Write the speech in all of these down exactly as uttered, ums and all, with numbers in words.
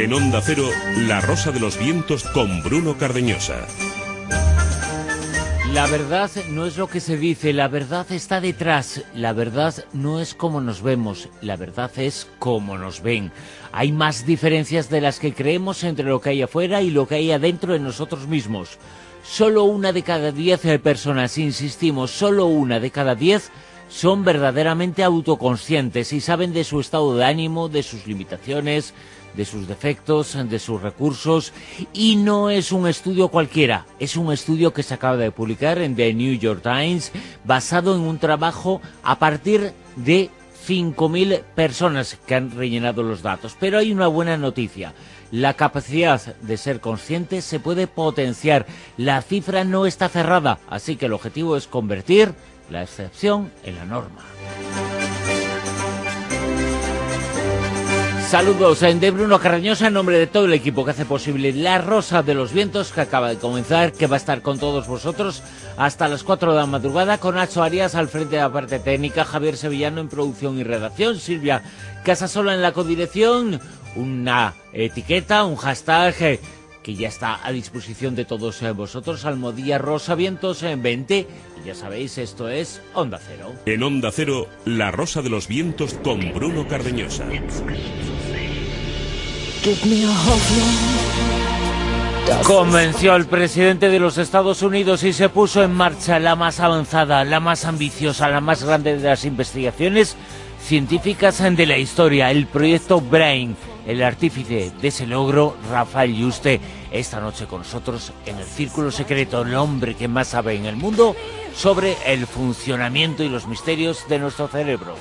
En Onda Cero, La Rosa de los Vientos con Bruno Cardeñosa. La verdad no es lo que se dice, la verdad está detrás. La verdad no es como nos vemos, la verdad es cómo nos ven. Hay más diferencias de las que creemos entre lo que hay afuera y lo que hay adentro de nosotros mismos. Solo una de cada diez personas, insistimos, solo una de cada diez son verdaderamente autoconscientes y saben de su estado de ánimo, de sus limitaciones, de sus defectos, de sus recursos, y no es un estudio cualquiera, es un estudio que se acaba de publicar en The New York Times, basado en un trabajo a partir de cinco mil personas que han rellenado los datos. Pero hay una buena noticia: la capacidad de ser consciente se puede potenciar, la cifra no está cerrada, así que el objetivo es convertir la excepción en la norma. Saludos de Bruno Cardeñosa en nombre de todo el equipo que hace posible La Rosa de los Vientos, que acaba de comenzar, que va a estar con todos vosotros hasta las cuatro de la madrugada, con Nacho Arias al frente de la parte técnica, Javier Sevillano en producción y redacción, Silvia Casasola en la codirección, una etiqueta, un hashtag eh, que ya está a disposición de todos eh, vosotros, Almohadilla Rosa Vientos en veinte, y ya sabéis, esto es Onda Cero. En Onda Cero, La Rosa de los Vientos con Bruno Cardeñosa. Convenció al presidente de los Estados Unidos y se puso en marcha la más avanzada, la más ambiciosa, la más grande de las investigaciones científicas de la historia, el proyecto Brain. El artífice de ese logro, Rafael Yuste, esta noche con nosotros en el Círculo Secreto, el hombre que más sabe en el mundo sobre el funcionamiento y los misterios de nuestro cerebro.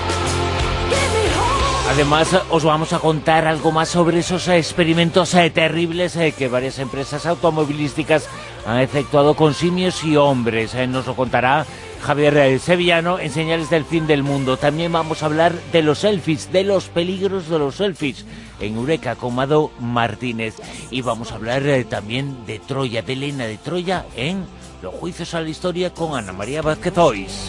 Además, os vamos a contar algo más sobre esos experimentos eh, terribles eh, que varias empresas automovilísticas han efectuado con simios y hombres. Eh, nos lo contará Javier eh, Sevillano en Señales del Fin del Mundo. También vamos a hablar de los selfies, de los peligros de los selfies en Eureka con Mado Martínez. Y vamos a hablar eh, también de Troya, de Elena de Troya en Los Juicios a la Historia con Ana María Vázquez Ois.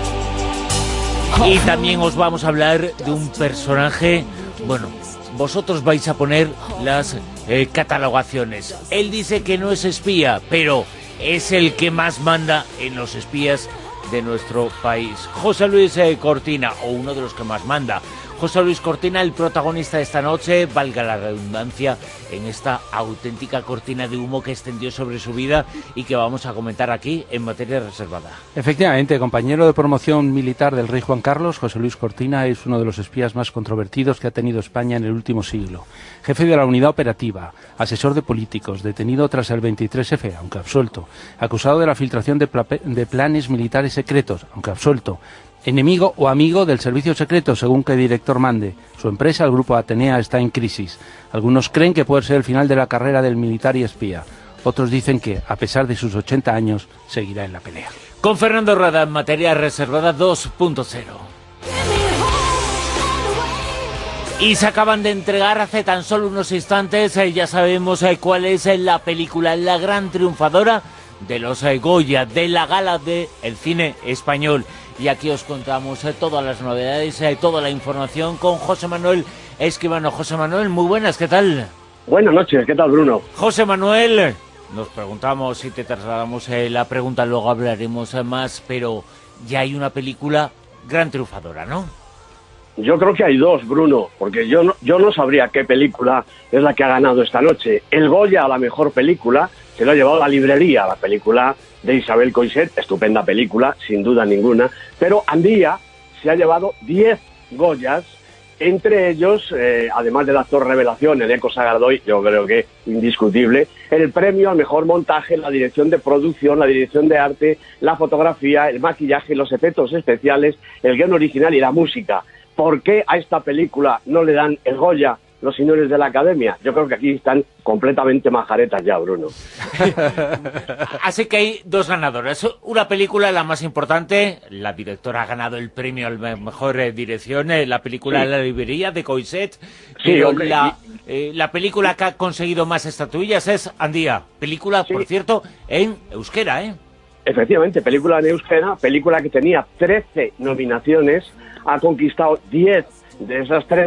Y también os vamos a hablar de un personaje, bueno, vosotros vais a poner las eh, catalogaciones. Él dice que no es espía, pero es el que más manda en los espías de nuestro país. José Luis eh, Cortina, o uno de los que más manda. José Luis Cortina, el protagonista de esta noche, valga la redundancia, en esta auténtica cortina de humo que extendió sobre su vida y que vamos a comentar aquí en materia reservada. Efectivamente, compañero de promoción militar del rey Juan Carlos, José Luis Cortina es uno de los espías más controvertidos que ha tenido España en el último siglo. Jefe de la unidad operativa, asesor de políticos, detenido tras el veintitrés efe, aunque absuelto, acusado de la filtración de, pla de planes militares secretos, aunque absuelto, enemigo o amigo del servicio secreto, según qué director mande. Su empresa, el Grupo Atenea, está en crisis. Algunos creen que puede ser el final de la carrera del militar y espía. Otros dicen que, a pesar de sus ochenta años, seguirá en la pelea. Con Fernando Rada en materia reservada dos punto cero. Y se acaban de entregar hace tan solo unos instantes, eh, ya sabemos eh, cuál es eh, la película, la gran triunfadora de los eh, Goya, de la gala del cine español. Y aquí os contamos eh, todas las novedades, eh, toda la información con José Manuel Escribano. José Manuel, muy buenas, ¿qué tal? Buenas noches, ¿qué tal, Bruno? José Manuel, nos preguntamos si te trasladamos eh, la pregunta, luego hablaremos eh, más, pero ya hay una película gran triunfadora, ¿no? Yo creo que hay dos, Bruno, porque yo no, yo no sabría qué película es la que ha ganado esta noche. El Goya a la mejor película se lo ha llevado la librería, la película de Isabel Coixet, estupenda película, sin duda ninguna, pero Andía se ha llevado diez Goyas, entre ellos, eh, además del actor revelación, Eneko Sagardoy, yo creo que indiscutible, el premio al mejor montaje, la dirección de producción, la dirección de arte, la fotografía, el maquillaje, los efectos especiales, el guion original y la música. ¿Por qué a esta película no le dan el Goya los señores de la Academia? Yo creo que aquí están completamente majaretas ya, Bruno. Así que hay dos ganadoras. Una película, la más importante, la directora ha ganado el premio a la mejor eh, dirección, eh, la película sí. La librería de Coixet, sí, pero okay. la, eh, la película que ha conseguido más estatuillas es Andía. Película, sí. Por cierto, en euskera, ¿eh? Efectivamente, película en euskera, película que tenía trece nominaciones, ha conquistado diez de esas trece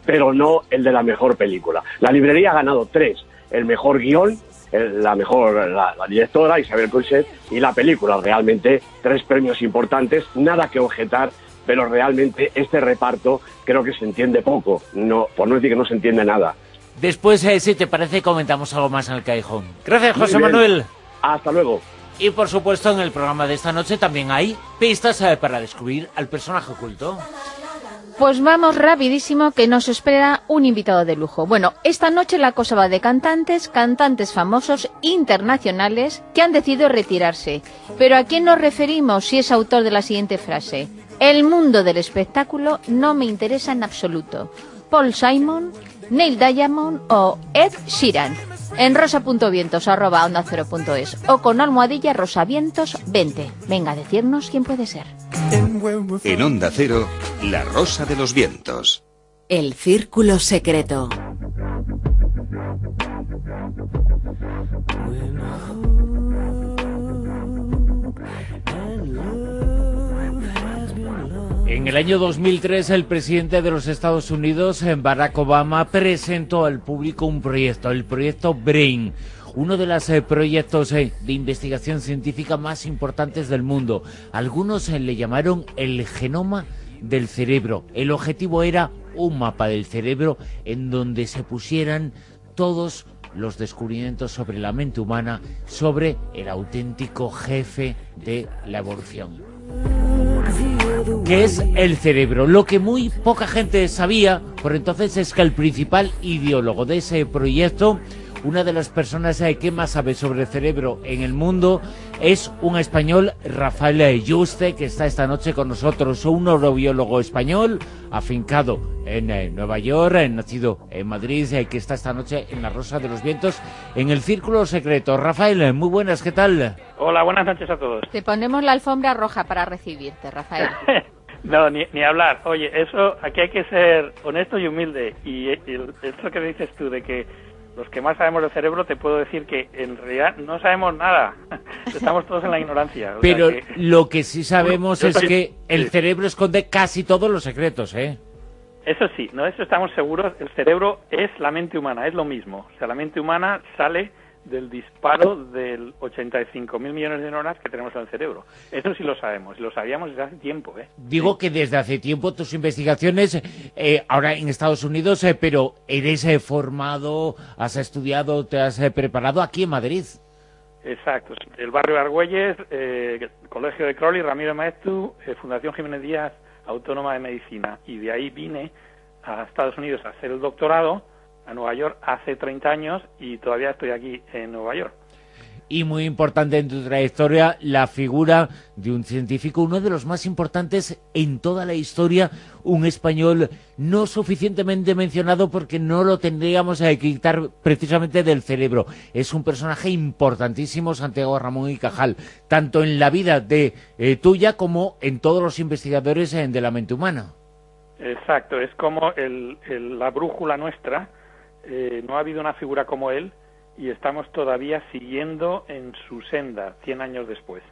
pero no el de la mejor película. La librería ha ganado tres, el mejor guión, el, la mejor la, la directora Isabel Coixet y la película, realmente tres premios importantes, nada que objetar, pero realmente este reparto creo que se entiende poco, no, por no decir que no se entiende nada. Después, eh, si te parece, comentamos algo más en el callejón. Gracias, José Manuel. Hasta luego. Y por supuesto, en el programa de esta noche también hay pistas eh, para descubrir al personaje oculto. Pues vamos rapidísimo, que nos espera un invitado de lujo. Bueno, esta noche la cosa va de cantantes, cantantes famosos internacionales que han decidido retirarse. Pero ¿a quién nos referimos si es autor de la siguiente frase? El mundo del espectáculo no me interesa en absoluto. Paul Simon, Neil Diamond o Ed Sheeran. En rosa.vientos arroba onda cero punto es o con almohadilla rosavientos veinte. Venga a decirnos quién puede ser. En Onda Cero, La Rosa de los Vientos. El Círculo Secreto. En el año dos mil tres, el presidente de los Estados Unidos, Barack Obama, presentó al público un proyecto, el proyecto BRAIN, uno de los eh, proyectos eh, de investigación científica más importantes del mundo. Algunos eh, le llamaron el genoma del cerebro. El objetivo era un mapa del cerebro en donde se pusieran todos los descubrimientos sobre la mente humana, sobre el auténtico jefe de la evolución, que es el cerebro. Lo que muy poca gente sabía por entonces es que el principal ideólogo de ese proyecto, una de las personas que más sabe sobre el cerebro en el mundo, es un español, Rafael Yuste, que está esta noche con nosotros, un neurobiólogo español afincado en eh, Nueva York, eh, nacido en Madrid, eh, que está esta noche en La Rosa de los Vientos, en el Círculo Secreto. Rafael, muy buenas, ¿qué tal? Hola, buenas noches a todos. Te ponemos la alfombra roja para recibirte, Rafael. No, ni, ni hablar. Oye, eso, aquí hay que ser honesto y humilde. Y, y eso que dices tú de que los que más sabemos del cerebro, te puedo decir que en realidad no sabemos nada. Estamos todos en la ignorancia. O Pero sea que, lo que sí sabemos yo es soy, que el sí. cerebro esconde casi todos los secretos, ¿eh? Eso sí, no, eso estamos seguros. El cerebro es la mente humana, es lo mismo. O sea, la mente humana sale del disparo del ochenta y cinco mil millones de neuronas que tenemos en el cerebro. Eso sí lo sabemos, y lo sabíamos desde hace tiempo, ¿eh? Digo sí. que desde hace tiempo tus investigaciones, eh, ahora en Estados Unidos, eh, pero eres eh, formado, has estudiado, te has eh, preparado aquí en Madrid. Exacto, el barrio de Argüelles, eh, Colegio de Crowley, Ramiro Maeztu, eh, Fundación Jiménez Díaz, Autónoma de Medicina, y de ahí vine a Estados Unidos a hacer el doctorado, a Nueva York hace treinta años, y todavía estoy aquí en Nueva York. Y muy importante en tu trayectoria, la figura de un científico, uno de los más importantes en toda la historia, un español no suficientemente mencionado porque no lo tendríamos que quitar precisamente del cerebro. Es un personaje importantísimo, Santiago Ramón y Cajal, tanto en la vida de eh, tuya como en todos los investigadores eh, de la mente humana. Exacto, es como el, el, la brújula nuestra. Eh, no ha habido una figura como él y estamos todavía siguiendo en su senda cien años después.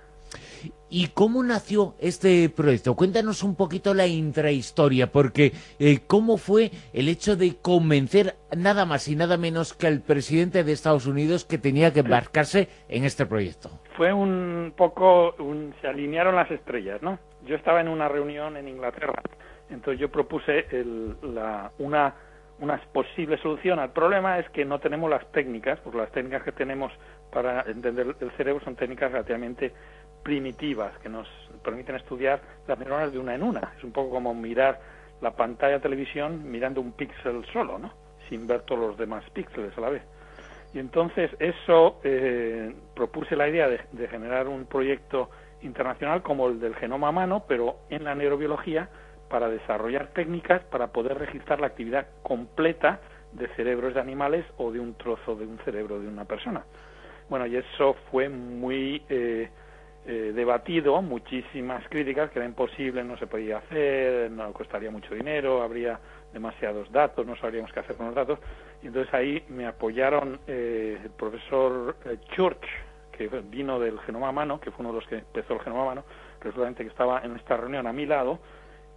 ¿Y cómo nació este proyecto? Cuéntanos un poquito la intrahistoria, porque eh, ¿cómo fue el hecho de convencer nada más y nada menos que al presidente de Estados Unidos que tenía que embarcarse en este proyecto? Fue un poco, un, se alinearon las estrellas, ¿no? Yo estaba en una reunión en Inglaterra, entonces yo propuse el, la, una... una posible solución al problema. Es que no tenemos las técnicas, porque las técnicas que tenemos para entender el cerebro son técnicas relativamente primitivas, que nos permiten estudiar las neuronas de una en una. Es un poco como mirar la pantalla de televisión mirando un píxel solo, ¿no? Sin ver todos los demás píxeles a la vez. Y entonces eso, eh, propuse la idea de, de generar un proyecto internacional como el del genoma humano, pero en la neurobiología, para desarrollar técnicas para poder registrar la actividad completa de cerebros de animales o de un trozo de un cerebro de una persona. Bueno, y eso fue muy eh, eh, debatido, muchísimas críticas, que era imposible, no se podía hacer, no costaría mucho dinero, habría demasiados datos, no sabríamos qué hacer con los datos. Y entonces ahí me apoyaron eh, el profesor eh, Church, que vino del genoma humano, que fue uno de los que empezó el genoma humano, resultante que estaba en esta reunión a mi lado,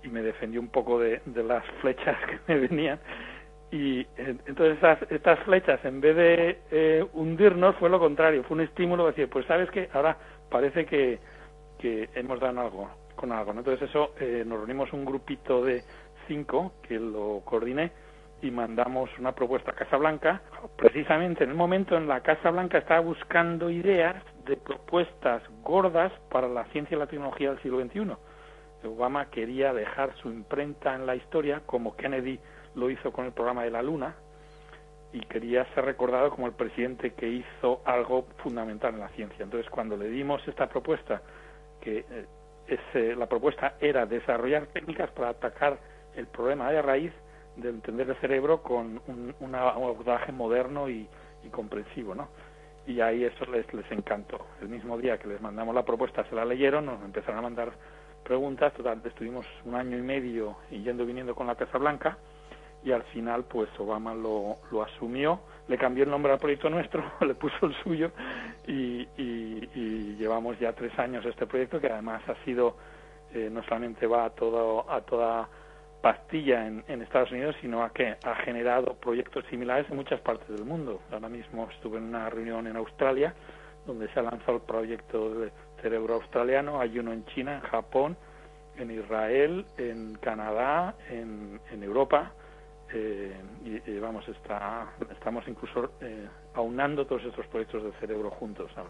y me defendió un poco de, de las flechas que me venían. Y eh, entonces estas, estas flechas, en vez de eh, hundirnos, fue lo contrario, fue un estímulo de decir, pues sabes que ahora parece que, que hemos dado algo, con algo, ¿no? Entonces eso, eh, nos reunimos un grupito de cinco, que lo coordiné, y mandamos una propuesta a Casa Blanca, precisamente en el momento en la Casa Blanca estaba buscando ideas de propuestas gordas para la ciencia y la tecnología del siglo veintiuno. Obama quería dejar su imprenta en la historia, como Kennedy lo hizo con el programa de la Luna, y quería ser recordado como el presidente que hizo algo fundamental en la ciencia. Entonces, cuando le dimos esta propuesta, que eh, ese, la propuesta era desarrollar técnicas para atacar el problema de raíz de entender el cerebro con un, una, un abordaje moderno y, y comprensivo, ¿no? Y ahí eso les, les encantó. El mismo día que les mandamos la propuesta se la leyeron, nos empezaron a mandar preguntas. Total, estuvimos un año y medio yendo y viniendo con la Casa Blanca, y al final pues Obama lo, lo asumió, le cambió el nombre al proyecto nuestro, le puso el suyo, y, y, y llevamos ya tres años este proyecto, que además ha sido, eh, no solamente va a, todo, a toda pastilla en, en Estados Unidos, sino a que ha generado proyectos similares en muchas partes del mundo. Ahora mismo estuve en una reunión en Australia, donde se ha lanzado el proyecto de cerebro australiano, hay uno en China, en Japón, en Israel, en Canadá, en, en Europa. Eh, y, y vamos, está, estamos incluso eh, aunando todos estos proyectos de cerebro juntos ahora.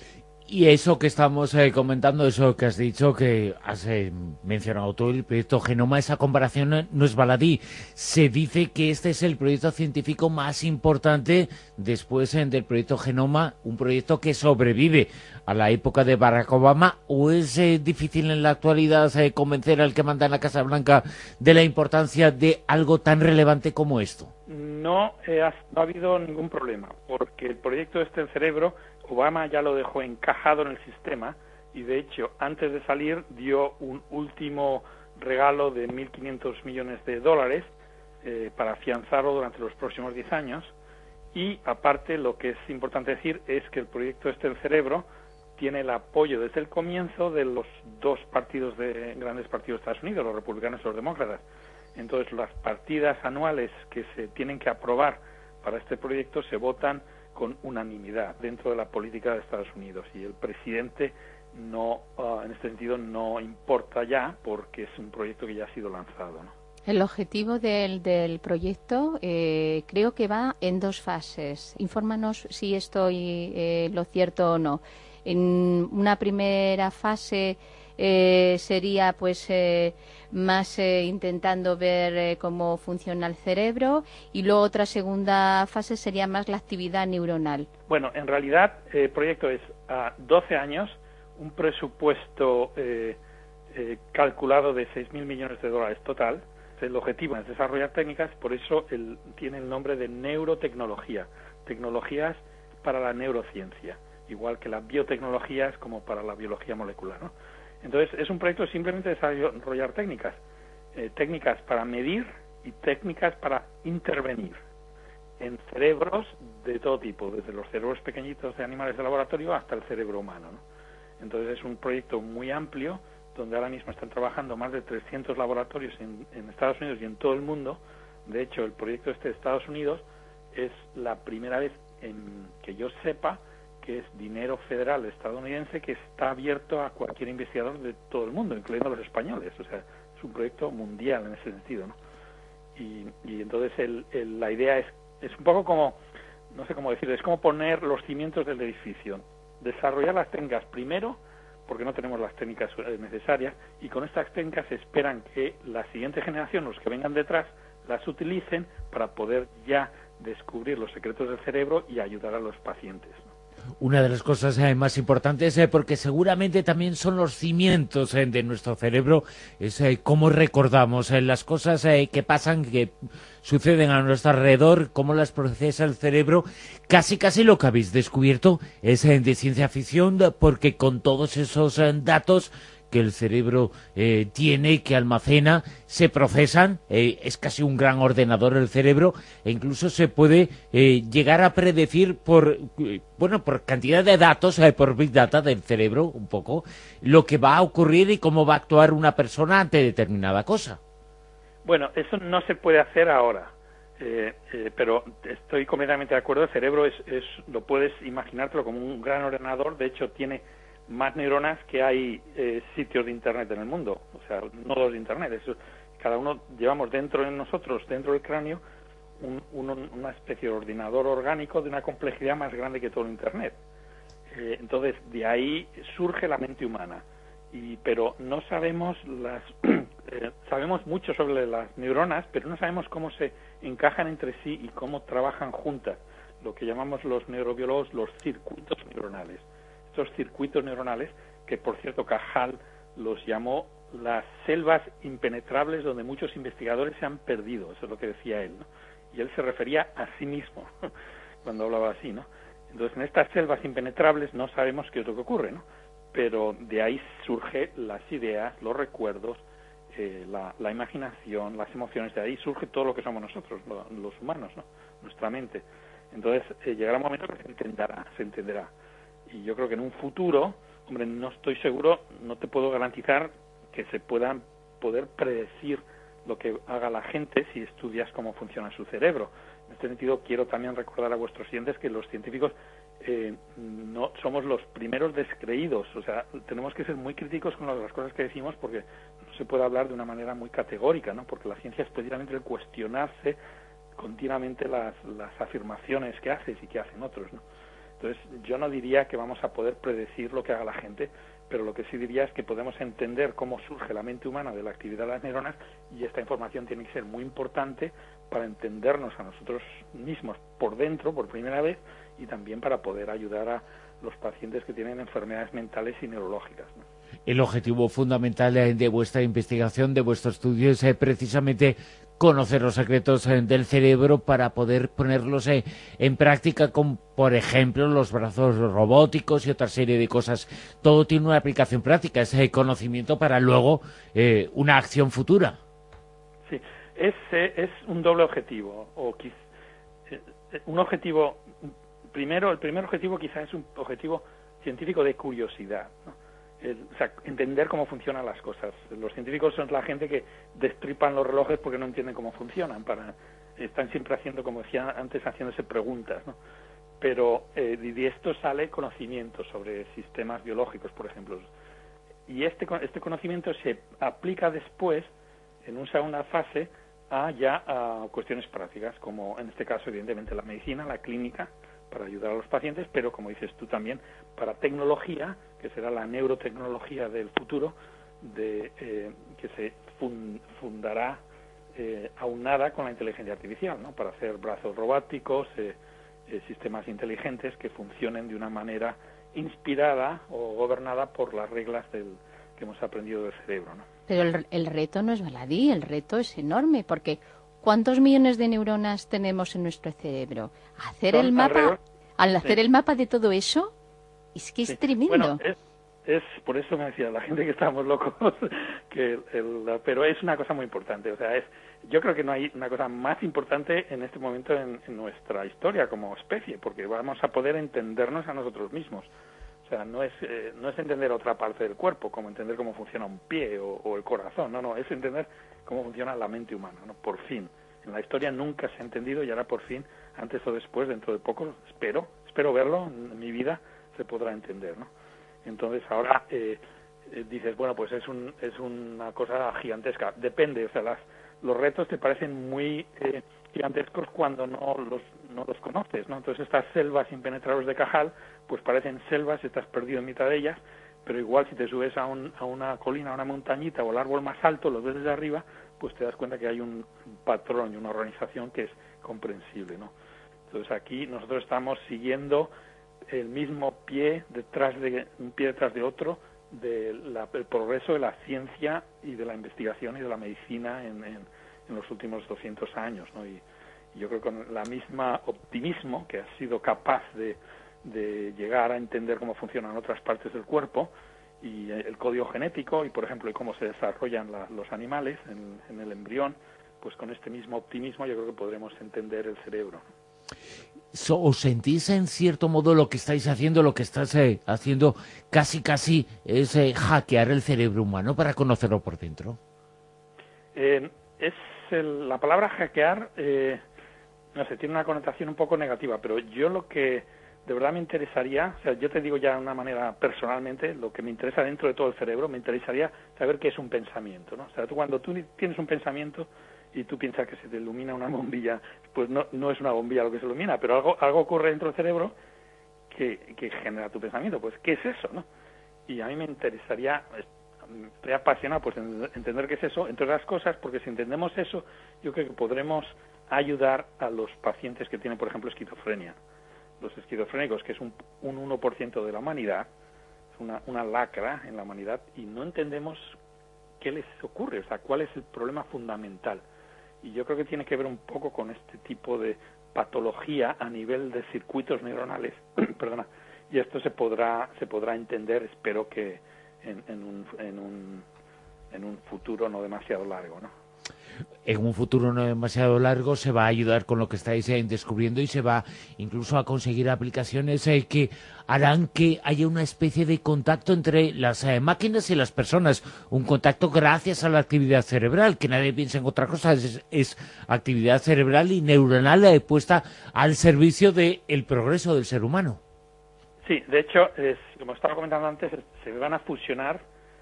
Y eso que estamos eh, comentando, eso que has dicho, que has eh, mencionado todo el proyecto Genoma, esa comparación no, no es baladí. Se dice que este es el proyecto científico más importante después eh, del proyecto Genoma, un proyecto que sobrevive a la época de Barack Obama. ¿O es eh, difícil en la actualidad eh, convencer al que manda en la Casa Blanca de la importancia de algo tan relevante como esto? No, eh, ha, no ha habido ningún problema, porque el proyecto este del cerebro, Obama ya lo dejó encajado en el sistema, y de hecho antes de salir dio un último regalo de mil quinientos millones de dólares eh, para afianzarlo durante los próximos diez años. Y aparte, lo que es importante decir es que el proyecto este del cerebro tiene el apoyo desde el comienzo de los dos partidos de grandes partidos de Estados Unidos, los republicanos y los demócratas. Entonces las partidas anuales que se tienen que aprobar para este proyecto se votan con unanimidad dentro de la política de Estados Unidos, y el presidente no, uh, en este sentido no importa ya, porque es un proyecto que ya ha sido lanzado, ¿no? El objetivo del, del proyecto eh, creo que va en dos fases. Infórmanos si estoy eh, lo cierto o no. En una primera fase eh, sería pues eh, más eh, intentando ver eh, cómo funciona el cerebro, y luego otra segunda fase sería más la actividad neuronal. Bueno, en realidad eh, el proyecto es a doce años, un presupuesto eh, eh, calculado de seis mil millones de dólares total. El objetivo es desarrollar técnicas, por eso el, tiene el nombre de neurotecnología, tecnologías para la neurociencia, igual que las biotecnologías como para la biología molecular, ¿no? Entonces, es un proyecto simplemente de desarrollar técnicas, eh, técnicas para medir y técnicas para intervenir en cerebros de todo tipo, desde los cerebros pequeñitos de animales de laboratorio hasta el cerebro humano, ¿no? Entonces, es un proyecto muy amplio, donde ahora mismo están trabajando más de trescientos laboratorios en, en Estados Unidos y en todo el mundo. De hecho, el proyecto este de Estados Unidos es la primera vez en que yo sepa que es dinero federal estadounidense que está abierto a cualquier investigador de todo el mundo, incluyendo los españoles. O sea, es un proyecto mundial en ese sentido, ¿no? Y, y entonces el, el, la idea es, es un poco como, no sé cómo decirlo, es como poner los cimientos del edificio. Desarrollar las técnicas primero, porque no tenemos las técnicas necesarias, y con estas técnicas esperan que la siguiente generación, los que vengan detrás, las utilicen para poder ya descubrir los secretos del cerebro y ayudar a los pacientes, ¿no? Una de las cosas eh, más importantes, eh, porque seguramente también son los cimientos eh, de nuestro cerebro, es eh, cómo recordamos eh, las cosas eh, que pasan, que suceden a nuestro alrededor, cómo las procesa el cerebro. Casi, casi lo que habéis descubierto es eh, de ciencia ficción, porque con todos esos eh, datos que el cerebro eh, tiene, que almacena, se procesan, eh, es casi un gran ordenador el cerebro, e incluso se puede eh, llegar a predecir por, eh, bueno, por cantidad de datos, eh, por Big Data del cerebro, un poco, lo que va a ocurrir y cómo va a actuar una persona ante determinada cosa. Bueno, eso no se puede hacer ahora. Eh, eh, pero estoy completamente de acuerdo. El cerebro es, es, lo puedes imaginártelo como un gran ordenador. De hecho, tiene más neuronas que hay eh, sitios de internet en el mundo, o sea, nodos de internet. Eso, cada uno llevamos dentro de nosotros, dentro del cráneo, un, un, una especie de ordenador orgánico de una complejidad más grande que todo el internet. Eh, entonces, de ahí surge la mente humana. Y, pero no sabemos las eh, sabemos mucho sobre las neuronas, pero no sabemos cómo se encajan entre sí y cómo trabajan juntas, lo que llamamos los neurobiólogos los circuitos neuronales. Estos circuitos neuronales, que por cierto Cajal los llamó las selvas impenetrables donde muchos investigadores se han perdido, eso es lo que decía él, ¿no? Y él se refería a sí mismo cuando hablaba así, ¿no? Entonces, en estas selvas impenetrables no sabemos qué es lo que ocurre, ¿no? Pero de ahí surgen las ideas, los recuerdos, eh, la, la imaginación, las emociones, de ahí surge todo lo que somos nosotros, lo, los humanos, ¿no? Nuestra mente. Entonces, eh, llegará un momento que se entenderá, se entenderá. Y yo creo que en un futuro, hombre, no estoy seguro, no te puedo garantizar que se puedan poder predecir lo que haga la gente si estudias cómo funciona su cerebro. En este sentido, quiero también recordar a vuestros oyentes que los científicos eh, no somos los primeros descreídos, o sea, tenemos que ser muy críticos con las cosas que decimos porque no se puede hablar de una manera muy categórica, ¿no? Porque la ciencia es precisamente el cuestionarse continuamente las, las afirmaciones que haces y que hacen otros, ¿no? Entonces, yo no diría que vamos a poder predecir lo que haga la gente, pero lo que sí diría es que podemos entender cómo surge la mente humana de la actividad de las neuronas, y esta información tiene que ser muy importante para entendernos a nosotros mismos por dentro, por primera vez, y también para poder ayudar a los pacientes que tienen enfermedades mentales y neurológicas, ¿no? El objetivo fundamental de vuestra investigación, de vuestro estudio, es eh, precisamente conocer los secretos eh, del cerebro para poder ponerlos eh, en práctica con, por ejemplo, los brazos robóticos y otra serie de cosas. Todo tiene una aplicación práctica, ese eh, conocimiento para luego eh, una acción futura. Sí, es, eh, es un doble objetivo, o quiz, eh, un objetivo, primero, el primer objetivo quizás es un objetivo científico de curiosidad, ¿no? El, o sea, entender cómo funcionan las cosas. Los científicos son la gente que destripan los relojes porque no entienden cómo funcionan, para están siempre haciendo, como decía antes, haciéndose preguntas, ¿no? Pero eh, de esto sale conocimiento sobre sistemas biológicos, por ejemplo, y este este conocimiento se aplica después, en una segunda fase, a ya a cuestiones prácticas, como en este caso, evidentemente, la medicina, la clínica, para ayudar a los pacientes, pero como dices tú también, para tecnología, que será la neurotecnología del futuro, de, eh, que se fun, fundará eh, aunada con la inteligencia artificial, ¿no? Para hacer brazos robóticos, eh, eh, sistemas inteligentes que funcionen de una manera inspirada o gobernada por las reglas del, que hemos aprendido del cerebro, ¿no? Pero el, el reto no es baladí, el reto es enorme, porque ¿cuántos millones de neuronas tenemos en nuestro cerebro? Hacer Son el mapa, alrededor, al hacer sí. el mapa de todo eso, es que es Sí. tremendo. Bueno, es, es por eso me decía la gente que estamos locos, que el, el, pero es una cosa muy importante. O sea, es, yo creo que no hay una cosa más importante en este momento en, en nuestra historia como especie, porque vamos a poder entendernos a nosotros mismos. O sea, no es eh, no es entender otra parte del cuerpo, como entender cómo funciona un pie o, o el corazón, no, no, es entender cómo funciona la mente humana, ¿no? Por fin. En la historia nunca se ha entendido y ahora por fin, antes o después, dentro de poco, espero, espero verlo en mi vida, se podrá entender, ¿no? Entonces ahora eh, eh, dices, bueno, pues es un es una cosa gigantesca. Depende, o sea, las, los retos te parecen muy eh, gigantescos cuando no los no los conoces, ¿no? Entonces estas selvas impenetrables de Cajal, pues parecen selvas, estás perdido en mitad de ellas, pero igual si te subes a, un, a una colina, a una montañita o al árbol más alto, los ves desde arriba, pues te das cuenta que hay un patrón y una organización que es comprensible, ¿no? Entonces aquí nosotros estamos siguiendo el mismo pie detrás de un pie detrás de otro del progreso de la ciencia y de la investigación y de la medicina en, en, en los últimos doscientos años, ¿no? Y, y yo creo que con la misma optimismo que ha sido capaz de, de llegar a entender cómo funcionan otras partes del cuerpo y el código genético y, por ejemplo, y cómo se desarrollan la, los animales en, en el embrión, pues con este mismo optimismo yo creo que podremos entender el cerebro. So, ¿os sentís en cierto modo lo que estáis haciendo, lo que estás eh, haciendo casi casi es eh, hackear el cerebro humano para conocerlo por dentro? Eh, es el, la palabra hackear, eh, no sé, tiene una connotación un poco negativa, pero yo lo que de verdad me interesaría, o sea, yo te digo ya de una manera personalmente, lo que me interesa dentro de todo el cerebro, me interesaría saber qué es un pensamiento, ¿no? O sea, tú, cuando tú tienes un pensamiento y tú piensas que se te ilumina una bombilla, pues no, no es una bombilla lo que se ilumina, pero algo, algo ocurre dentro del cerebro que, que genera tu pensamiento. Pues, ¿qué es eso, no? Y a mí me interesaría, estoy apasionado pues en entender qué es eso, entre otras cosas, porque si entendemos eso, yo creo que podremos ayudar a los pacientes que tienen, por ejemplo, esquizofrenia. Los esquizofrénicos, que es un, un uno por ciento de la humanidad, es una, una lacra en la humanidad, y no entendemos qué les ocurre, o sea, cuál es el problema fundamental. Y yo creo que tiene que ver un poco con este tipo de patología a nivel de circuitos neuronales, perdona, y esto se podrá se podrá entender, espero que en, en, un, en, un, en un futuro no demasiado largo, ¿no? En un futuro no demasiado largo se va a ayudar con lo que estáis eh, descubriendo y se va incluso a conseguir aplicaciones eh, que harán que haya una especie de contacto entre las eh, máquinas y las personas. Un contacto gracias a la actividad cerebral, que nadie piensa en otra cosa, es, es actividad cerebral y neuronal eh, puesta al servicio del progreso del ser humano. Sí, de hecho, es, como estaba comentando antes, se van a fusionar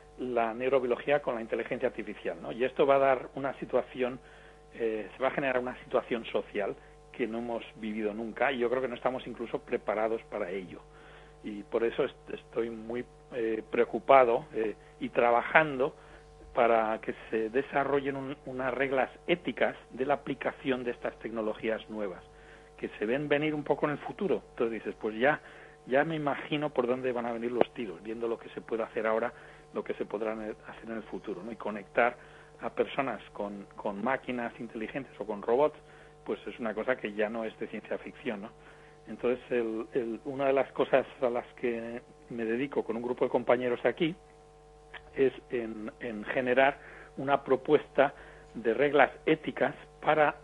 la neurobiología con la inteligencia artificial, ¿no? Y esto va a dar una situación, eh, se va a generar una situación social que no hemos vivido nunca, y yo creo que no estamos incluso preparados para ello. Y por eso est estoy muy eh, preocupado eh, y trabajando para que se desarrollen un, unas reglas éticas de la aplicación de estas tecnologías nuevas, que se ven venir un poco en el futuro. Entonces dices, pues ya, ya me imagino por dónde van a venir los tiros, viendo lo que se puede hacer ahora, lo que se podrán hacer en el futuro, ¿no? Y conectar a personas con, con máquinas inteligentes o con robots, pues es una cosa que ya no es de ciencia ficción, ¿no? Entonces, el, el, una de las cosas a las que me dedico con un grupo de compañeros aquí es en, en generar una propuesta de reglas éticas para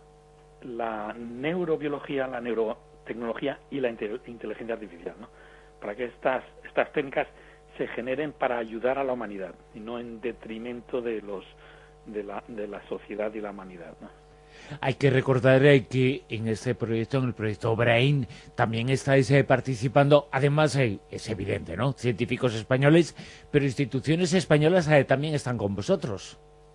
la neurobiología, la neurotecnología y la inteligencia artificial, ¿no? Para que estas, estas técnicas se generen para ayudar a la humanidad y no en detrimento de los de la, de la sociedad y la humanidad, ¿no? Hay que recordar eh, que en este proyecto, en el proyecto Brain, también estáis eh, participando, además eh, es evidente, ¿no?, científicos españoles, pero instituciones españolas eh, también están con vosotros.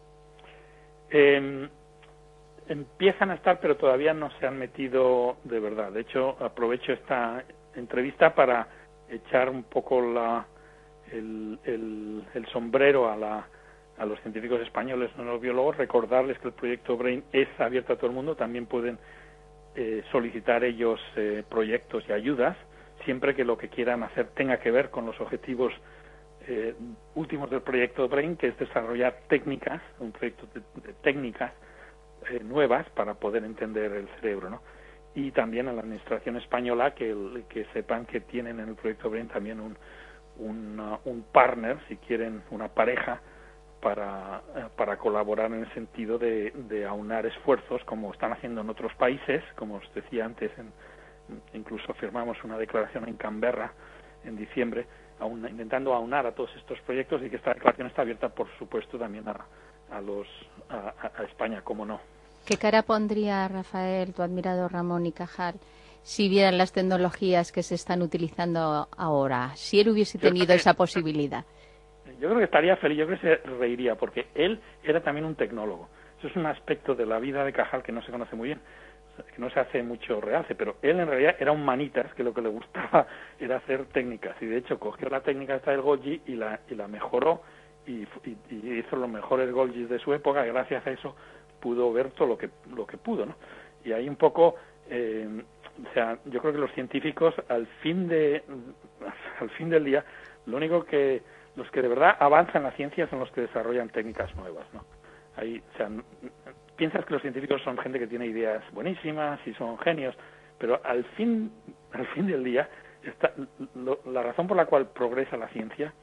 Eh, empiezan a estar, pero todavía no se han metido de verdad. De hecho, aprovecho esta entrevista para echar un poco la El, el, el sombrero a, la, a los científicos españoles, no los biólogos, recordarles que el proyecto Brain es abierto a todo el mundo, también pueden eh, solicitar ellos eh, proyectos y ayudas, siempre que lo que quieran hacer tenga que ver con los objetivos eh, últimos del proyecto Brain, que es desarrollar técnicas, un proyecto de, de técnicas eh, nuevas para poder entender el cerebro, ¿no? Y también a la administración española que, que sepan que tienen en el proyecto Brain también un Un, un partner, si quieren, una pareja, para, para colaborar en el sentido de, de aunar esfuerzos, como están haciendo en otros países, como os decía antes, en, incluso firmamos una declaración en Canberra en diciembre, aun, intentando aunar a todos estos proyectos, y que esta declaración está abierta, por supuesto, también a, a, los, a, a España, como no. ¿Qué cara pondría, Rafael, tu admirado Ramón y Cajal, si vieran las tecnologías que se están utilizando ahora, si él hubiese tenido esa posibilidad? Yo creo que estaría feliz, yo creo que se reiría, porque él era también un tecnólogo. Eso es un aspecto de la vida de Cajal que no se conoce muy bien, que no se hace mucho realce, pero él en realidad era un manitas, que lo que le gustaba era hacer técnicas, y de hecho cogió la técnica esta del Golgi y la, y la mejoró, y, y, y hizo los mejores Golgis de su época, y gracias a eso pudo ver todo lo que, lo que pudo, ¿no? Y ahí un poco... Eh, O sea, yo creo que los científicos, al fin de al fin del día, lo único que los que de verdad avanzan la ciencia son los que desarrollan técnicas nuevas, ¿no? Ahí, o sea, piensas que los científicos son gente que tiene ideas buenísimas y son genios, pero al fin al fin del día está, lo, la razón por la cual progresa la ciencia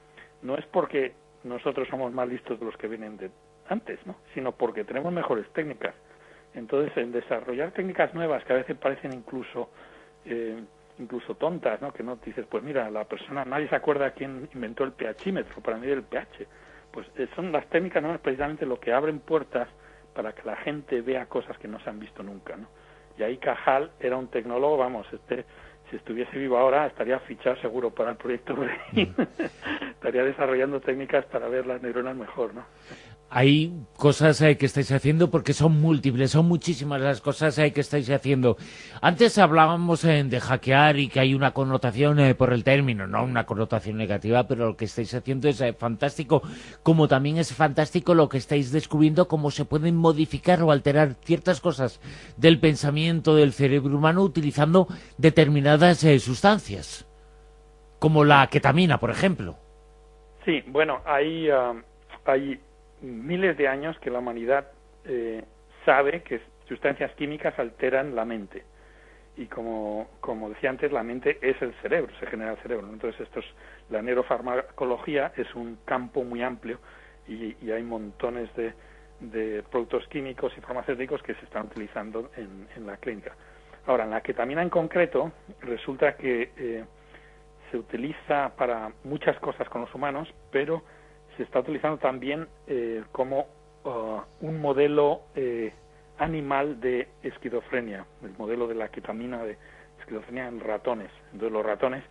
no es porque nosotros somos más listos de los que vienen de antes, ¿no? Sino porque tenemos mejores técnicas. Entonces, en desarrollar técnicas nuevas que a veces parecen incluso eh, incluso tontas, ¿no? Que no dices, pues mira, la persona, nadie se acuerda quién inventó el pHímetro para medir el pH. Pues eh, son las técnicas nuevas precisamente lo que abren puertas para que la gente vea cosas que no se han visto nunca, ¿no? Y ahí Cajal era un tecnólogo, vamos, este, si estuviese vivo ahora estaría fichado seguro para el proyecto Brain. Estaría desarrollando técnicas para ver las neuronas mejor, ¿no? Hay cosas eh, que estáis haciendo porque son múltiples, son muchísimas las cosas eh, que estáis haciendo. Antes hablábamos eh, de hackear y que hay una connotación eh, por el término, no una connotación negativa, pero lo que estáis haciendo es eh, fantástico, como también es fantástico lo que estáis descubriendo, cómo se pueden modificar o alterar ciertas cosas del pensamiento del cerebro humano utilizando determinadas eh, sustancias, como la ketamina, por ejemplo. Sí, bueno, hay... Uh, hay miles de años que la humanidad eh, sabe que sustancias químicas alteran la mente. Y como, como decía antes, la mente es el cerebro, se genera el cerebro, ¿no? Entonces, esto es, la neurofarmacología es un campo muy amplio y, y hay montones de, de productos químicos y farmacéuticos que se están utilizando en, en la clínica. Ahora, en la ketamina en concreto, resulta que eh, se utiliza para muchas cosas con los humanos, pero se está utilizando también eh, como uh, un modelo eh, animal de esquizofrenia, el modelo de la ketamina de esquizofrenia en ratones. Entonces los ratones,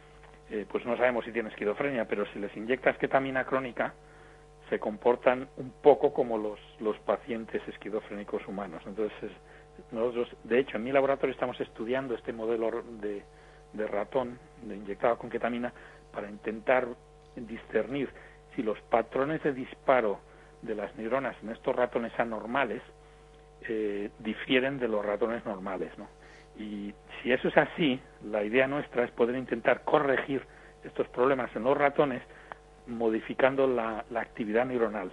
eh, pues no sabemos si tienen esquizofrenia, pero si les inyectas ketamina crónica, se comportan un poco como los, los pacientes esquizofrénicos humanos. Entonces nosotros, de hecho, en mi laboratorio estamos estudiando este modelo de, de ratón de inyectado con ketamina para intentar discernir si los patrones de disparo de las neuronas en estos ratones anormales eh, difieren de los ratones normales, ¿no? Y si eso es así, la idea nuestra es poder intentar corregir estos problemas en los ratones modificando la, la actividad neuronal.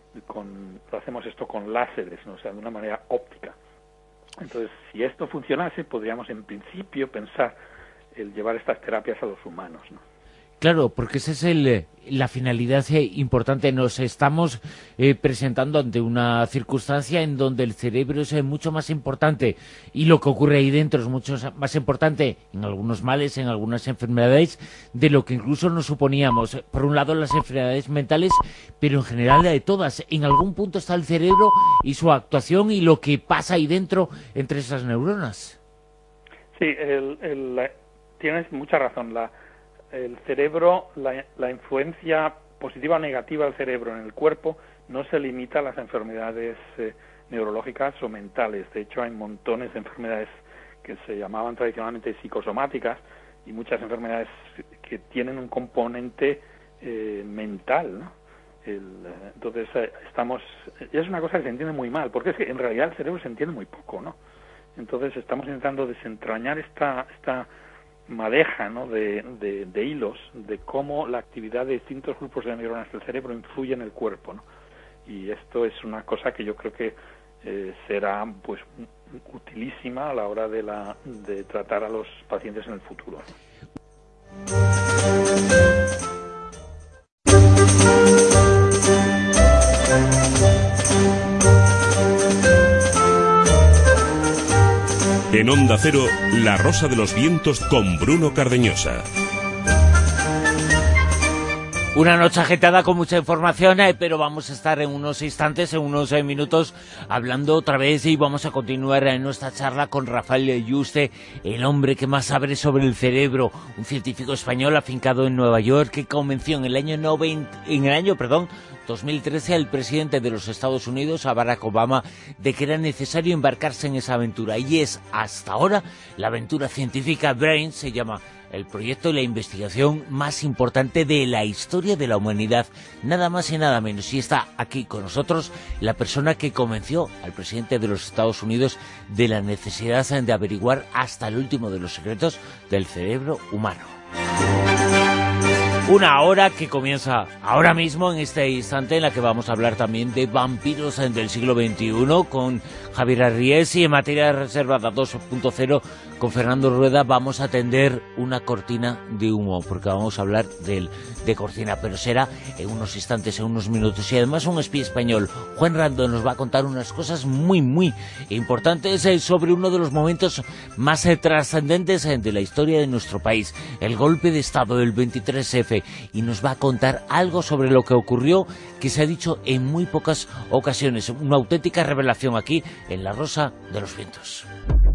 Con, lo hacemos esto con láseres, ¿no? O sea, de una manera óptica. Entonces, si esto funcionase, podríamos en principio pensar el llevar estas terapias a los humanos, ¿no? Claro, porque esa es el, la finalidad eh, importante. Nos estamos eh, presentando ante una circunstancia en donde el cerebro es eh, mucho más importante y lo que ocurre ahí dentro es mucho más importante en algunos males, en algunas enfermedades, de lo que incluso nos suponíamos. Por un lado, las enfermedades mentales, pero en general de todas. En algún punto está el cerebro y su actuación y lo que pasa ahí dentro entre esas neuronas. Sí, el, el, la, tienes mucha razón. La El cerebro, la, la influencia positiva o negativa del cerebro en el cuerpo no se limita a las enfermedades eh, neurológicas o mentales. De hecho, hay montones de enfermedades que se llamaban tradicionalmente psicosomáticas y muchas enfermedades que tienen un componente eh, mental, ¿no? El, entonces, eh, estamos... Es una cosa que se entiende muy mal, porque es que en realidad el cerebro se entiende muy poco, ¿no? Entonces, estamos intentando desentrañar esta... esta madeja, ¿no? de, de, de hilos de cómo la actividad de distintos grupos de neuronas del cerebro influye en el cuerpo, ¿no? Y esto es una cosa que yo creo que eh, será pues utilísima a la hora de, la, de tratar a los pacientes en el futuro, ¿no? En Onda Cero, La Rosa de los Vientos con Bruno Cardeñosa. Una noche agitada con mucha información, eh, pero vamos a estar en unos instantes, en unos eh, minutos, hablando otra vez y vamos a continuar en nuestra charla con Rafael Yuste, el hombre que más sabe sobre el cerebro, un científico español afincado en Nueva York que convenció en el año noventa, en el año, perdón, dos mil trece al presidente de los Estados Unidos, a Barack Obama, de que era necesario embarcarse en esa aventura. Y es, hasta ahora, la aventura científica Brain, se llama el proyecto y la investigación más importante de la historia de la humanidad. Nada más y nada menos. Y está aquí con nosotros la persona que convenció al presidente de los Estados Unidos de la necesidad de averiguar hasta el último de los secretos del cerebro humano. Una hora que comienza ahora mismo, en este instante, en la que vamos a hablar también de vampiros del siglo veintiuno con Javier Arries, y en materia reservada dos punto cero con Fernando Rueda vamos a tender una cortina de humo, porque vamos a hablar de, de cortina, pero será en unos instantes, en unos minutos. Y además un espía español, Juan Rando, nos va a contar unas cosas muy, muy importantes eh, sobre uno de los momentos más eh, trascendentes eh, de la historia de nuestro país, el golpe de Estado del veintitrés efe, y nos va a contar algo sobre lo que ocurrió, que se ha dicho en muy pocas ocasiones, una auténtica revelación aquí en La Rosa de los Vientos.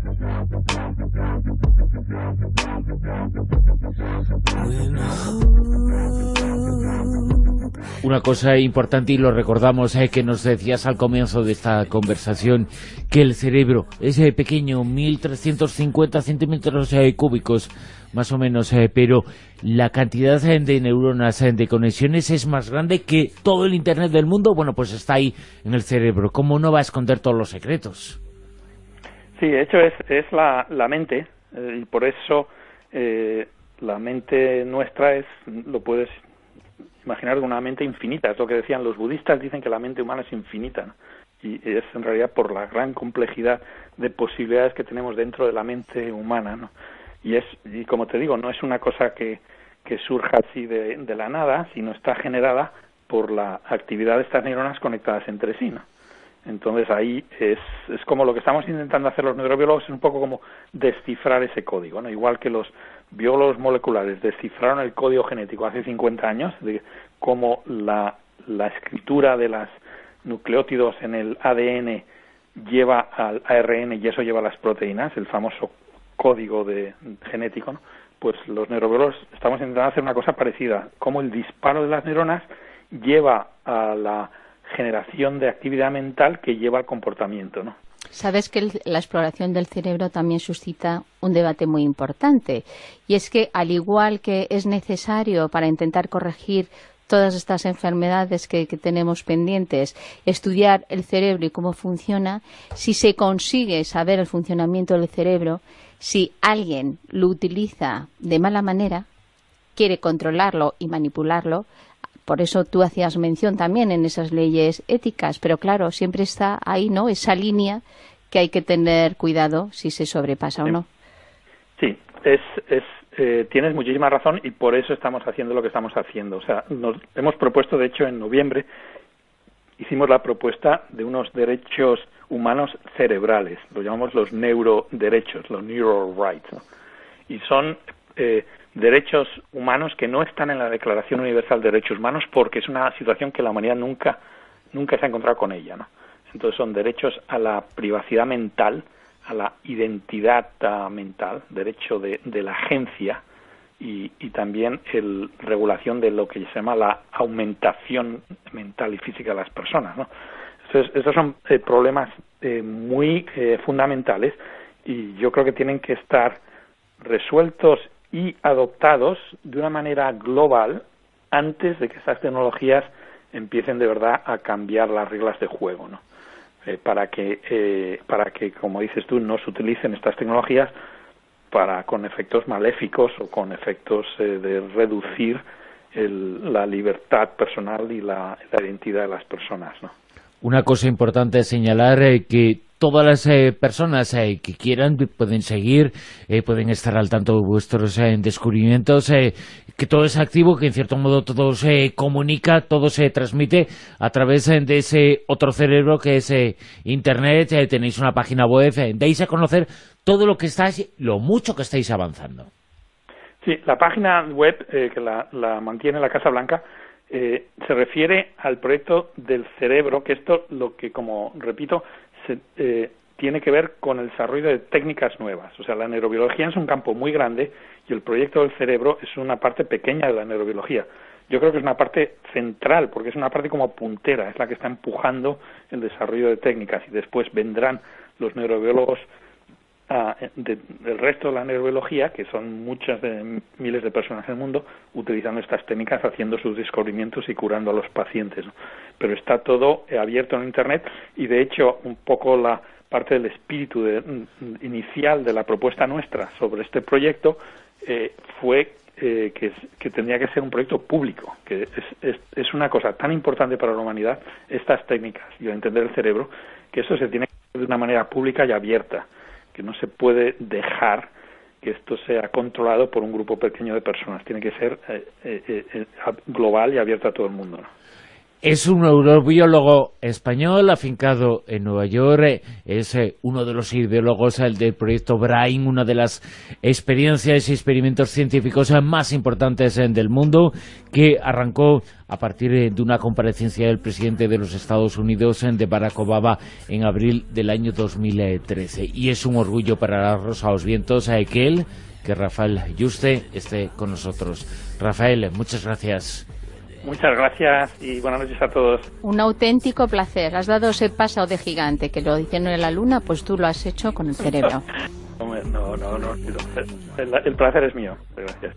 Una cosa importante, y lo recordamos, eh, que nos decías al comienzo de esta conversación, que el cerebro es eh, pequeño, mil trescientos cincuenta centímetros eh, cúbicos, más o menos, eh, pero la cantidad eh, de neuronas, eh, de conexiones es más grande que todo el Internet del mundo. Bueno, pues está ahí en el cerebro. ¿Cómo no va a esconder todos los secretos? Sí, de hecho es, es la, la mente, eh, y por eso eh, la mente nuestra es, lo puedes imaginar, una mente infinita. Es lo que decían los budistas, dicen que la mente humana es infinita, ¿no? Y es en realidad por la gran complejidad de posibilidades que tenemos dentro de la mente humana, ¿no? Y es, y como te digo, no es una cosa que, que surja así de, de la nada, sino está generada por la actividad de estas neuronas conectadas entre sí, ¿no? Entonces ahí es, es como lo que estamos intentando hacer los neurobiólogos, es un poco como descifrar ese código, ¿no? Igual que los biólogos moleculares descifraron el código genético hace cincuenta años, de cómo la, la escritura de los nucleótidos en el A D N lleva al A R N y eso lleva a las proteínas, el famoso código de, genético, ¿no? Pues los neurobiólogos estamos intentando hacer una cosa parecida, cómo el disparo de las neuronas lleva a la generación de actividad mental que lleva al comportamiento, ¿no? Sabes que el, la exploración del cerebro también suscita un debate muy importante, y es que al igual que es necesario para intentar corregir todas estas enfermedades que, que tenemos pendientes, estudiar el cerebro y cómo funciona, si se consigue saber el funcionamiento del cerebro, si alguien lo utiliza de mala manera, quiere controlarlo y manipularlo. Por eso tú hacías mención también en esas leyes éticas, pero claro, siempre está ahí, ¿no?, esa línea que hay que tener cuidado si se sobrepasa sí. o no. Sí, es, es eh, tienes muchísima razón, y por eso estamos haciendo lo que estamos haciendo. O sea, nos hemos propuesto, de hecho, en noviembre, hicimos la propuesta de unos derechos humanos cerebrales, lo llamamos los neuroderechos, los neural rights, ¿no? Y son eh, derechos humanos que no están en la Declaración Universal de Derechos Humanos, porque es una situación que la humanidad nunca nunca se ha encontrado con ella, ¿no? Entonces son derechos a la privacidad mental, a la identidad uh, mental, derecho de, de la agencia, y, y también el regulación de lo que se llama la aumentación mental y física de las personas, ¿no? Entonces, estos son eh, problemas eh, muy eh, fundamentales, y yo creo que tienen que estar resueltos y adoptados de una manera global antes de que estas tecnologías empiecen de verdad a cambiar las reglas de juego, ¿no? Eh, para que, eh, para que, como dices tú, no se utilicen estas tecnologías para con efectos maléficos o con efectos eh, de reducir el, la libertad personal y la, la identidad de las personas, ¿no? Una cosa importante es señalar eh, que todas las eh, personas eh, que quieran pueden seguir, eh, pueden estar al tanto de vuestros eh, descubrimientos, eh, que todo es activo, que en cierto modo todo se comunica, todo se transmite a través eh, de ese otro cerebro que es eh, Internet. Eh, tenéis una página web, eh, deis a conocer todo lo que estáis, lo mucho que estáis avanzando. Sí, la página web eh, que la, la mantiene la Casa Blanca eh, se refiere al proyecto del cerebro, que esto, lo que, como repito, se, eh, tiene que ver con el desarrollo de técnicas nuevas. O sea, la neurobiología es un campo muy grande y el proyecto del cerebro es una parte pequeña de la neurobiología. Yo creo que es una parte central, porque es una parte como puntera, es la que está empujando el desarrollo de técnicas, y después vendrán los neurobiólogos uh, de, del resto de la neurobiología, que son muchas de miles de personas en el mundo, utilizando estas técnicas, haciendo sus descubrimientos y curando a los pacientes, ¿no? Pero está todo eh, abierto en Internet, y de hecho un poco la parte del espíritu de, inicial de la propuesta nuestra sobre este proyecto eh, fue eh, que, es, que tendría que ser un proyecto público, que es, es, es una cosa tan importante para la humanidad, estas técnicas y el entender el cerebro, que eso se tiene que hacer de una manera pública y abierta, que no se puede dejar que esto sea controlado por un grupo pequeño de personas, tiene que ser eh, eh, eh, global y abierto a todo el mundo, ¿no? Es un neurobiólogo español afincado en Nueva York, es uno de los ideólogos del proyecto Brain, una de las experiencias y experimentos científicos más importantes del mundo, que arrancó a partir de una comparecencia del presidente de los Estados Unidos, de Barack Obama, en abril del año dos mil trece. Y es un orgullo para la Rosa de los Vientos que él, que Rafael Yuste, esté con nosotros. Rafael, muchas gracias. Muchas gracias y buenas noches a todos. Un auténtico placer. Has dado ese paso de gigante que lo hicieron en la luna, pues tú lo has hecho con el cerebro. No, no, no. El, el placer es mío. Gracias.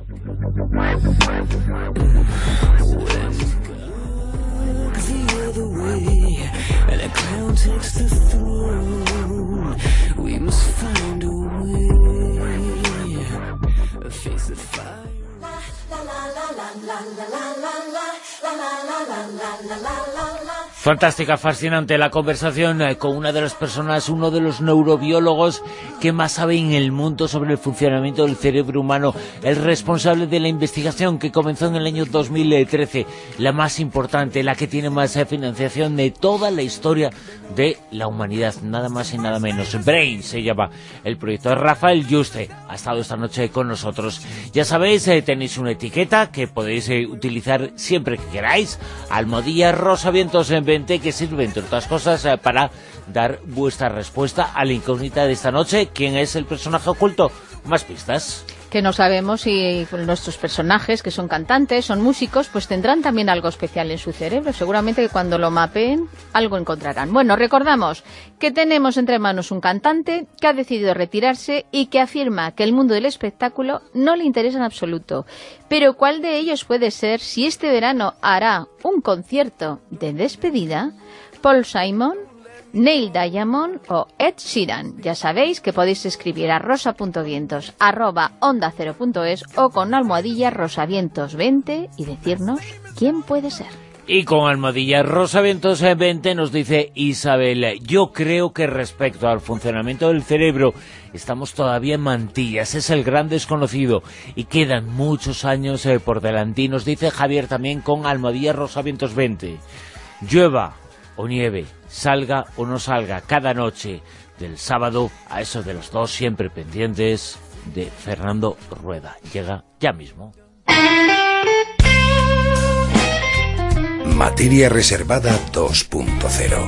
Fantástica, fascinante la conversación con una de las personas, uno de los neurobiólogos que más sabe en el mundo sobre el funcionamiento del cerebro humano, el responsable de la investigación que comenzó en el año dos mil trece, la más importante, la que tiene más financiación de toda la historia de la humanidad, nada más y nada menos. Brain se llama el proyecto. Rafael Yuste ha estado esta noche con nosotros. Ya sabéis, eh, tenéis una etiqueta que podéis eh, utilizar siempre que queráis, almohadilla Rosa Vientos en veinte, que sirve, entre otras cosas, eh, para dar vuestra respuesta a la incógnita de esta noche. ¿Quién es el personaje oculto? Más pistas. Que no sabemos si nuestros personajes, que son cantantes, son músicos, pues tendrán también algo especial en su cerebro. Seguramente que cuando lo mapeen, algo encontrarán. Bueno, recordamos que tenemos entre manos un cantante que ha decidido retirarse y que afirma que el mundo del espectáculo no le interesa en absoluto. Pero ¿cuál de ellos puede ser si este verano hará un concierto de despedida? ¿Paul Simon, Neil Diamond o Ed Sheeran? Ya sabéis que podéis escribir a rosa.vientos arroba onda cero punto es o con almohadilla rosavientos veinte y decirnos quién puede ser. Y con almohadilla rosavientos veinte nos dice Isabel: yo creo que respecto al funcionamiento del cerebro estamos todavía en mantillas, es el gran desconocido y quedan muchos años eh, por delante. Y nos dice Javier también con almohadilla rosavientos veinte: llueva o nieve, salga o no salga, cada noche del sábado a eso de las dos, siempre pendientes de Fernando Rueda. Llega ya mismo. Materia reservada dos punto cero.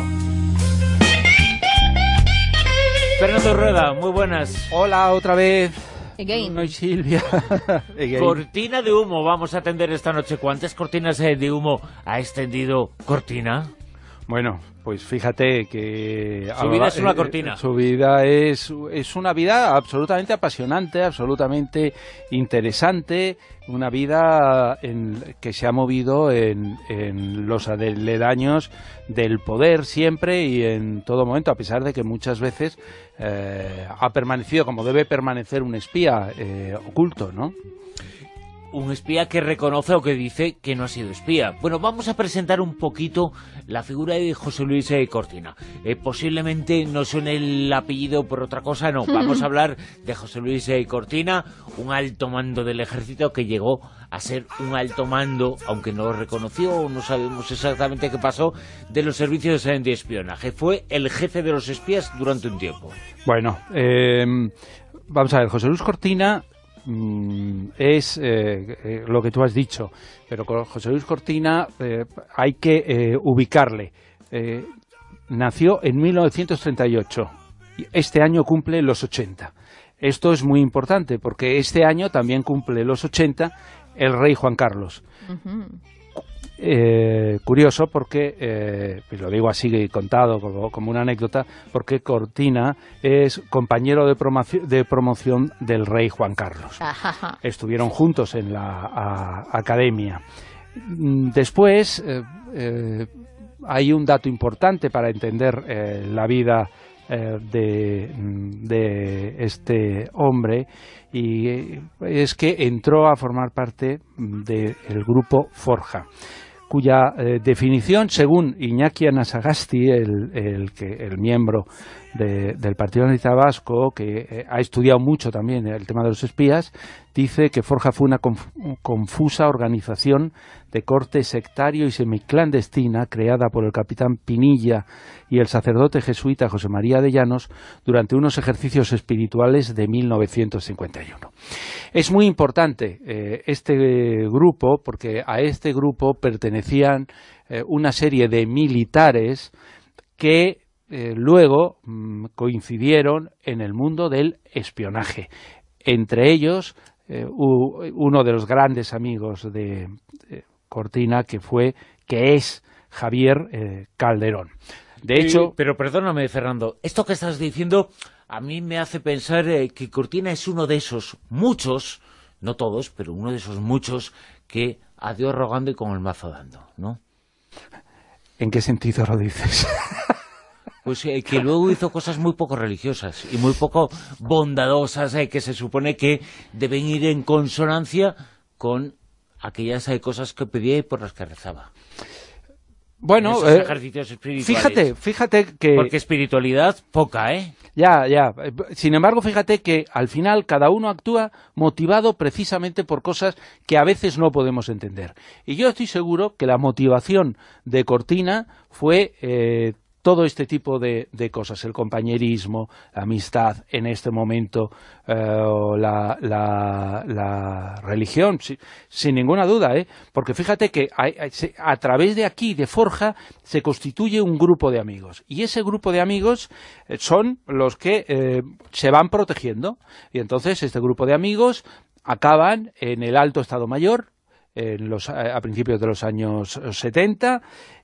Fernando Rueda, muy buenas. Hola, otra vez. Again. No, Silvia. Cortina de humo vamos a atender esta noche. ¿Cuántas cortinas de humo ha extendido Cortina? Bueno, pues fíjate que... Su vida es una cortina. Eh, su vida es, es una vida absolutamente apasionante, absolutamente interesante, una vida en, que se ha movido en, en los aledaños del poder siempre y en todo momento, a pesar de que muchas veces eh, ha permanecido como debe permanecer un espía eh, oculto, ¿no? Un espía que reconoce o que dice que no ha sido espía. Bueno, vamos a presentar un poquito la figura de José Luis eh, Cortina. Eh, posiblemente no suene el apellido por otra cosa, no. Vamos a hablar de José Luis eh, Cortina, un alto mando del ejército que llegó a ser un alto mando, aunque no lo reconoció, no sabemos exactamente qué pasó, de los servicios eh, de espionaje. Fue el jefe de los espías durante un tiempo. Bueno, eh, vamos a ver, José Luis Cortina es eh, eh, lo que tú has dicho, pero con José Luis Cortina eh, hay que eh, ubicarle. Eh, nació en mil novecientos treinta y ocho, este año cumple los ochenta. Esto es muy importante porque este año también cumple los ochenta el rey Juan Carlos. Uh-huh. Eh, curioso porque, eh, pues lo digo así contado como, como una anécdota, porque Cortina es compañero de, promoción, de promoción del rey Juan Carlos. Ajá. Estuvieron juntos en la a, academia. Después eh, eh, hay un dato importante para entender eh, la vida eh, de, de este hombre, y es que entró a formar parte del grupo Forja, cuya eh, definición, según Iñaki Anasagasti, el, el, que, el miembro de, del Partido Nacionalista Vasco, que eh, ha estudiado mucho también el tema de los espías, dice que Forja fue una conf confusa organización de corte sectario y semiclandestina creada por el capitán Pinilla y el sacerdote jesuita José María de Llanos durante unos ejercicios espirituales de mil novecientos cincuenta y uno. Es muy importante eh, este grupo, porque a este grupo pertenecían eh, una serie de militares que eh, luego mmm, coincidieron en el mundo del espionaje. Entre ellos, eh, uno de los grandes amigos de eh, Cortina, que fue, que es Javier eh, Calderón. De hecho... Sí, pero perdóname, Fernando, esto que estás diciendo a mí me hace pensar eh, que Cortina es uno de esos muchos, no todos, pero uno de esos muchos que a Dios rogando y con el mazo dando, ¿no? ¿En qué sentido lo dices? Pues eh, que luego hizo cosas muy poco religiosas y muy poco bondadosas, eh, que se supone que deben ir en consonancia con aquellas eh, cosas que pedía y por las que rezaba. Bueno, eh, fíjate, fíjate que... Porque espiritualidad, poca, ¿eh? Ya, ya. Sin embargo, fíjate que al final cada uno actúa motivado precisamente por cosas que a veces no podemos entender. Y yo estoy seguro que la motivación de Cortina fue... Eh, todo este tipo de, de cosas, el compañerismo, la amistad, en este momento eh, la, la, la religión, sí, sin ninguna duda, ¿eh? Porque fíjate que a, a, a través de aquí, de Forja, se constituye un grupo de amigos, y ese grupo de amigos eh, son los que eh, se van protegiendo, y entonces este grupo de amigos acaban en el Alto Estado Mayor, en los, a principios de los años setenta,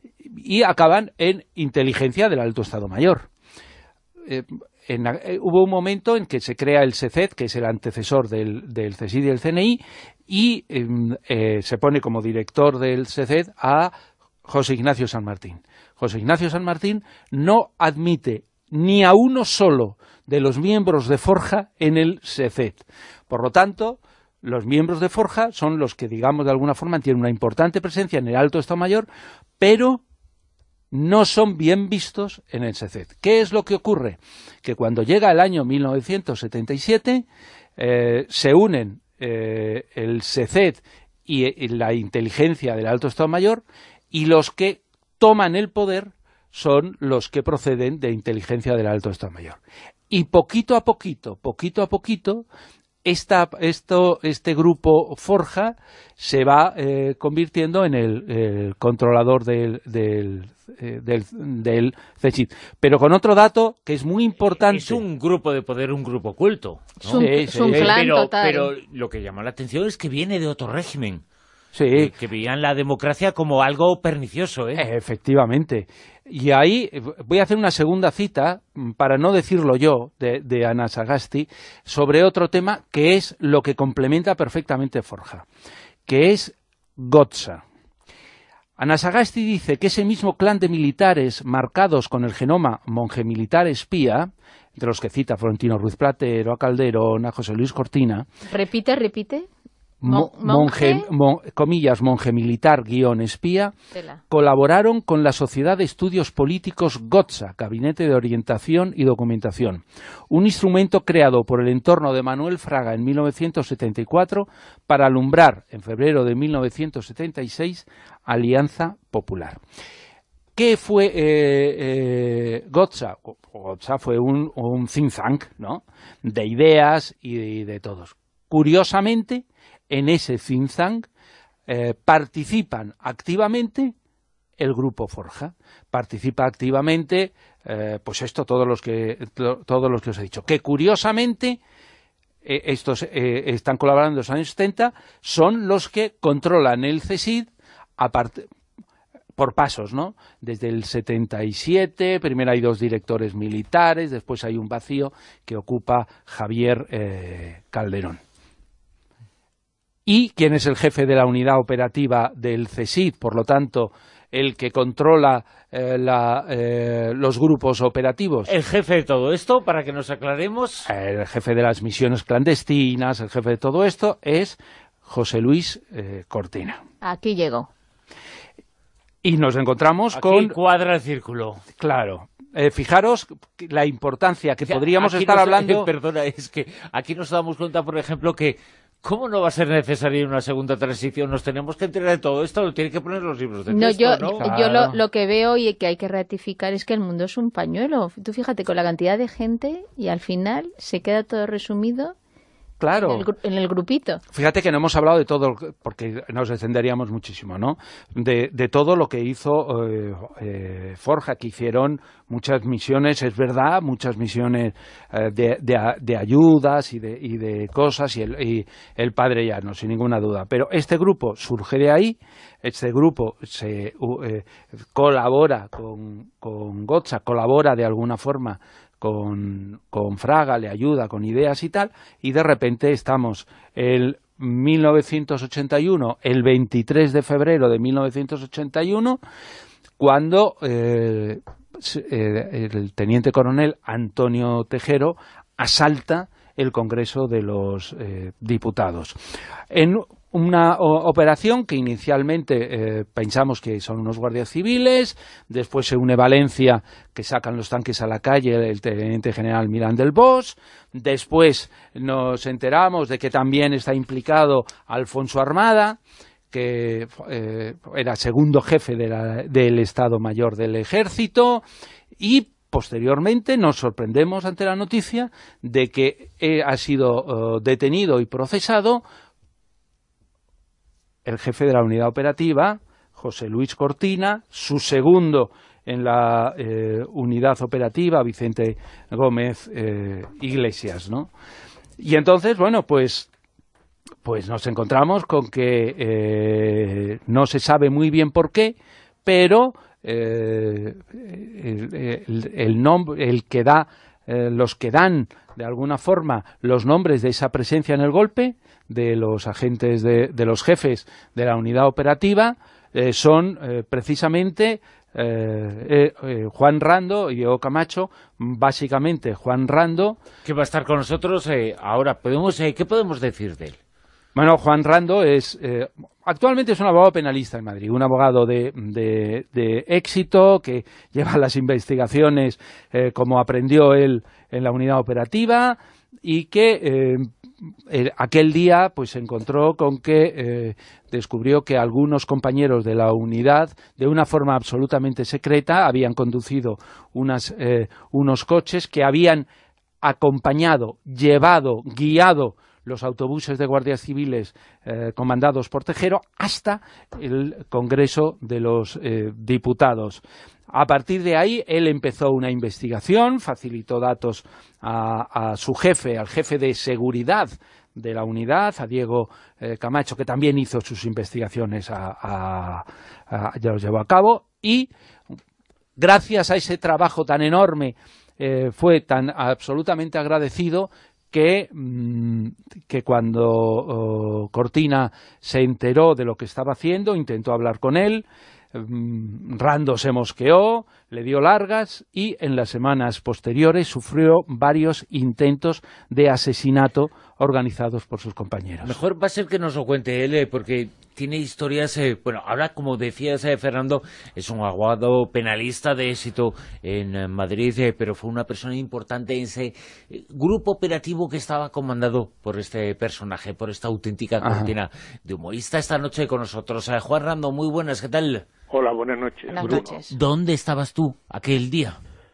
y acaban en inteligencia del Alto Estado Mayor. Eh, en, eh, hubo un momento en que se crea el SECED, que es el antecesor del, del CSIC y del C N I, y eh, eh, se pone como director del SECED a José Ignacio San Martín. José Ignacio San Martín no admite ni a uno solo de los miembros de Forja en el SECED. Por lo tanto, los miembros de Forja son los que, digamos, de alguna forma tienen una importante presencia en el Alto Estado Mayor, pero no son bien vistos en el SECED. ¿Qué es lo que ocurre? Que cuando llega el año mil novecientos setenta y siete, eh, se unen eh, el SECED y, y la inteligencia del Alto Estado Mayor, y los que toman el poder son los que proceden de inteligencia del Alto Estado Mayor. Y poquito a poquito, poquito a poquito, Esta, esto, este grupo Forja se va eh, convirtiendo en el, el controlador del, del, eh, del, del CSIC. Pero con otro dato que es muy importante. Es un grupo de poder, un grupo oculto, ¿no? Es un, Sí, es sí, un sí. clan pero, total. pero lo que llama la atención es que viene de otro régimen. Sí. Que, que veían la democracia como algo pernicioso, ¿eh? Efectivamente. Y ahí voy a hacer una segunda cita, para no decirlo yo, de, de Anasagasti, sobre otro tema que es lo que complementa perfectamente Forja, que es Gotza. Anasagasti dice que ese mismo clan de militares marcados con el genoma monje militar espía, entre los que cita a Florentino Ruiz Platero, a Calderón, a José Luis Cortina... Repite, repite. Mo monje, mon comillas, monje militar guión espía, Tela. colaboraron con la Sociedad de Estudios Políticos Gotza, Gabinete de Orientación y Documentación, un instrumento creado por el entorno de Manuel Fraga en mil novecientos setenta y cuatro para alumbrar, en febrero de mil novecientos setenta y seis, Alianza Popular. ¿Qué fue eh, eh, Gotza? Gotza fue un, un think tank, ¿no?, de ideas y de, y de todos. Curiosamente, en ese think tank eh, participan activamente el grupo Forja, participa activamente, eh, pues esto, todos los que to, todos los que os he dicho, que curiosamente eh, estos eh, están colaborando en los años setenta, son los que controlan el CSIC aparte, por pasos, ¿no? Desde el setenta y siete, primero hay dos directores militares, después hay un vacío que ocupa Javier eh, Calderón. ¿Y quién es el jefe de la unidad operativa del CSIC? Por lo tanto, el que controla eh, la, eh, los grupos operativos. El jefe de todo esto, para que nos aclaremos. El jefe de las misiones clandestinas, el jefe de todo esto es José Luis eh, Cortina. Aquí llegó. Y nos encontramos Aquí con... cuadra el círculo. Claro. Eh, fijaros la importancia que podríamos aquí estar nos, hablando... Eh, perdona, es que aquí nos damos cuenta, por ejemplo, que ¿cómo no va a ser necesaria una segunda transición? Nos tenemos que enterar de todo esto, lo tienen que poner los libros de no, texto, yo, ¿no? Yo Claro. lo, lo que veo y que hay que ratificar es que el mundo es un pañuelo. Tú fíjate, con la cantidad de gente y al final se queda todo resumido Claro. en el, en el grupito. Fíjate que no hemos hablado de todo, porque nos extenderíamos muchísimo, ¿no? De, de todo lo que hizo eh, eh, Forja, que hicieron muchas misiones, es verdad, muchas misiones eh, de, de, de ayudas y de, y de cosas, y el, y el Padre Llano, sin ninguna duda. Pero este grupo surge de ahí, este grupo se eh, colabora con, con Gotza, colabora de alguna forma Con, con Fraga, le ayuda con ideas y tal, y de repente estamos en mil novecientos ochenta y uno, el veintitrés de febrero de mil novecientos ochenta y uno, cuando eh, el teniente coronel Antonio Tejero asalta el Congreso de los eh, Diputados. En una operación que inicialmente eh, pensamos que son unos guardias civiles, después se une Valencia, que sacan los tanques a la calle, el teniente general Milán del Bosch, después nos enteramos de que también está implicado Alfonso Armada, que eh, era segundo jefe de la, del Estado Mayor del Ejército, y posteriormente nos sorprendemos ante la noticia de que eh, ha sido uh, detenido y procesado el jefe de la unidad operativa, José Luis Cortina, su segundo en la eh, unidad operativa, Vicente Gómez eh, Iglesias, ¿no? Y entonces, bueno, pues, pues nos encontramos con que eh, no se sabe muy bien por qué, pero eh, el, el, el, nombre, el que da, eh, los que dan de alguna forma los nombres de esa presencia en el golpe, de los agentes, de, de los jefes de la unidad operativa, eh, son eh, precisamente eh, eh, Juan Rando y Diego Camacho, básicamente Juan Rando. Que va a estar con nosotros eh, ahora. Podemos, eh, ¿qué podemos decir de él? Bueno, Juan Rando es eh, actualmente es un abogado penalista en Madrid, un abogado de, de, de éxito que lleva las investigaciones eh, como aprendió él en la unidad operativa y que eh, eh, aquel día pues se encontró con que eh, descubrió que algunos compañeros de la unidad, de una forma absolutamente secreta, habían conducido unas, eh, unos coches que habían acompañado, llevado, guiado los autobuses de guardias civiles eh, comandados por Tejero hasta el Congreso de los eh, Diputados. A partir de ahí, él empezó una investigación, facilitó datos a, a su jefe, al jefe de seguridad de la unidad, a Diego eh, Camacho, que también hizo sus investigaciones, a, a, a, ya los llevó a cabo, y gracias a ese trabajo tan enorme, eh, fue tan absolutamente agradecido que, que cuando oh, Cortina se enteró de lo que estaba haciendo, intentó hablar con él, Rando se mosqueó, le dio largas y en las semanas posteriores sufrió varios intentos de asesinato organizados por sus compañeros. Mejor va a ser que nos lo cuente él, eh, porque tiene historias, eh, bueno, ahora como decías, eh, Fernando, es un abogado penalista de éxito en eh, Madrid, eh, pero fue una persona importante en ese eh, grupo operativo que estaba comandado por este personaje, por esta auténtica cortina de humorista. Esta noche con nosotros, eh, Juan Rando, muy buenas, ¿qué tal? Hola, buenas noches. Buenas Bruno. noches. ¿Dónde estabas tú aquel día?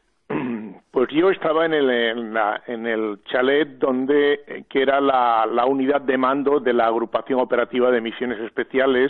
Pues yo estaba en el, en la, en el chalet donde, que era la, la unidad de mando de la agrupación operativa de misiones especiales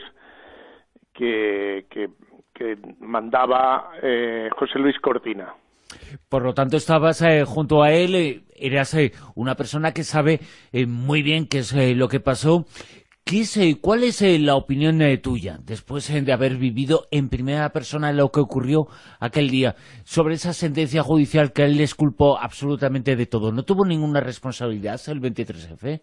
que, que, que mandaba eh, José Luis Cortina. Por lo tanto, estabas eh, junto a él, eh, eras eh, una persona que sabe eh, muy bien qué es eh, lo que pasó. ¿Qué es, eh, ¿Cuál es eh, la opinión eh, tuya, después eh, de haber vivido en primera persona lo que ocurrió aquel día, sobre esa sentencia judicial que él les culpó absolutamente de todo? ¿No tuvo ninguna responsabilidad el veintitrés efe?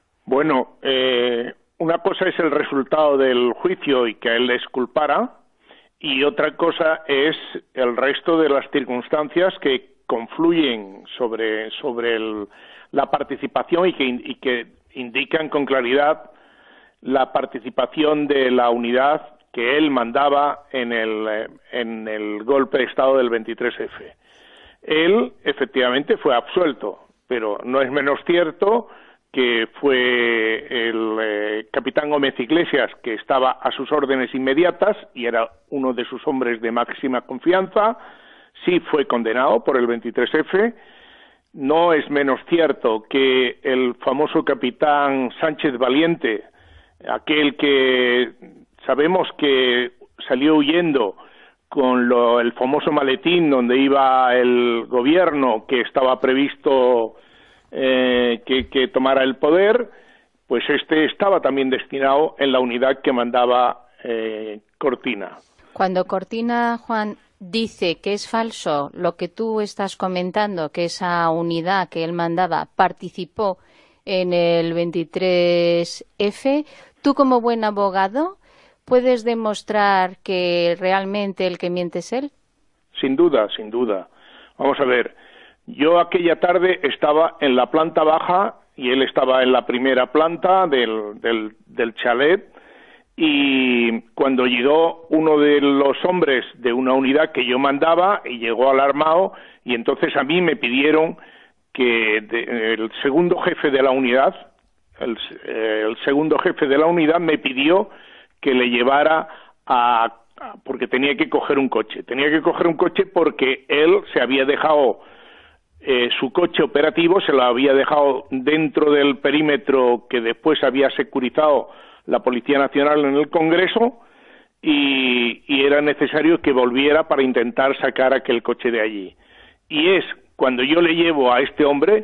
Bueno, eh, una cosa es el resultado del juicio y que a él les culpara, y otra cosa es el resto de las circunstancias que confluyen sobre, sobre el, la participación y que, y que indican con claridad la participación de la unidad que él mandaba en el, en el golpe de Estado del veintitrés efe. Él, efectivamente, fue absuelto, pero no es menos cierto que fue el eh, capitán Gómez Iglesias, que estaba a sus órdenes inmediatas y era uno de sus hombres de máxima confianza, sí fue condenado por el veintitrés efe. No es menos cierto que el famoso capitán Sánchez Valiente, aquel que sabemos que salió huyendo con lo, el famoso maletín donde iba el gobierno que estaba previsto eh, que, que tomara el poder, pues este estaba también destinado en la unidad que mandaba eh, Cortina. Cuando Cortina, Juan, dice que es falso lo que tú estás comentando, que esa unidad que él mandaba participó en el veintitrés efe, tú como buen abogado, ¿puedes demostrar que realmente el que miente es él? Sin duda, sin duda. Vamos a ver, yo aquella tarde estaba en la planta baja y él estaba en la primera planta del, del, del chalet, y cuando llegó uno de los hombres de una unidad que yo mandaba y llegó alarmado, y entonces a mí me pidieron que de, el segundo jefe de la unidad, el, eh, el segundo jefe de la unidad me pidió que le llevara a, a, porque tenía que coger un coche, tenía que coger un coche porque él se había dejado eh, su coche operativo, se lo había dejado dentro del perímetro que después había securizado la Policía Nacional en el Congreso, y, y era necesario que volviera para intentar sacar aquel coche de allí. Y es cuando yo le llevo a este hombre,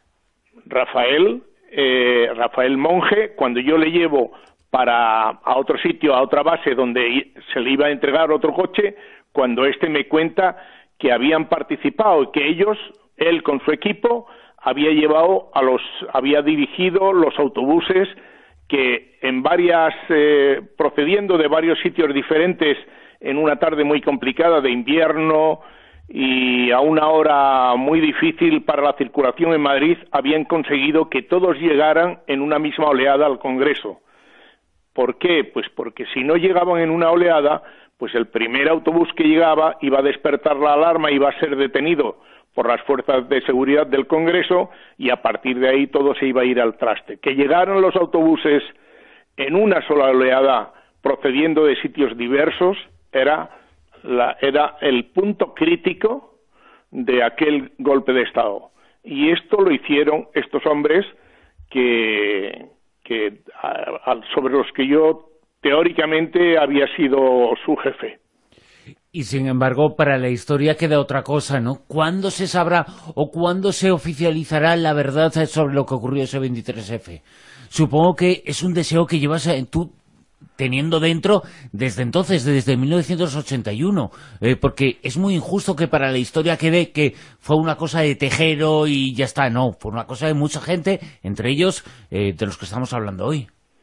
Rafael, eh, Rafael Monge, cuando yo le llevo para a otro sitio, a otra base donde se le iba a entregar otro coche, cuando este me cuenta que habían participado y que ellos, él con su equipo, había llevado a los, había dirigido los autobuses que en varias, eh, procediendo de varios sitios diferentes en una tarde muy complicada de invierno y a una hora muy difícil para la circulación en Madrid, habían conseguido que todos llegaran en una misma oleada al Congreso. ¿Por qué? Pues porque si no llegaban en una oleada, pues el primer autobús que llegaba iba a despertar la alarma y iba a ser detenido por las fuerzas de seguridad del Congreso, y a partir de ahí todo se iba a ir al traste. Que llegaron los autobuses en una sola oleada procediendo de sitios diversos era, la, era el punto crítico de aquel golpe de Estado. Y esto lo hicieron estos hombres que, que a, a, sobre los que yo teóricamente había sido su jefe. Y sin embargo, para la historia queda otra cosa, ¿no? ¿Cuándo se sabrá o cuándo se oficializará la verdad sobre lo que ocurrió ese veintitrés efe? Supongo que es un deseo que llevas tú teniendo dentro desde entonces, desde mil novecientos ochenta y uno, eh, porque es muy injusto que para la historia quede que fue una cosa de Tejero y ya está. No, fue una cosa de mucha gente, entre ellos eh, de los que estamos hablando hoy.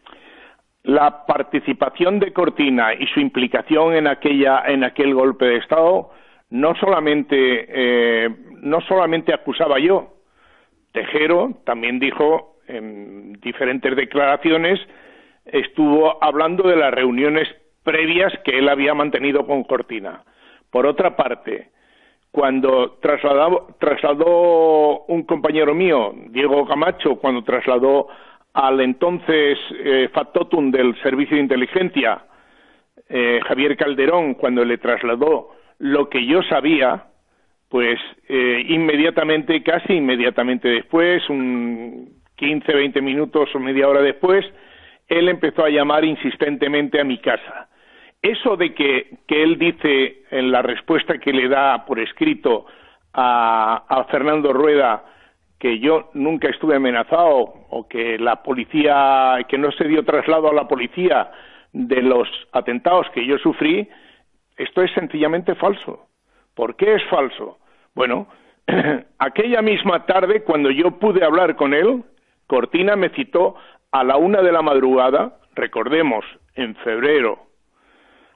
La participación de Cortina y su implicación en aquella en aquel golpe de Estado no solamente eh, no solamente acusaba yo. Tejero también dijo en diferentes declaraciones, estuvo hablando de las reuniones previas que él había mantenido con Cortina. Por otra parte, cuando trasladó, trasladó un compañero mío, Diego Camacho, cuando trasladó al entonces eh, factotum del Servicio de Inteligencia, eh, Javier Calderón, cuando le trasladó lo que yo sabía, pues eh, inmediatamente, casi inmediatamente después, un quince, veinte minutos o media hora después, él empezó a llamar insistentemente a mi casa. Eso de que, que él dice en la respuesta que le da por escrito a, a Fernando Rueda, que yo nunca estuve amenazado o que la policía, que no se dio traslado a la policía de los atentados que yo sufrí, esto es sencillamente falso. ¿Por qué es falso? Bueno, aquella misma tarde, cuando yo pude hablar con él, Cortina me citó a la una de la madrugada, recordemos, en febrero,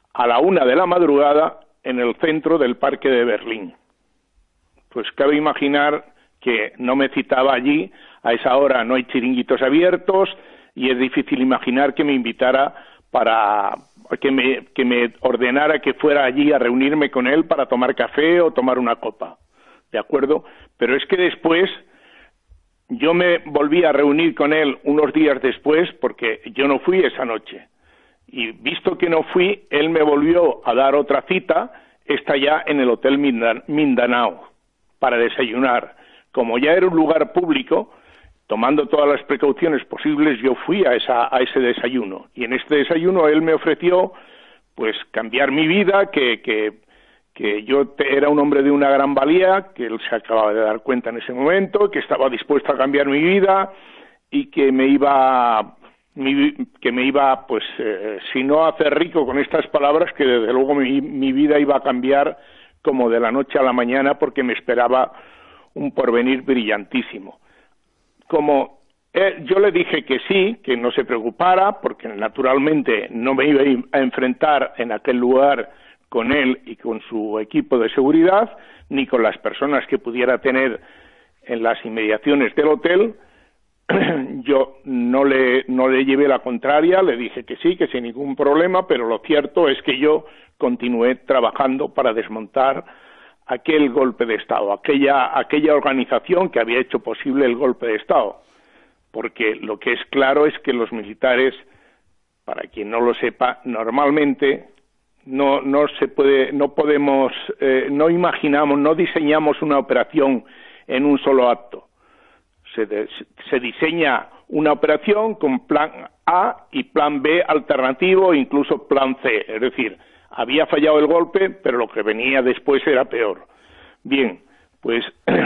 a la una de la madrugada en el centro del Parque de Berlín. Pues cabe imaginar que no me citaba allí, a esa hora no hay chiringuitos abiertos y es difícil imaginar que me invitara para que me, que me ordenara que fuera allí a reunirme con él para tomar café o tomar una copa, ¿de acuerdo? Pero es que después yo me volví a reunir con él unos días después porque yo no fui esa noche. Y visto que no fui, él me volvió a dar otra cita, esta ya en el Hotel Mindanao, para desayunar. Como ya era un lugar público, tomando todas las precauciones posibles, yo fui a, esa, a ese desayuno. Y en este desayuno él me ofreció, pues, cambiar mi vida, que, que, que yo te, era un hombre de una gran valía, que él se acababa de dar cuenta en ese momento, que estaba dispuesto a cambiar mi vida y que me iba... Mi, que me iba, pues, eh, si no a hacer rico con estas palabras, que desde luego mi, mi vida iba a cambiar como de la noche a la mañana, porque me esperaba un porvenir brillantísimo. Como eh, yo le dije que sí, que no se preocupara, porque naturalmente no me iba a enfrentar en aquel lugar con él y con su equipo de seguridad, ni con las personas que pudiera tener en las inmediaciones del hotel. Yo no le, no le llevé la contraria, le dije que sí, que sin ningún problema, pero lo cierto es que yo continué trabajando para desmontar aquel golpe de Estado, aquella, aquella organización que había hecho posible el golpe de Estado. Porque lo que es claro es que los militares, para quien no lo sepa, normalmente no, no se puede, no podemos, eh, no imaginamos, no diseñamos una operación en un solo acto. Se, de, se diseña una operación con plan A y plan B alternativo, incluso plan C. Es decir, había fallado el golpe, pero lo que venía después era peor. Bien, pues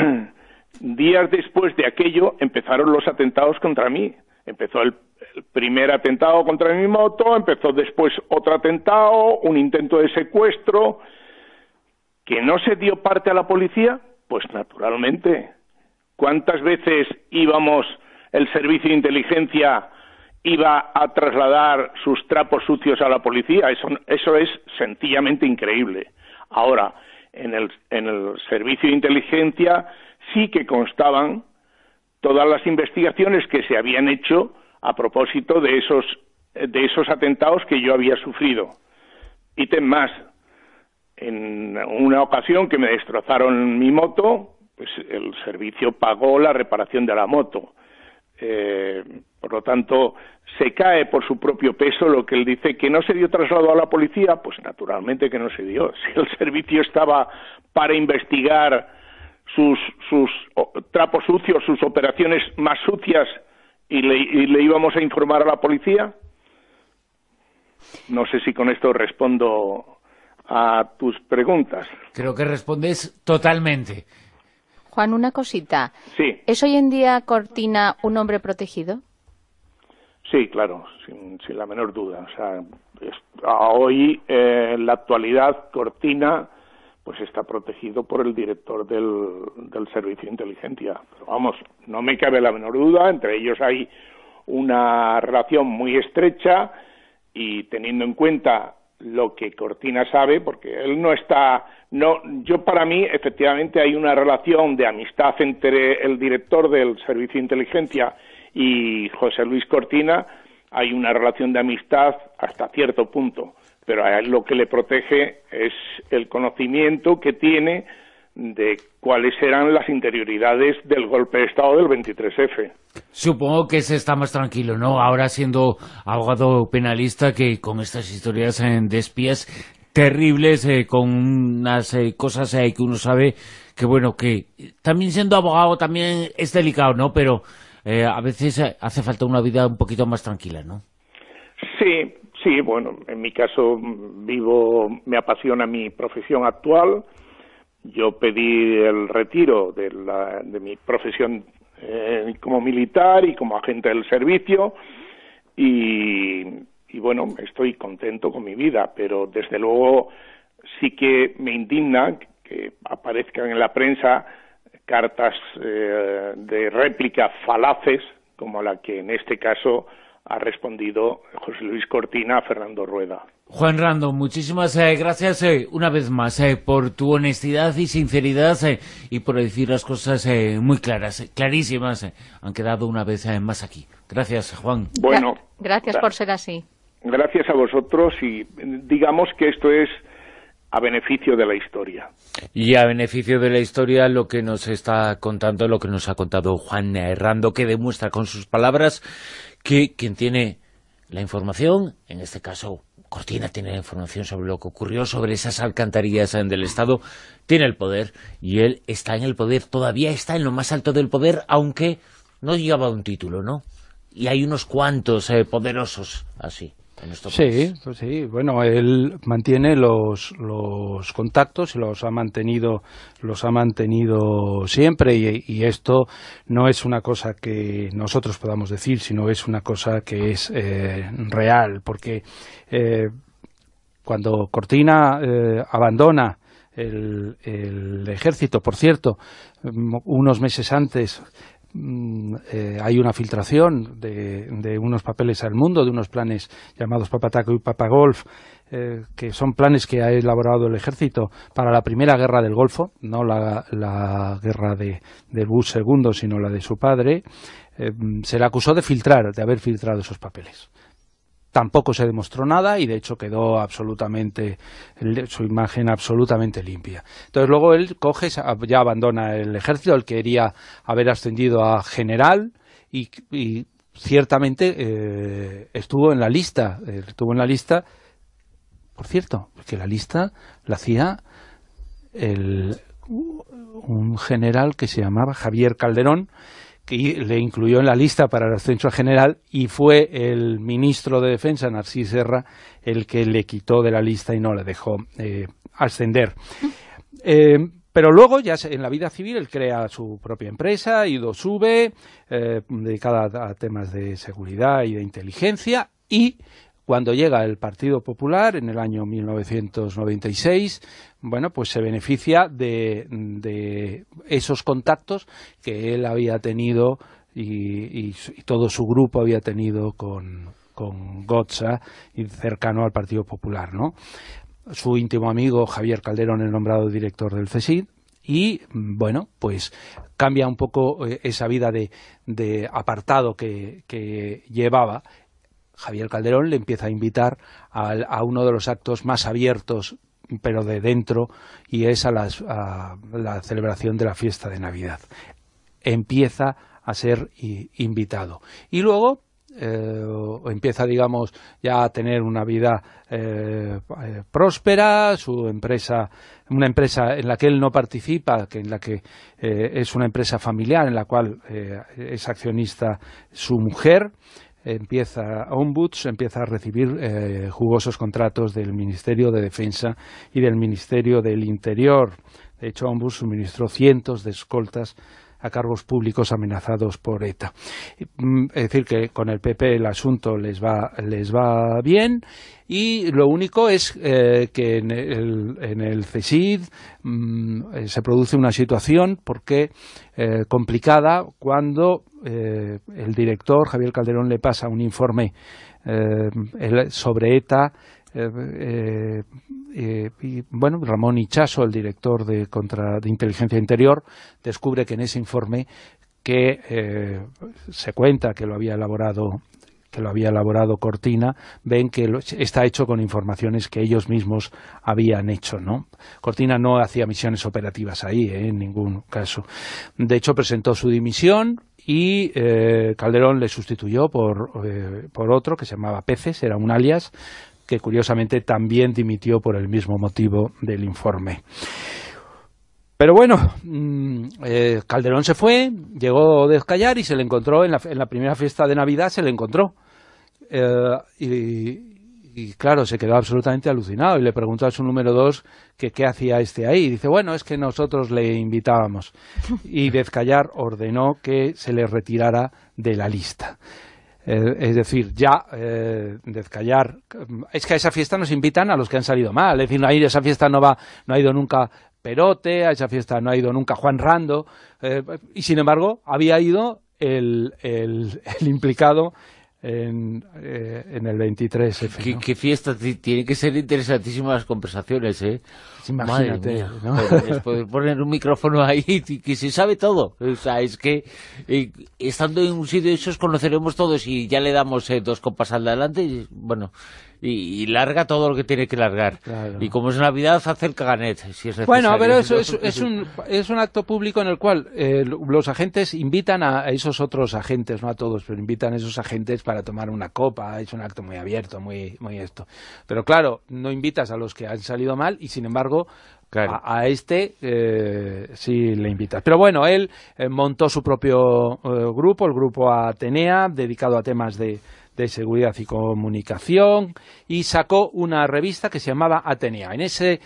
días después de aquello empezaron los atentados contra mí. Empezó el, el primer atentado contra mi moto, empezó después otro atentado, un intento de secuestro. ¿Que no se dio parte a la policía? Pues naturalmente. ¿Cuántas veces íbamos, el servicio de inteligencia iba a trasladar sus trapos sucios a la policía? Eso, eso es sencillamente increíble. Ahora, en el, en el servicio de inteligencia sí que constaban todas las investigaciones que se habían hecho a propósito de esos, de esos atentados que yo había sufrido. Ítem más, en una ocasión que me destrozaron mi moto, pues el servicio pagó la reparación de la moto. Eh, por lo tanto, se cae por su propio peso lo que él dice, que no se dio traslado a la policía. Pues naturalmente que no se dio. Si el servicio estaba para investigar sus, sus oh, trapos sucios, sus operaciones más sucias, y le, y le íbamos a informar a la policía. No sé si con esto respondo a tus preguntas. Creo que respondes totalmente. Juan, una cosita. Sí. ¿Es hoy en día Cortina un hombre protegido? Sí, claro, sin, sin la menor duda. O sea, es, hoy, eh, en la actualidad, Cortina pues está protegido por el director del, del Servicio de Inteligencia. Pero vamos, no me cabe la menor duda, entre ellos hay una relación muy estrecha y teniendo en cuenta lo que Cortina sabe, porque él no está, no, yo para mí efectivamente hay una relación de amistad entre el director del Servicio de Inteligencia y José Luis Cortina, hay una relación de amistad hasta cierto punto, pero a él lo que le protege es el conocimiento que tiene de cuáles eran las interioridades del golpe de Estado del veintitrés efe. Supongo que se está más tranquilo, ¿no? Ahora siendo abogado penalista, que con estas historias eh, de espías terribles, eh, con unas eh, cosas eh, que uno sabe que, bueno, que también siendo abogado también es delicado, ¿no? Pero eh, a veces hace falta una vida un poquito más tranquila, ¿no? Sí, sí, bueno, en mi caso vivo, me apasiona mi profesión actual. Yo pedí el retiro de, la, de mi profesión eh, como militar y como agente del servicio y, y bueno, estoy contento con mi vida, pero desde luego sí que me indigna que aparezcan en la prensa cartas eh, de réplica falaces como la que en este caso ha respondido José Luis Cortina a Fernando Rueda. Juan Rando, muchísimas eh, gracias eh, una vez más eh, por tu honestidad y sinceridad eh, y por decir las cosas eh, muy claras, eh, clarísimas. Eh, han quedado una vez eh, más aquí. Gracias, Juan. Bueno, gracias por ser así. Gracias a vosotros y digamos que esto es a beneficio de la historia. Y a beneficio de la historia lo que nos está contando, lo que nos ha contado Juan Rando, que demuestra con sus palabras que quien tiene la información, en este caso Cortina tiene la información sobre lo que ocurrió, sobre esas alcantarillas del Estado, tiene el poder, y él está en el poder, todavía está en lo más alto del poder, aunque no lleva un título, ¿no? Y hay unos cuantos eh, poderosos así. Sí, pues sí, bueno, él mantiene los, los contactos y los ha mantenido los ha mantenido siempre y, y esto no es una cosa que nosotros podamos decir, sino es una cosa que es eh, real, porque eh, cuando Cortina eh, abandona el, el ejército, por cierto, unos meses antes Eh, hay una filtración de, de unos papeles al mundo, de unos planes llamados Papataco y Papagolf, eh, que son planes que ha elaborado el ejército para la primera guerra del Golfo, no la, la guerra de, de Bush segundo, sino la de su padre. Eh, se le acusó de filtrar, de haber filtrado esos papeles. Tampoco se demostró nada y de hecho quedó absolutamente su imagen absolutamente limpia. Entonces luego él coge, ya abandona el ejército, él quería haber ascendido a general y, y ciertamente eh, estuvo en la lista, eh, estuvo en la lista, por cierto, porque la lista la hacía el, un general que se llamaba Javier Calderón, que le incluyó en la lista para el ascenso a general, y fue el ministro de Defensa, Narcís Serra, el que le quitó de la lista y no le dejó eh, ascender. Eh, pero luego, ya en la vida civil, él crea su propia empresa, Idosube, eh, dedicada a temas de seguridad y de inteligencia, y cuando llega el Partido Popular, en el año mil novecientos noventa y seis, bueno, pues se beneficia de, de esos contactos que él había tenido y, y, y todo su grupo había tenido con, con Gotza y cercano al Partido Popular, ¿no? Su íntimo amigo Javier Calderón, el nombrado director del C S I D, y bueno, pues cambia un poco esa vida de, de apartado que, que llevaba. Javier Calderón le empieza a invitar a, a uno de los actos más abiertos, pero de dentro, y es a, las, a la celebración de la fiesta de Navidad. Empieza a ser i, invitado. Y luego eh, empieza, digamos, ya a tener una vida eh, eh, próspera, su empresa, una empresa en la que él no participa, que en la que eh, es una empresa familiar, en la cual eh, es accionista su mujer. Empieza Ombuds, empieza a recibir eh, jugosos contratos del Ministerio de Defensa y del Ministerio del Interior. De hecho, Ombuds suministró cientos de escoltas a cargos públicos amenazados por ETA. Es decir, que con el P P el asunto les va, les va bien, y lo único es eh, que en el, en el C S I D mmm, se produce una situación porque eh, complicada cuando eh, el director Javier Calderón le pasa un informe eh, el, sobre ETA. Eh, eh, eh, y bueno, Ramón Ichaso, el director de, contra, de Inteligencia Interior, descubre que en ese informe que eh, se cuenta que lo había elaborado que lo había elaborado Cortina, ven que lo, está hecho con informaciones que ellos mismos habían hecho, ¿no? Cortina no hacía misiones operativas ahí, ¿eh? En ningún caso. De hecho, presentó su dimisión y eh, Calderón le sustituyó por, eh, por otro que se llamaba Peces, era un alias, que curiosamente también dimitió por el mismo motivo del informe. Pero bueno, eh, Calderón se fue, llegó a Descallar y se le encontró, en la, en la primera fiesta de Navidad se le encontró. Eh, y, y claro, se quedó absolutamente alucinado y le preguntó a su número dos que qué hacía este ahí. Y dice, bueno, es que nosotros le invitábamos. Y Descallar ordenó que se le retirara de la lista. Eh, es decir, ya eh, Descallar, es que a esa fiesta nos invitan a los que han salido mal, es decir, no, a esa fiesta no va, no ha ido nunca Perote, a esa fiesta no ha ido nunca Juan Rando, eh, y sin embargo había ido el, el, el implicado en, eh, en el veintitrés F. ¿Qué, ¿no? qué fiesta? Tiene que ser interesantísimas las conversaciones, ¿eh? Imagínate, ¿no? Es poder poner un micrófono ahí y que se sabe todo. O sea, es que eh, estando en un sitio de esos conoceremos todos y ya le damos eh, dos copas al de adelante y, bueno, y, y larga todo lo que tiene que largar. Claro. Y como es Navidad, hace el caganet, si es necesario. Bueno, pero eso es, es, un, es un acto público en el cual eh, los agentes invitan a esos otros agentes, no a todos, pero invitan a esos agentes para tomar una copa. Es un acto muy abierto, muy, muy esto. Pero claro, no invitas a los que han salido mal y sin embargo Claro. A, a este eh, sí le invitas. Pero bueno, él eh, montó su propio eh, grupo, el grupo Atenea, dedicado a temas de, de seguridad y comunicación, y sacó una revista que se llamaba Atenea. En ese,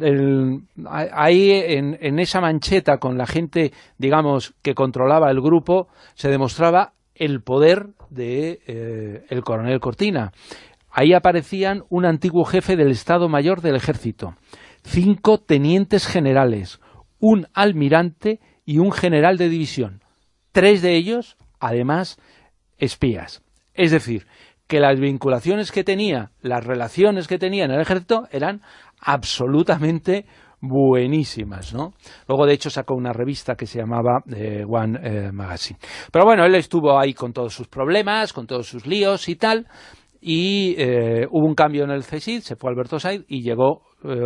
el, ahí en, en esa mancheta con la gente, digamos, que controlaba el grupo, se demostraba el poder de eh, el coronel Cortina. Ahí aparecían un antiguo jefe del Estado Mayor del Ejército, cinco tenientes generales, un almirante y un general de división. Tres de ellos, además, espías. Es decir, que las vinculaciones que tenía, las relaciones que tenía en el ejército eran absolutamente buenísimas, ¿no? Luego, de hecho, sacó una revista que se llamaba eh, One eh, Magazine. Pero bueno, él estuvo ahí con todos sus problemas, con todos sus líos y tal, y eh, hubo un cambio en el C S I D, se fue Alberto Saiz y llegó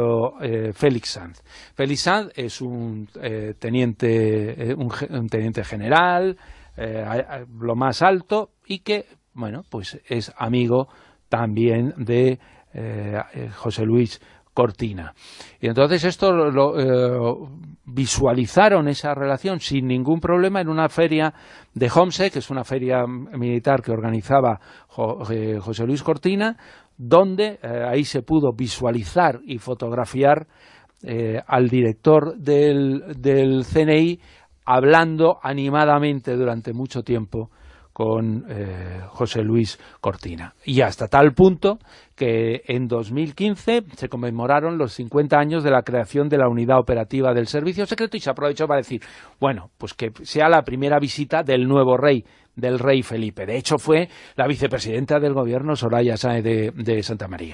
eh, Félix Sanz. Félix Sanz es un eh, teniente eh, un, un teniente general, eh, lo más alto, y que, bueno, pues es amigo también de eh, José Luis Cortina. Y entonces esto lo, lo eh, visualizaron esa relación sin ningún problema en una feria de Homse, que es una feria militar que organizaba jo, eh, José Luis Cortina, donde eh, ahí se pudo visualizar y fotografiar eh, al director del, del C N I hablando animadamente durante mucho tiempo con eh, José Luis Cortina. Y hasta tal punto que en dos mil quince se conmemoraron los cincuenta años de la creación de la Unidad Operativa del Servicio Secreto, y se aprovechó para decir, bueno, pues que sea la primera visita del nuevo rey, del rey Felipe. De hecho, fue la vicepresidenta del gobierno, Soraya Sáenz de, de Santa María.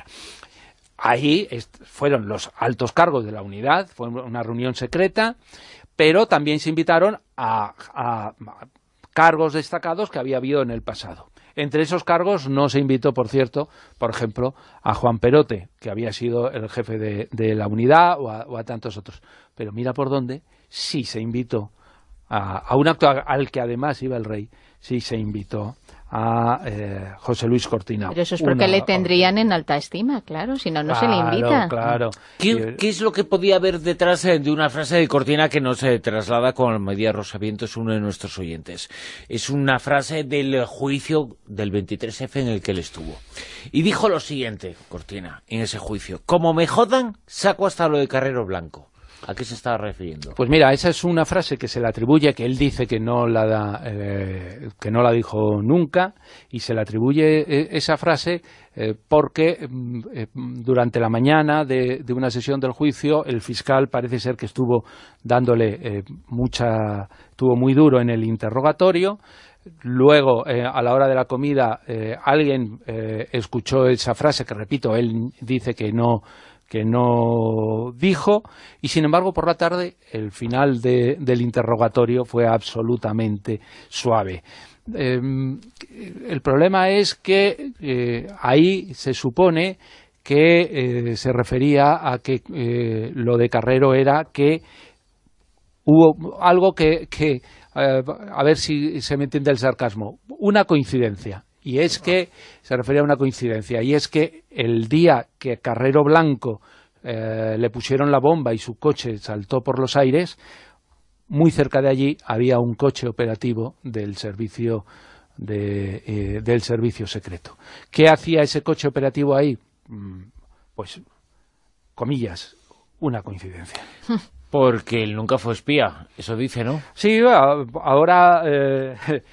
Ahí fueron los altos cargos de la unidad, fue una reunión secreta, pero también se invitaron a, a, a cargos destacados que había habido en el pasado. Entre esos cargos no se invitó, por cierto, por ejemplo, a Juan Perote, que había sido el jefe de, de la unidad, o a, o a tantos otros. Pero mira por dónde, sí se invitó a, a un acto al que además iba el rey, sí se invitó a eh, José Luis Cortina. Pero eso es porque una, le tendrían en alta estima, claro, si no, no claro, se le invita. Claro. ¿Qué, ¿Qué es lo que podía haber detrás de una frase de Cortina que nos eh, traslada con Almeida Rosavientos, uno de nuestros oyentes? Es una frase del juicio del veintitrés efe en el que él estuvo. Y dijo lo siguiente, Cortina, en ese juicio: como me jodan, saco hasta lo de Carrero Blanco. ¿A qué se estaba refiriendo? Pues mira, esa es una frase que se le atribuye, que él dice que no la da, eh, que no la dijo nunca, y se le atribuye eh, esa frase eh, porque eh, durante la mañana de, de una sesión del juicio el fiscal parece ser que estuvo dándole eh, mucha, estuvo muy duro en el interrogatorio. Luego, eh, a la hora de la comida, eh, alguien eh, escuchó esa frase, que repito, él dice que no que no dijo, y sin embargo por la tarde el final de, del interrogatorio fue absolutamente suave. Eh, el problema es que eh, ahí se supone que eh, se refería a que eh, lo de Carrero era que hubo algo que, que eh, a ver si se me entiende el sarcasmo, una coincidencia. Y es que, se refería a una coincidencia, y es que el día que Carrero Blanco eh, le pusieron la bomba y su coche saltó por los aires, muy cerca de allí había un coche operativo del servicio, de, eh, del servicio secreto. ¿Qué hacía ese coche operativo ahí? Pues, comillas, una coincidencia. Porque él nunca fue espía, eso dice, ¿no? Sí, ahora... Eh,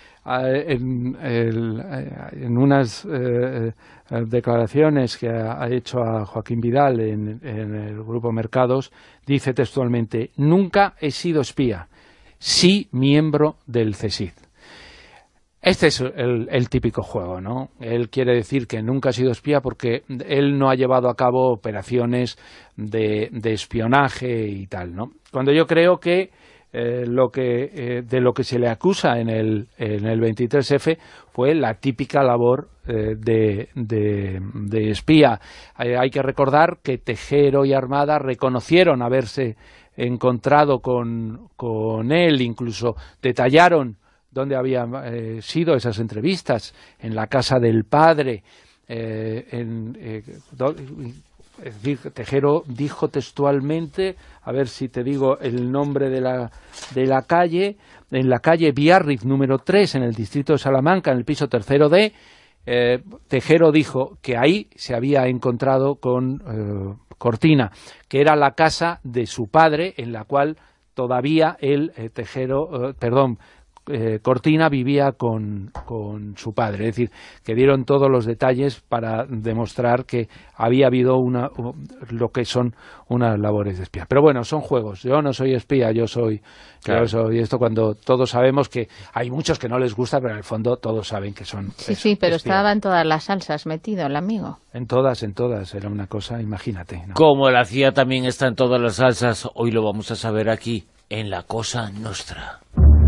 En, el, en unas eh, declaraciones que ha hecho a Joaquín Vidal en, en el Grupo Mercados, dice textualmente: nunca he sido espía, sí miembro del C S I D. Este es el, el típico juego, ¿no? Él quiere decir que nunca ha sido espía porque él no ha llevado a cabo operaciones de, de espionaje y tal, ¿no? Cuando yo creo que eh, lo que eh, de lo que se le acusa en el, en el veintitrés efe fue la típica labor eh, de, de, de espía. Eh, hay que recordar que Tejero y Armada reconocieron haberse encontrado con, con él, incluso detallaron dónde habían eh, sido esas entrevistas, en la casa del padre. Eh, en, eh, do, es decir, Tejero dijo textualmente, a ver si te digo el nombre de la, de la calle, en la calle Biarritz número tres, en el distrito de Salamanca, en el piso tercero D, eh, Tejero dijo que ahí se había encontrado con eh, Cortina, que era la casa de su padre, en la cual todavía el eh, Tejero, eh, perdón, Eh, Cortina vivía con, con su padre, es decir, que dieron todos los detalles para demostrar que había habido una, lo que son unas labores de espía. Pero bueno, son juegos, yo no soy espía, yo soy, claro. yo soy esto cuando todos sabemos que hay muchos que no les gusta, pero en el fondo todos saben que son Sí, eso, sí, pero espía. estaba en todas las salsas metido el amigo. En todas, en todas, era una cosa, imagínate, ¿no? Como la C I A también está en todas las salsas, hoy lo vamos a saber aquí, en La Cosa Nostra.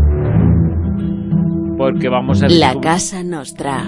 Porque vamos a La Casa Nostra.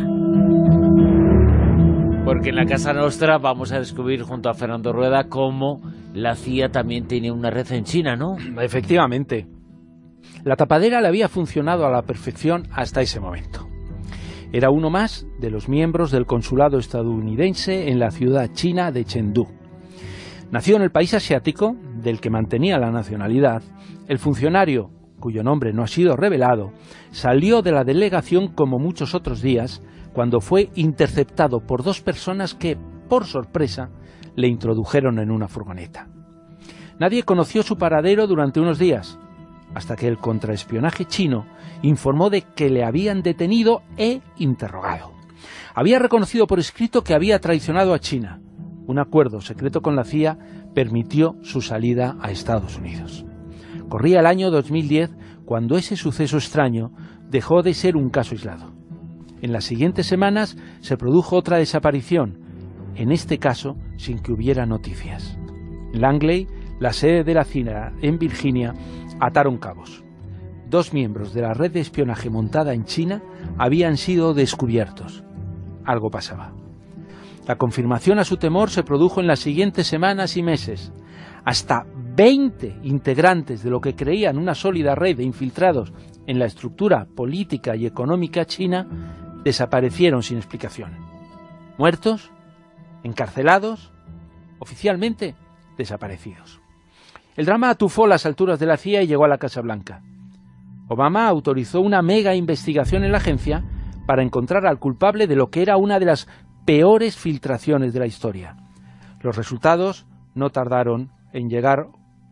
Porque en La Casa Nostra vamos a descubrir junto a Fernando Rueda cómo la C I A también tiene una red en China, ¿no? Efectivamente. La tapadera le había funcionado a la perfección hasta ese momento. Era uno más de los miembros del consulado estadounidense en la ciudad china de Chengdu. Nació en el país asiático, del que mantenía la nacionalidad, el funcionario, cuyo nombre no ha sido revelado, salió de la delegación como muchos otros días, cuando fue interceptado por dos personas que, por sorpresa, le introdujeron en una furgoneta. Nadie conoció su paradero durante unos días, hasta que el contraespionaje chino informó de que le habían detenido e interrogado. Había reconocido por escrito que había traicionado a China. Un acuerdo secreto con la C I A permitió su salida a Estados Unidos. Corría el año dos mil diez cuando ese suceso extraño dejó de ser un caso aislado. En las siguientes semanas se produjo otra desaparición, en este caso sin que hubiera noticias. En Langley, la sede de la C I A en Virginia, ataron cabos. Dos miembros de la red de espionaje montada en China habían sido descubiertos. Algo pasaba. La confirmación a su temor se produjo en las siguientes semanas y meses. Hasta veinte integrantes de lo que creían una sólida red de infiltrados en la estructura política y económica china desaparecieron sin explicación. Muertos, encarcelados, oficialmente desaparecidos. El drama atufó las alturas de la C I A y llegó a la Casa Blanca. Obama autorizó una mega investigación en la agencia para encontrar al culpable de lo que era una de las peores filtraciones de la historia. Los resultados no tardaron en llegar.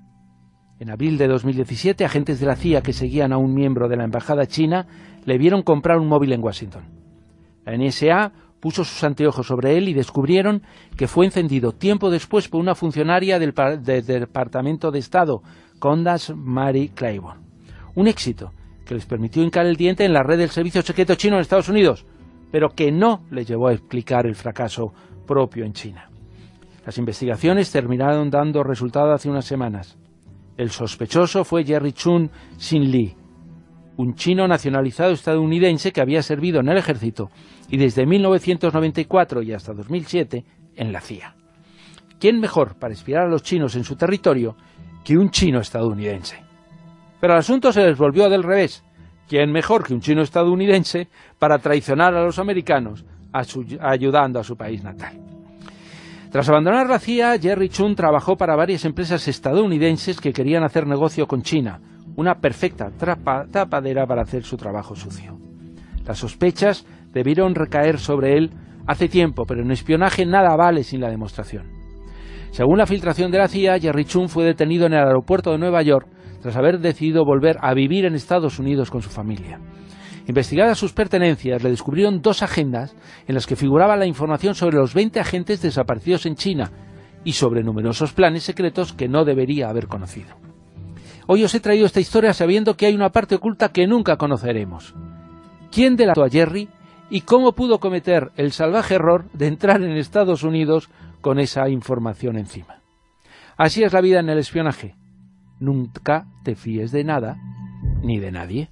En abril de dos mil diecisiete, agentes de la C I A que seguían a un miembro de la embajada china le vieron comprar un móvil en Washington. La N S A puso sus anteojos sobre él y descubrieron que fue encendido tiempo después por una funcionaria del, del Departamento de Estado, Condas Mary Claiborne. Un éxito que les permitió hincar el diente en la red del servicio secreto chino en Estados Unidos, pero que no les llevó a explicar el fracaso propio en China. Las investigaciones terminaron dando resultado hace unas semanas. El sospechoso fue Jerry Chun Sin Lee, un chino nacionalizado estadounidense que había servido en el ejército y desde mil novecientos noventa y cuatro y hasta dos mil siete en la C I A. ¿Quién mejor para espiar a los chinos en su territorio que un chino estadounidense? Pero el asunto se les volvió del revés. ¿Quién mejor que un chino estadounidense para traicionar a los americanos a su, ayudando a su país natal? Tras abandonar la C I A, Jerry Chun trabajó para varias empresas estadounidenses que querían hacer negocio con China, una perfecta trapa, tapadera para hacer su trabajo sucio. Las sospechas debieron recaer sobre él hace tiempo, pero en espionaje nada vale sin la demostración. Según la filtración de la C I A, Jerry Chun fue detenido en el aeropuerto de Nueva York tras haber decidido volver a vivir en Estados Unidos con su familia. Investigadas sus pertenencias, le descubrieron dos agendas en las que figuraba la información sobre los veinte agentes desaparecidos en China y sobre numerosos planes secretos que no debería haber conocido. Hoy os he traído esta historia sabiendo que hay una parte oculta que nunca conoceremos. quién delató a Jerry y cómo pudo cometer el salvaje error de entrar en Estados Unidos con esa información encima. Así es la vida en el espionaje. Nunca te fíes de nada ni de nadie.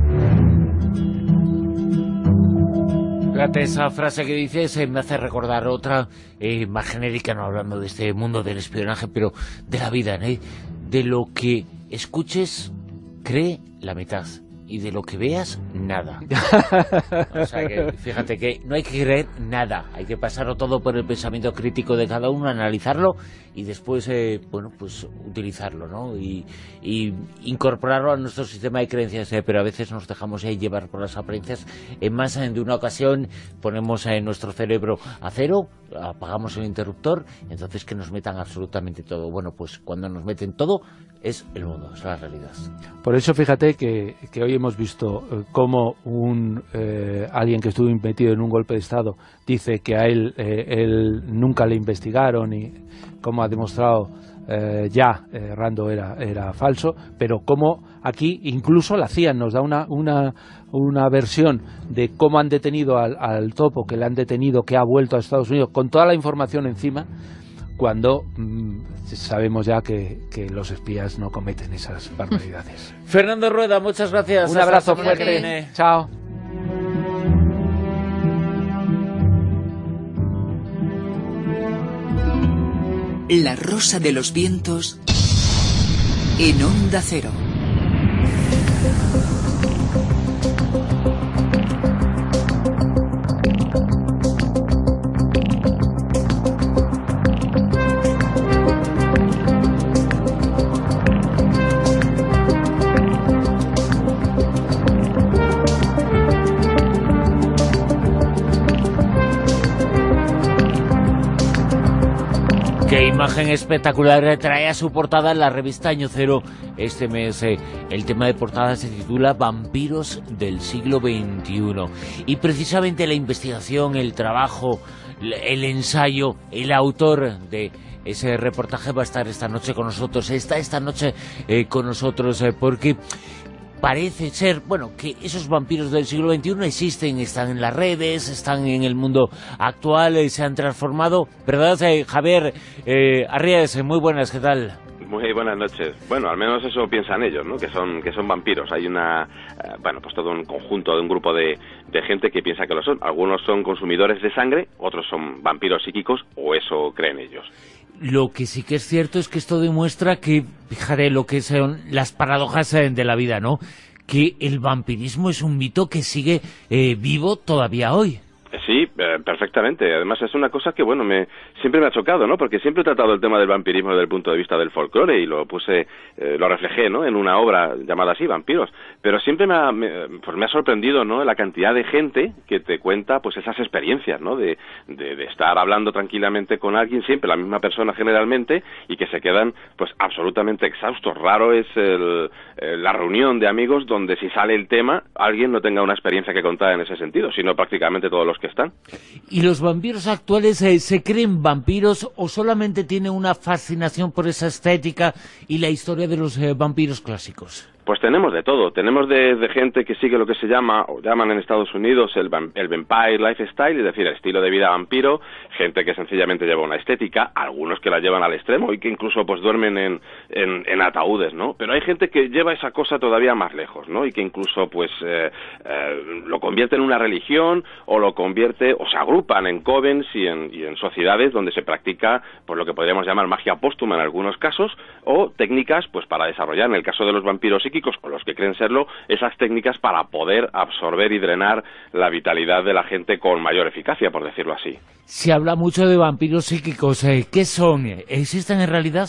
Fíjate, esa frase que dices eh, me hace recordar otra eh, más genérica, no hablando de este mundo del espionaje, pero de la vida, ¿eh? De lo que escuches, cree la mitad, y de lo que veas, nada. O sea que, fíjate que no hay que creer nada, hay que pasarlo todo por el pensamiento crítico de cada uno, analizarlo y después, eh, bueno, pues utilizarlo, ¿no? Y, y incorporarlo a nuestro sistema de creencias, eh, pero a veces nos dejamos eh, llevar por las apariencias. En más de una ocasión ponemos eh, nuestro cerebro a cero, apagamos el interruptor, entonces que nos metan absolutamente todo. Bueno, pues cuando nos meten todo es el mundo, es la realidad. Por eso fíjate que, que hoy hemos visto eh, cómo un eh, alguien que estuvo metido en un golpe de Estado dice que a él, eh, él nunca le investigaron, y cómo ha demostrado eh, ya eh, Rando era, era falso, pero cómo aquí incluso la C I A nos da una, una, una versión de cómo han detenido al, al topo, que le han detenido, que ha vuelto a Estados Unidos con toda la información encima, cuando mmm, sabemos ya que, que los espías no cometen esas barbaridades. Fernando Rueda, muchas gracias. Un abrazo fuerte. Chao. La Rosa de los Vientos en Onda Cero. Qué imagen espectacular trae a su portada la revista Año Cero este mes. Eh, el tema de portada se titula Vampiros del siglo veintiuno. Y precisamente la investigación, el trabajo, el ensayo, el autor de ese reportaje va a estar esta noche con nosotros. Está esta noche eh, con nosotros eh, porque parece ser, bueno, que esos vampiros del siglo veintiuno existen, están en las redes, están en el mundo actual, eh, se han transformado, ¿verdad, eh, Javier eh, Arrías? Muy buenas, ¿qué tal? Muy buenas noches. Bueno, al menos eso piensan ellos, ¿no? Que son que son vampiros. Hay una, eh, bueno, pues todo un conjunto de un grupo de, de gente que piensa que lo son. Algunos son consumidores de sangre, otros son vampiros psíquicos, o eso creen ellos. Lo que sí que es cierto es que esto demuestra que, fíjate, lo que son las paradojas de la vida, ¿no? Que el vampirismo es un mito que sigue eh, vivo todavía hoy. Sí, eh, perfectamente. Además es una cosa que, bueno, me siempre me ha chocado, ¿no? Porque siempre he tratado el tema del vampirismo desde el punto de vista del folclore y lo puse, eh, lo reflejé, ¿no? En una obra llamada así, Vampiros. Pero siempre me ha, me, pues me ha sorprendido, ¿no? La cantidad de gente que te cuenta, pues esas experiencias, ¿no? De, de, de estar hablando tranquilamente con alguien, siempre la misma persona generalmente, y que se quedan, pues absolutamente exhaustos. Raro es el, eh, la reunión de amigos donde si sale el tema, alguien no tenga una experiencia que contar en ese sentido, sino prácticamente todos los que están. ¿Y los vampiros actuales eh, se creen vampiros o solamente tienen una fascinación por esa estética y la historia de los eh, vampiros clásicos? Pues tenemos de todo, tenemos de, de gente que sigue lo que se llama, o llaman en Estados Unidos, el, el Vampire Lifestyle, es decir, el estilo de vida vampiro, gente que sencillamente lleva una estética, algunos que la llevan al extremo y que incluso pues duermen en, en, en ataúdes, ¿no? Pero hay gente que lleva esa cosa todavía más lejos, ¿no? Y que incluso pues eh, eh, lo convierte en una religión o lo convierte, o se agrupan en covens y en, y en sociedades donde se practica pues lo que podríamos llamar magia póstuma en algunos casos, o técnicas pues para desarrollar, en el caso de los vampiros psíquicos, o los que creen serlo, esas técnicas para poder absorber y drenar la vitalidad de la gente con mayor eficacia, por decirlo así. Se habla mucho de vampiros psíquicos. ¿Qué son? ¿Existen en realidad?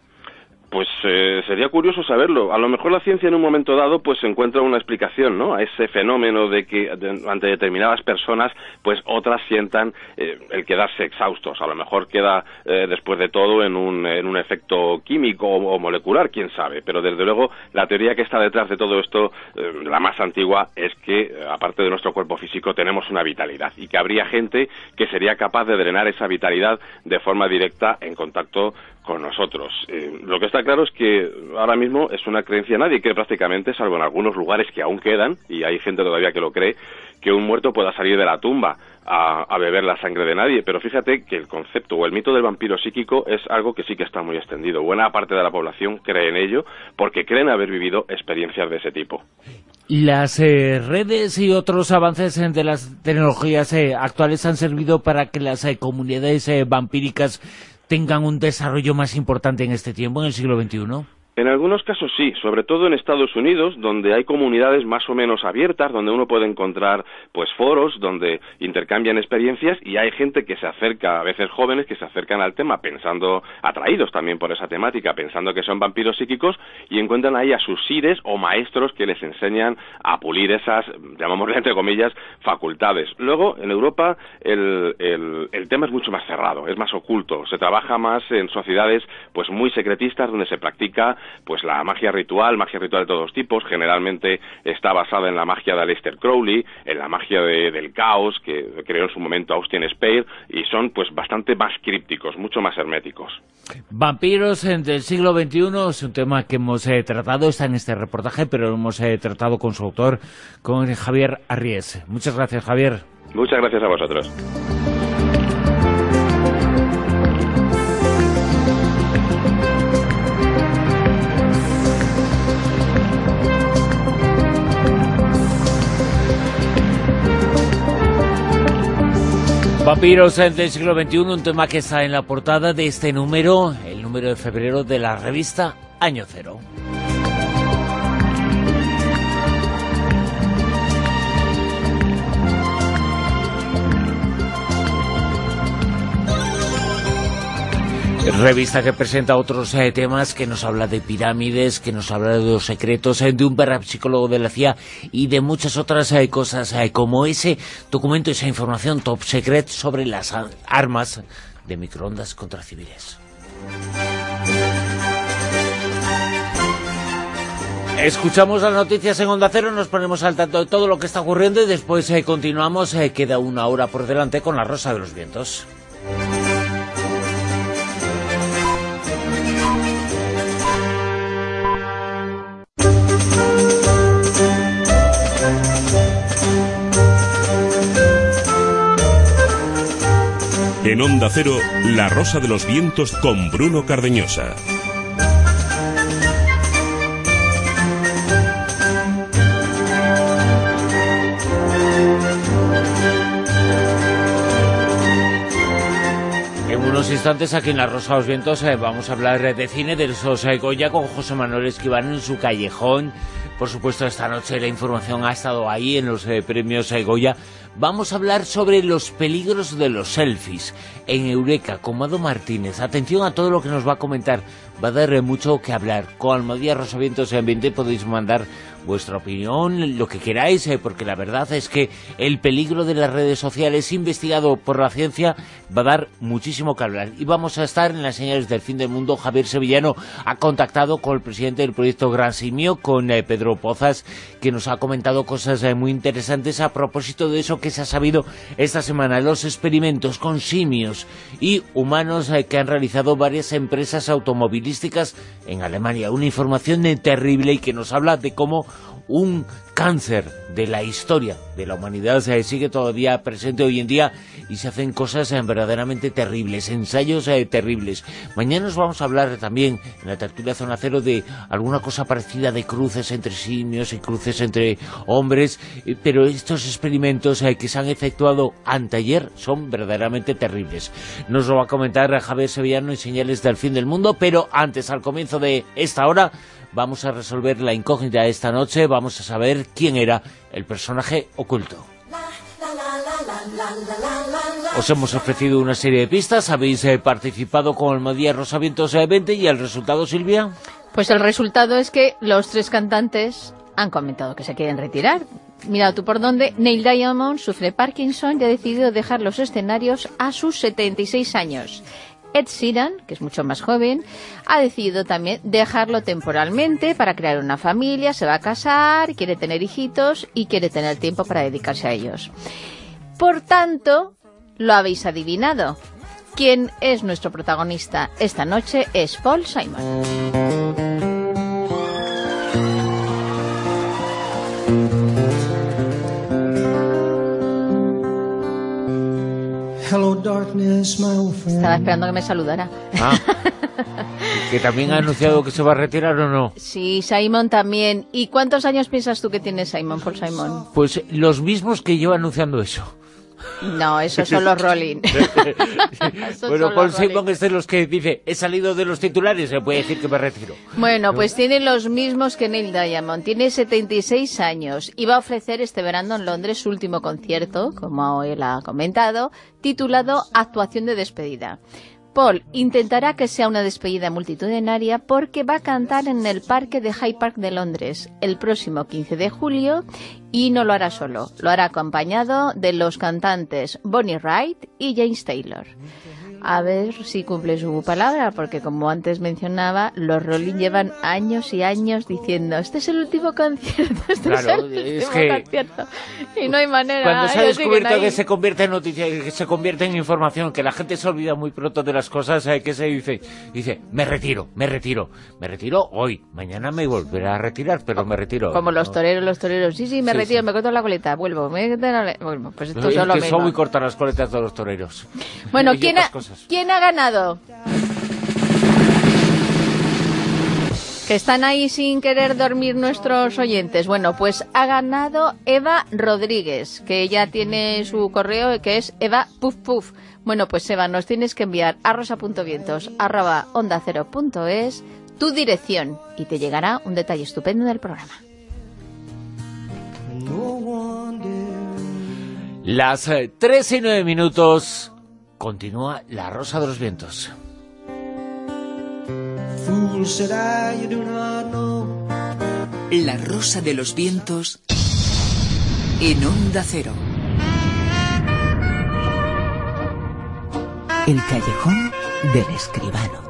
Pues eh, sería curioso saberlo. A lo mejor la ciencia en un momento dado pues encuentra una explicación, ¿no?, a ese fenómeno de que de, ante determinadas personas pues otras sientan eh, el quedarse exhaustos. A lo mejor queda eh, después de todo en un, en un efecto químico o, o molecular, quién sabe. Pero desde luego la teoría que está detrás de todo esto, eh, la más antigua, es que eh, aparte de nuestro cuerpo físico tenemos una vitalidad y que habría gente que sería capaz de drenar esa vitalidad de forma directa en contacto con nosotros. Eh, lo que está claro es que ahora mismo es una creencia, nadie cree prácticamente, salvo en algunos lugares que aún quedan, y hay gente todavía que lo cree, que un muerto pueda salir de la tumba a, a beber la sangre de nadie, pero fíjate que el concepto o el mito del vampiro psíquico es algo que sí que está muy extendido. Buena parte de la población cree en ello porque creen haber vivido experiencias de ese tipo. Las eh, redes y otros avances eh, de las tecnologías eh, actuales han servido para que las eh, comunidades eh, vampíricas tengan un desarrollo más importante en este tiempo, en el siglo veintiuno. En algunos casos sí, sobre todo en Estados Unidos, donde hay comunidades más o menos abiertas, donde uno puede encontrar pues foros donde intercambian experiencias, y hay gente que se acerca, a veces jóvenes, que se acercan al tema pensando, atraídos también por esa temática, pensando que son vampiros psíquicos, y encuentran ahí a sus sires o maestros que les enseñan a pulir esas, llamámosle entre comillas, facultades. Luego, en Europa, el, el, el tema es mucho más cerrado, es más oculto, se trabaja más en sociedades pues muy secretistas, donde se practica pues la magia ritual, magia ritual de todos tipos. Generalmente está basada en la magia de Aleister Crowley, en la magia de, del caos que creó en su momento Austin Speer, y son pues bastante más crípticos, mucho más herméticos. Vampiros del siglo veintiuno es un tema que hemos eh, tratado, está en este reportaje, pero lo hemos eh, tratado con su autor, con Javier Arries. Muchas gracias, Javier. Muchas gracias a vosotros. Vampiros del siglo veintiuno, un tema que está en la portada de este número, el número de febrero de la revista Año Cero. Revista que presenta otros eh, temas, que nos habla de pirámides, que nos habla de los secretos eh, de un parapsicólogo de la C I A y de muchas otras eh, cosas eh, como ese documento, esa información top secret sobre las armas de microondas contra civiles. Escuchamos las noticias en Onda Cero, nos ponemos al tanto de todo lo que está ocurriendo y después eh, continuamos. Eh, queda una hora por delante con La Rosa de los Vientos. En Onda Cero, La Rosa de los Vientos con Bruno Cardeñosa. En unos instantes aquí en La Rosa de los Vientos eh, vamos a hablar de cine, de esos eh, Goya con José Manuel Escribano en su callejón. Por supuesto, esta noche la información ha estado ahí en los eh, premios eh, Goya. Vamos a hablar sobre los peligros de los selfies en Eureka con Mado Martínez. Atención a todo lo que nos va a comentar, va a dar eh, mucho que hablar. Con Almodía Rosavientos en Ambiente podéis mandar vuestra opinión, lo que queráis, eh, porque la verdad es que el peligro de las redes sociales investigado por la ciencia va a dar muchísimo que hablar. Y vamos a estar en las señales del fin del mundo. Javier Sevillano ha contactado con el presidente del proyecto Gran Simio, con eh, Pedro Pozas, que nos ha comentado cosas eh, muy interesantes a propósito de eso que se ha sabido esta semana, los experimentos con simios y humanos eh, que han realizado varias empresas automovilísticas en Alemania. Una información eh, terrible y que nos habla de cómo un cáncer de la historia de la humanidad se sigue todavía presente hoy en día y se hacen cosas eh, verdaderamente terribles, ensayos eh, terribles. Mañana nos vamos a hablar también en la tertulia Zona Cero de alguna cosa parecida de cruces entre simios y cruces entre hombres, eh, pero estos experimentos eh, que se han efectuado anteayer son verdaderamente terribles. Nos lo va a comentar Javier Sevillano en Señales del Fin del Mundo, pero antes, al comienzo de esta hora, vamos a resolver la incógnita de esta noche, vamos a saber quién era el personaje oculto. Os hemos ofrecido una serie de pistas, habéis eh, participado con Almodía Rosavientos eh, veinte y el resultado, Silvia. Pues el resultado es que los tres cantantes han comentado que se quieren retirar. Mira tú por dónde. Neil Diamond sufre Parkinson y ha decidido dejar los escenarios a sus setenta y seis años. Ed Sheeran, que es mucho más joven, ha decidido también dejarlo temporalmente para crear una familia, se va a casar, quiere tener hijitos y quiere tener tiempo para dedicarse a ellos. Por tanto, lo habéis adivinado. Quien es nuestro protagonista esta noche es Paul Simon. Hello, darkness, my old friend. Estaba esperando que me saludara. Ah, que también ha anunciado que se va a retirar, ¿o no? Sí, Simon también. ¿Y cuántos años piensas tú que tiene Simon, Paul Simon? Pues los mismos que lleva anunciando eso. No, esos son los Rolling. Bueno, Paul Simon es de los que dice, he salido de los titulares, se puede decir que me retiro. Bueno, pues tiene los mismos que Neil Diamond, tiene setenta y seis años y va a ofrecer este verano en Londres su último concierto, como él ha comentado, titulado Actuación de despedida. Paul intentará que sea una despedida multitudinaria porque va a cantar en el parque de Hyde Park de Londres el próximo quince de julio y no lo hará solo, lo hará acompañado de los cantantes Bonnie Raitt y James Taylor. A ver si cumple su palabra, porque como antes mencionaba, los Rolling llevan años y años diciendo, este es el último concierto, este claro, es el es último que concierto. Y no hay manera. Cuando se ha ellos descubierto siguen que ahí. se convierte en noticia, que se convierte en información, que la gente se olvida muy pronto de las cosas, ¿eh? Que se dice, dice, me retiro, me retiro, me retiro hoy, mañana me volveré a retirar, pero me retiro. Como los toreros, los toreros, sí, sí, me Sí, retiro, sí. me corto la coleta, vuelvo, me corto la... Bueno, pues esto Es es lo que mismo. son muy cortas las coletas de los toreros. Bueno, Y ¿quién otras ha, cosas. ¿quién ha ganado? Que están ahí sin querer dormir nuestros oyentes. Bueno, pues ha ganado Eva Rodríguez, que ya tiene su correo, que es Eva Puf Puf. Bueno, pues Eva, nos tienes que enviar a rosa.vientos arroba onda cero punto es tu dirección y te llegará un detalle estupendo del programa. Las eh, tres y nueve minutos, continúa La Rosa de los Vientos. La Rosa de los Vientos en Onda Cero. El callejón del escribano.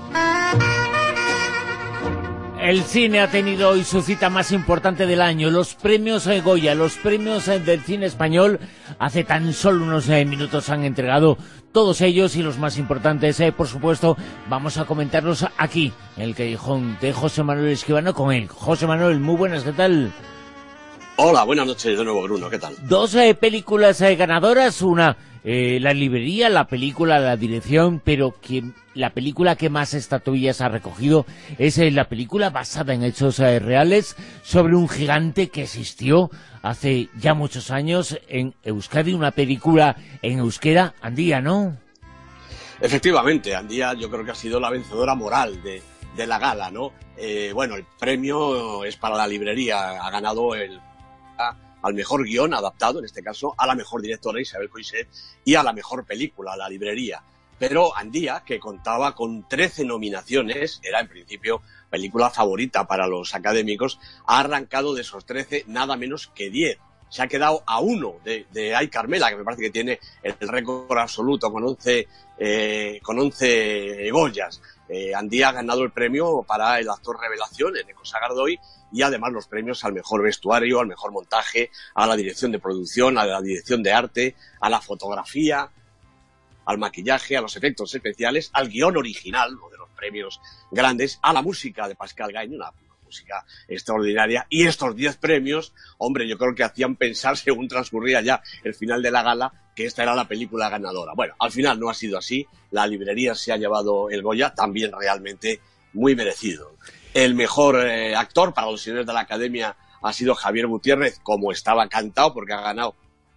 El cine ha tenido hoy su cita más importante del año, los premios eh, Goya, los premios eh, del cine español. Hace tan solo unos eh, minutos han entregado todos ellos y los más importantes, eh, por supuesto, vamos a comentarlos aquí, en el callejón de José Manuel Escribano con él. José Manuel, muy buenas, ¿qué tal? Hola, buenas noches de nuevo, Bruno, ¿qué tal? Dos eh, películas eh, ganadoras, una eh, la librería, la película, la dirección, pero que la película que más estatuillas ha recogido es eh, la película basada en hechos eh, reales sobre un gigante que existió hace ya muchos años en Euskadi, una película en euskera, Andía, ¿no? Efectivamente, Andía yo creo que ha sido la vencedora moral de, de la gala, ¿no? Eh, bueno, el premio es para la librería, ha ganado el a, al mejor guión adaptado, en este caso, a la mejor directora Isabel Coixet y a la mejor película, la librería. Pero Andía, que contaba con trece nominaciones, era en principio película favorita para los académicos, ha arrancado de esos trece nada menos que diez. Se ha quedado a uno de, de Ay Carmela, que me parece que tiene el récord absoluto con once, eh, con once Goyas. Eh, Andía ha ganado el premio para el actor revelación, Eneko Sagardoy, y además los premios al mejor vestuario, al mejor montaje, a la dirección de producción, a la dirección de arte, a la fotografía, al maquillaje, a los efectos especiales, al guión original, uno de los premios grandes, a la música de Pascal Gagne, una música extraordinaria, y estos diez premios, hombre, yo creo que hacían pensar, según transcurría ya el final de la gala, que esta era la película ganadora. Bueno, al final no ha sido así, la librería se ha llevado el Goya, también realmente muy merecido. El mejor eh, actor para los señores de la Academia ha sido Javier Gutiérrez, como estaba cantado, porque ha ganado,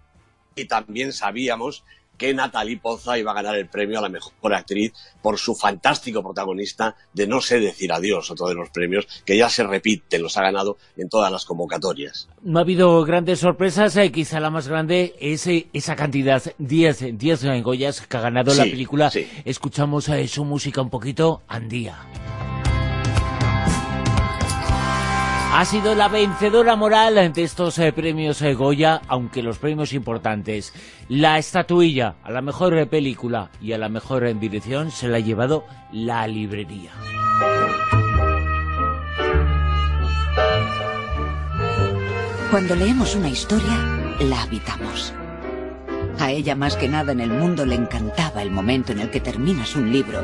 y también sabíamos que Natalie Poza iba a ganar el premio a la mejor actriz por su fantástico protagonista de No sé decir adiós, otro de los premios que ya se repiten, los ha ganado en todas las convocatorias. No ha habido grandes sorpresas, eh, quizá la más grande es eh, esa cantidad, diez Goyas que ha ganado sí, la película. Sí. Escuchamos eh, su música un poquito, Andía. Ha sido la vencedora moral de estos eh, premios eh, Goya, aunque los premios importantes, la estatuilla a la mejor eh, película y a la mejor eh, dirección se la ha llevado la librería. Cuando leemos una historia, la habitamos. A ella más que nada en el mundo le encantaba el momento en el que terminas un libro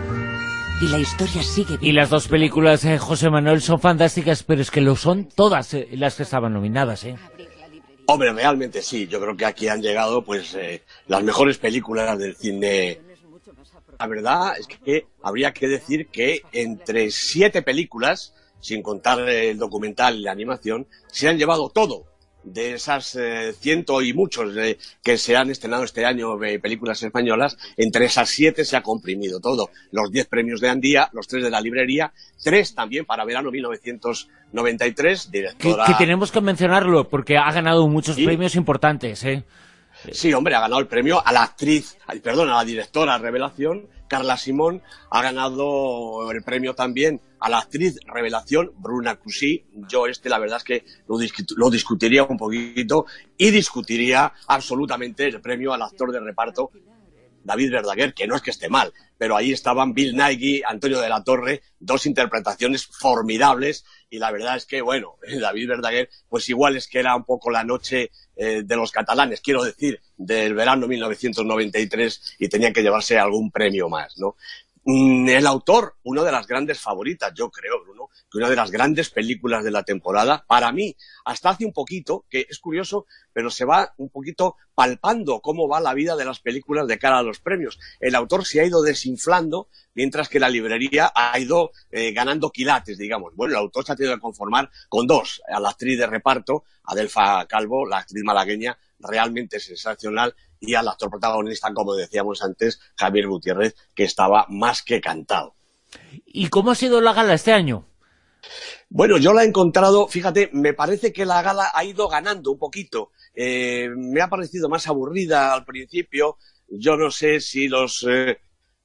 y la historia sigue viva. Y las dos películas, eh, José Manuel, son fantásticas, pero es que lo son todas eh, las que estaban nominadas, ¿eh? Hombre, realmente sí. Yo creo que aquí han llegado pues eh, las mejores películas del cine. La verdad es que habría que decir que entre siete películas, sin contar el documental y la animación, se han llevado todo. De esas eh, ciento y muchos eh, que se han estrenado este año de eh, películas españolas, entre esas siete se ha comprimido todo. Los diez premios de Andía, los tres de la librería, tres también para verano mil novecientos noventa y tres, directora... Que, que tenemos que mencionarlo, porque ha ganado muchos ¿Sí? premios importantes, ¿eh? Sí, hombre, ha ganado el premio a la actriz, perdón, a la directora revelación, Carla Simón. Ha ganado el premio también a la actriz revelación, Bruna Cusí. Yo este, la verdad es que lo, discut lo discutiría un poquito y discutiría absolutamente el premio al actor de reparto, David Verdaguer, que no es que esté mal, pero ahí estaban Bill Nighy, Antonio de la Torre, dos interpretaciones formidables, y la verdad es que, bueno, David Verdaguer, pues igual es que era un poco la noche eh, de los catalanes, quiero decir, del verano mil novecientos noventa y tres, y tenía que llevarse algún premio más, ¿no? El autor, una de las grandes favoritas, yo creo, Bruno, que una de las grandes películas de la temporada, para mí, hasta hace un poquito, que es curioso, pero se va un poquito palpando cómo va la vida de las películas de cara a los premios. El autor se ha ido desinflando, mientras que la librería ha ido eh, ganando quilates, digamos. Bueno, el autor se ha tenido que conformar con dos, a la actriz de reparto, Adelfa Calvo, la actriz malagueña, realmente sensacional, y al actor protagonista, como decíamos antes, Javier Gutiérrez, que estaba más que cantado. ¿Y cómo ha sido la gala este año? Bueno, yo la he encontrado, fíjate, me parece que la gala ha ido ganando un poquito. Eh, me ha parecido más aburrida al principio. Yo no sé si los eh,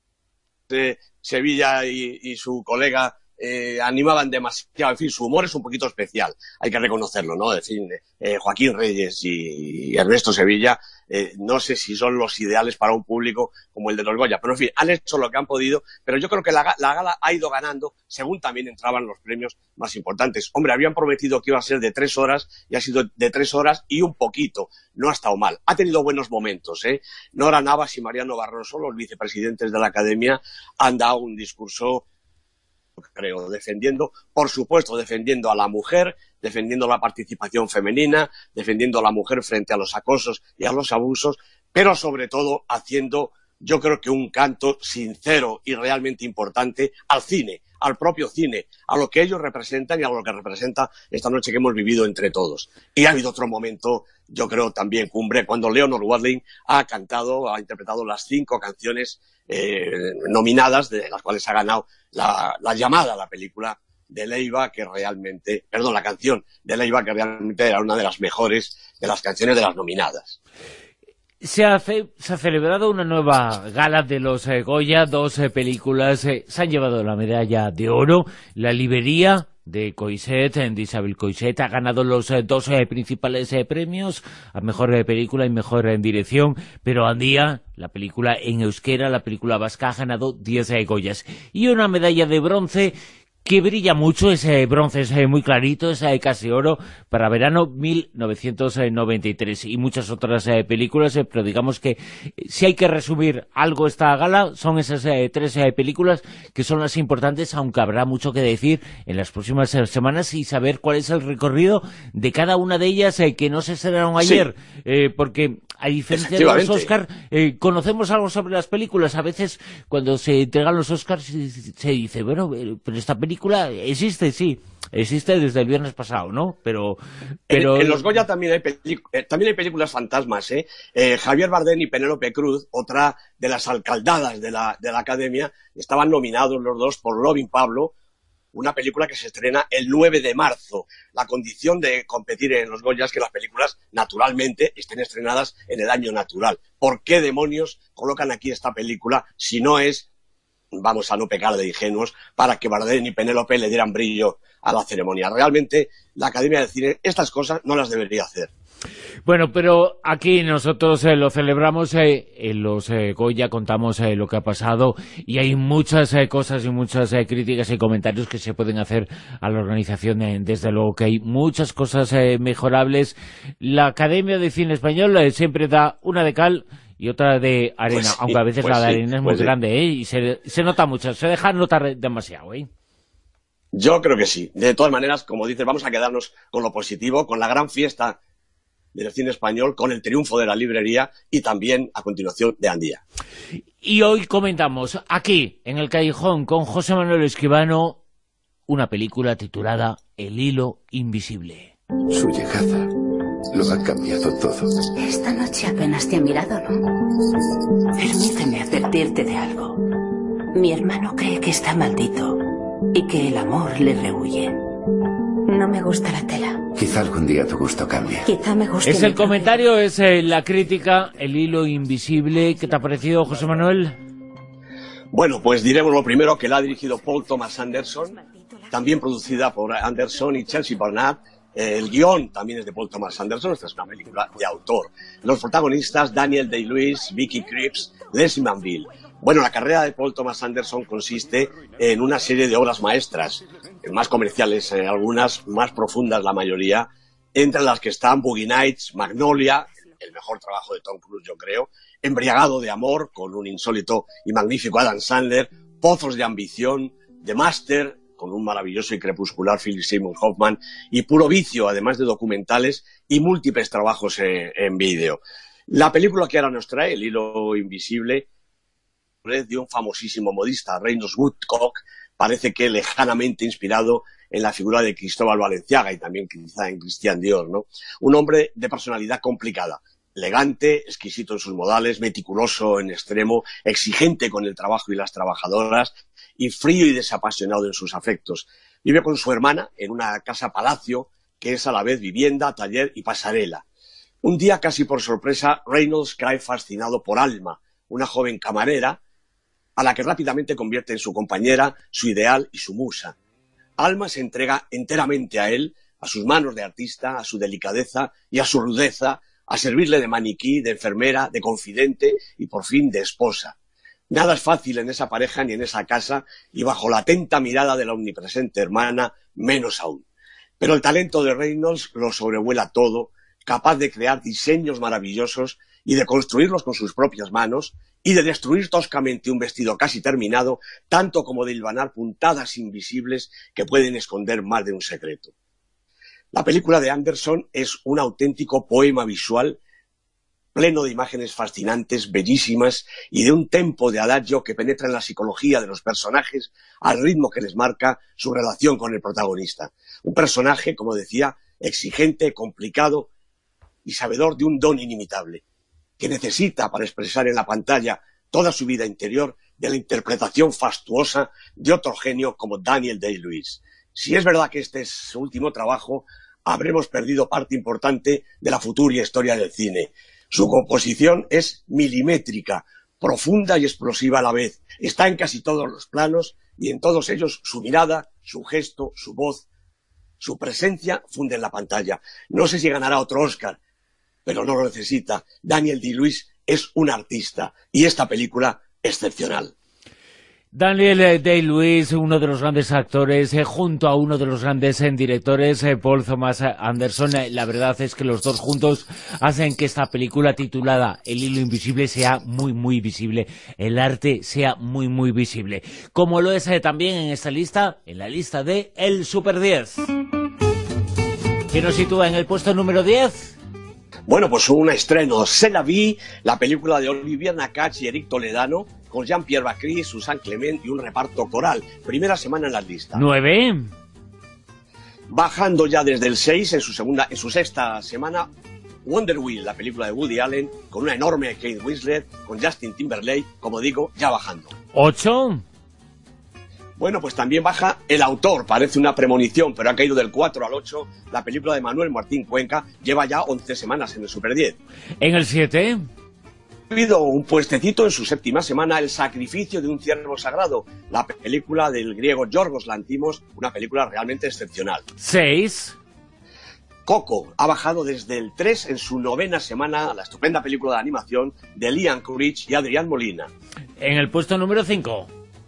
de Sevilla y, y su colega eh, animaban demasiado. En fin, su humor es un poquito especial, hay que reconocerlo, ¿no? En fin, eh, Joaquín Reyes y, y Ernesto Sevilla, eh, no sé si son los ideales para un público como el de los Goya, pero en fin, han hecho lo que han podido, pero yo creo que la, la gala ha ido ganando según también entraban los premios más importantes. Hombre, habían prometido que iba a ser de tres horas y ha sido de tres horas y un poquito, no ha estado mal. Ha tenido buenos momentos, ¿eh? Nora Navas y Mariano Barroso, los vicepresidentes de la Academia, han dado un discurso, creo, defendiendo, por supuesto, defendiendo a la mujer, defendiendo la participación femenina, defendiendo a la mujer frente a los acosos y a los abusos, pero sobre todo haciendo, yo creo que un canto sincero y realmente importante al cine, al propio cine, a lo que ellos representan y a lo que representa esta noche que hemos vivido entre todos. Y ha habido otro momento, yo creo también cumbre, cuando Leonor Watling ha cantado, ha interpretado las cinco canciones eh, nominadas, de las cuales ha ganado la, la llamada a la película de Leiva, que realmente, perdón, la canción de Leiva, que realmente era una de las mejores de las canciones de las nominadas. Se ha, ce se ha celebrado una nueva gala de los eh, Goya, dos eh, películas eh, se han llevado la medalla de oro. La librería de Coixet, de Isabel Coixet, ha ganado los eh, dos eh, principales eh, premios, a mejor eh, película y mejor en eh, dirección, pero Andía, la película en euskera, la película vasca, ha ganado diez eh, Goyas. Y una medalla de bronce que brilla mucho, ese bronce es muy clarito, es casi oro, para verano mil novecientos noventa y tres, y muchas otras eh, películas, eh, pero digamos que eh, si hay que resumir algo esta gala, son esas eh, tres eh, películas que son las importantes, aunque habrá mucho que decir en las próximas eh, semanas y saber cuál es el recorrido de cada una de ellas eh, que no se estrenaron ayer, sí. eh, porque a diferencia de los Oscar, eh, conocemos algo sobre las películas. A veces cuando se entregan los Oscars se, se dice, bueno, pero esta película existe, sí, existe desde el viernes pasado, ¿no? Pero, pero... En, en los Goya también hay, eh, también hay películas fantasmas, ¿eh? eh Javier Bardem y Penélope Cruz, otra de las alcaldadas de la, de la Academia, estaban nominados los dos por Loving Pablo, una película que se estrena el nueve de marzo. La condición de competir en los Goya es que las películas, naturalmente, estén estrenadas en el año natural. ¿Por qué demonios colocan aquí esta película si no es, vamos a no pecar de ingenuos, para que Bardem y Penélope le dieran brillo a la ceremonia? Realmente, la Academia de Cine estas cosas no las debería hacer. Bueno, pero aquí nosotros eh, lo celebramos, eh, en los eh, Goya contamos eh, lo que ha pasado y hay muchas eh, cosas y muchas eh, críticas y comentarios que se pueden hacer a la organización, eh, desde luego que hay muchas cosas eh, mejorables. La Academia de Cine Español eh, siempre da una de cal y otra de arena, pues sí, aunque a veces pues la de sí, arena es pues muy sí. grande, ¿eh? Y se, se nota mucho, se deja notar demasiado, ¿eh? Yo creo que sí. De todas maneras, como dices, vamos a quedarnos con lo positivo, con la gran fiesta del cine español, con el triunfo de la librería y también, a continuación, de Andía. Y hoy comentamos aquí, en El Callejón, con José Manuel Escribano, una película titulada El hilo invisible. Su llegada lo ha cambiado todo. Esta noche apenas te ha mirado, ¿no? Permíteme advertirte de algo. Mi hermano cree que está maldito y que el amor le rehuye. No me gusta la tela. Quizá algún día tu gusto cambie. Quizá me guste. Es el comentario, es eh, la crítica, El hilo invisible. ¿Qué te ha parecido, José Manuel? Bueno, pues diremos lo primero, que la ha dirigido Paul Thomas Anderson, también producida por Anderson y Chelsea Barnard. El guión también es de Paul Thomas Anderson, esta es una película de autor. Los protagonistas, Daniel Day-Lewis, Vicky Krieps, Leslie Manville. Bueno, la carrera de Paul Thomas Anderson consiste en una serie de obras maestras, más comerciales eh, algunas, más profundas la mayoría, entre las que están Boogie Nights, Magnolia, el mejor trabajo de Tom Cruise yo creo, Embriagado de amor, con un insólito y magnífico Adam Sandler, Pozos de ambición, The Master, con un maravilloso y crepuscular Philip Seymour Hoffman, y Puro vicio, además de documentales y múltiples trabajos en, en vídeo. La película que ahora nos trae, El hilo invisible, de un famosísimo modista, Reynolds Woodcock, parece que lejanamente inspirado en la figura de Cristóbal Valenciaga y también quizá en Christian Dior, ¿no? Un hombre de personalidad complicada, elegante, exquisito en sus modales, meticuloso en extremo, exigente con el trabajo y las trabajadoras y frío y desapasionado en sus afectos. Vive con su hermana en una casa-palacio que es a la vez vivienda, taller y pasarela. Un día, casi por sorpresa, Reynolds cae fascinado por Alma, una joven camarera, a la que rápidamente convierte en su compañera, su ideal y su musa. Alma se entrega enteramente a él, a sus manos de artista, a su delicadeza y a su rudeza, a servirle de maniquí, de enfermera, de confidente y por fin de esposa. Nada es fácil en esa pareja ni en esa casa y bajo la atenta mirada de la omnipresente hermana, menos aún. Pero el talento de Reynolds lo sobrevuela todo, capaz de crear diseños maravillosos y de construirlos con sus propias manos, y de destruir toscamente un vestido casi terminado, tanto como de hilvanar puntadas invisibles que pueden esconder más de un secreto. La película de Anderson es un auténtico poema visual, pleno de imágenes fascinantes, bellísimas, y de un tempo de adagio que penetra en la psicología de los personajes al ritmo que les marca su relación con el protagonista. Un personaje, como decía, exigente, complicado y sabedor de un don inimitable, que necesita para expresar en la pantalla toda su vida interior de la interpretación fastuosa de otro genio como Daniel Day-Lewis. Si es verdad que este es su último trabajo, habremos perdido parte importante de la futura historia del cine. Su composición es milimétrica, profunda y explosiva a la vez. Está en casi todos los planos y en todos ellos su mirada, su gesto, su voz, su presencia funden la pantalla. No sé si ganará otro Oscar, pero no lo necesita. Daniel Day-Lewis es un artista y esta película excepcional. Daniel Day-Lewis, uno de los grandes actores, eh, junto a uno de los grandes eh, directores, eh, Paul Thomas Anderson. Eh, la verdad es que los dos juntos hacen que esta película titulada El hilo invisible sea muy, muy visible. El arte sea muy, muy visible. Como lo es eh, también en esta lista, en la lista de El Super diez. ¿Qué nos sitúa en el puesto número diez? Bueno, pues un estreno, C'est la vie, la película de Olivier Nakache y Eric Toledano, con Jean-Pierre Bacri, Susan Clement y un reparto coral. Primera semana en las listas. ¿Nueve? Bajando ya desde el seis, en su segunda, en su sexta semana, Wonder Wheel, la película de Woody Allen, con una enorme Kate Winslet, con Justin Timberlake, como digo, ya bajando. ¿Ocho? Bueno, pues también baja El autor, parece una premonición, pero ha caído del cuatro al ocho. La película de Manuel Martín Cuenca lleva ya once semanas en el Super diez. ¿En el siete? Ha habido un puestecito en su séptima semana, El sacrificio de un ciervo sagrado, la película del griego Yorgos Lanthimos, una película realmente excepcional. ¿Seis? Coco ha bajado desde el tres en su novena semana, la estupenda película de animación de Liam Coolidge y Adrián Molina. ¿En el puesto número cinco?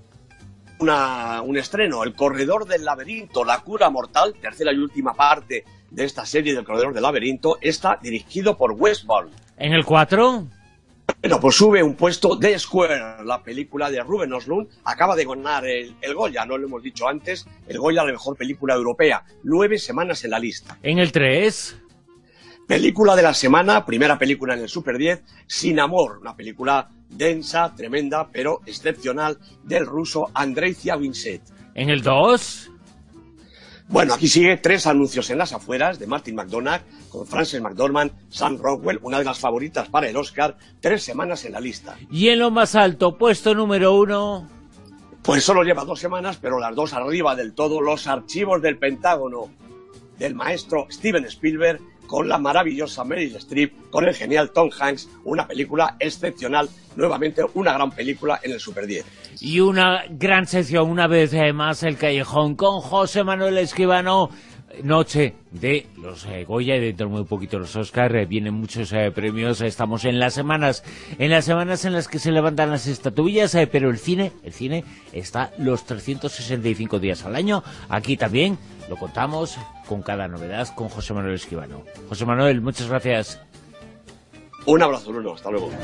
Una, un estreno, El corredor del laberinto, la cura mortal, tercera y última parte de esta serie del corredor del laberinto, está dirigido por Wes Ball. ¿En el cuatro? Bueno, pues sube un puesto The Square, la película de Ruben Östlund, acaba de ganar el, el Goya, no lo hemos dicho antes, el Goya a la mejor película europea, nueve semanas en la lista. En el tres... Película de la semana, primera película en el Super diez, Sin amor, una película densa, tremenda, pero excepcional, del ruso Andrei Ziavinset. En el dos... Bueno, aquí sigue Tres anuncios en las afueras, de Martin McDonagh, con Frances McDormand, Sam Rockwell, una de las favoritas para el Oscar, tres semanas en la lista. Y en lo más alto, puesto número uno... Pues solo lleva dos semanas, pero las dos arriba del todo, Los archivos del Pentágono, del maestro Steven Spielberg, con la maravillosa Meryl Streep, con el genial Tom Hanks, una película excepcional, nuevamente una gran película en el Super diez. Y una gran sección, una vez más, El Callejón, con José Manuel Escribano, noche de los eh, Goya y dentro de muy poquito los Oscar, eh, vienen muchos eh, premios, estamos en las semanas, en las semanas en las que se levantan las estatuillas, eh, pero el cine, el cine está los trescientos sesenta y cinco días al año, aquí también lo contamos con cada novedad con José Manuel Escribano. José Manuel, muchas gracias. Un abrazo, Bruno, hasta luego.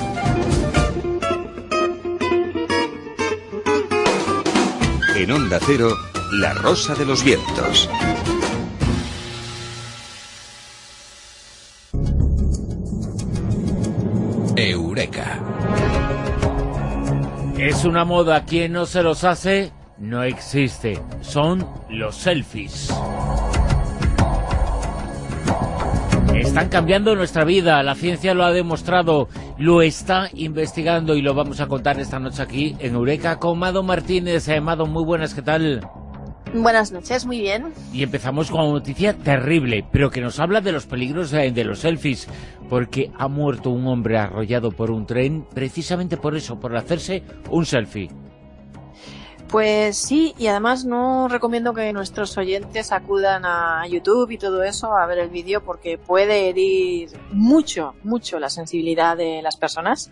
En Onda Cero, La Rosa de los Vientos. Eureka. Es una moda, quien no se los hace no existe, son los selfies. Están cambiando nuestra vida, la ciencia lo ha demostrado, lo está investigando y lo vamos a contar esta noche aquí en Eureka con Mado Martínez. Eh, Mado, muy buenas, ¿qué tal? Buenas noches, muy bien. Y empezamos con una noticia terrible, pero que nos habla de los peligros de, de los selfies, porque ha muerto un hombre arrollado por un tren precisamente por eso, por hacerse un selfie. Pues sí, y además no recomiendo que nuestros oyentes acudan a YouTube y todo eso a ver el vídeo porque puede herir mucho, mucho la sensibilidad de las personas.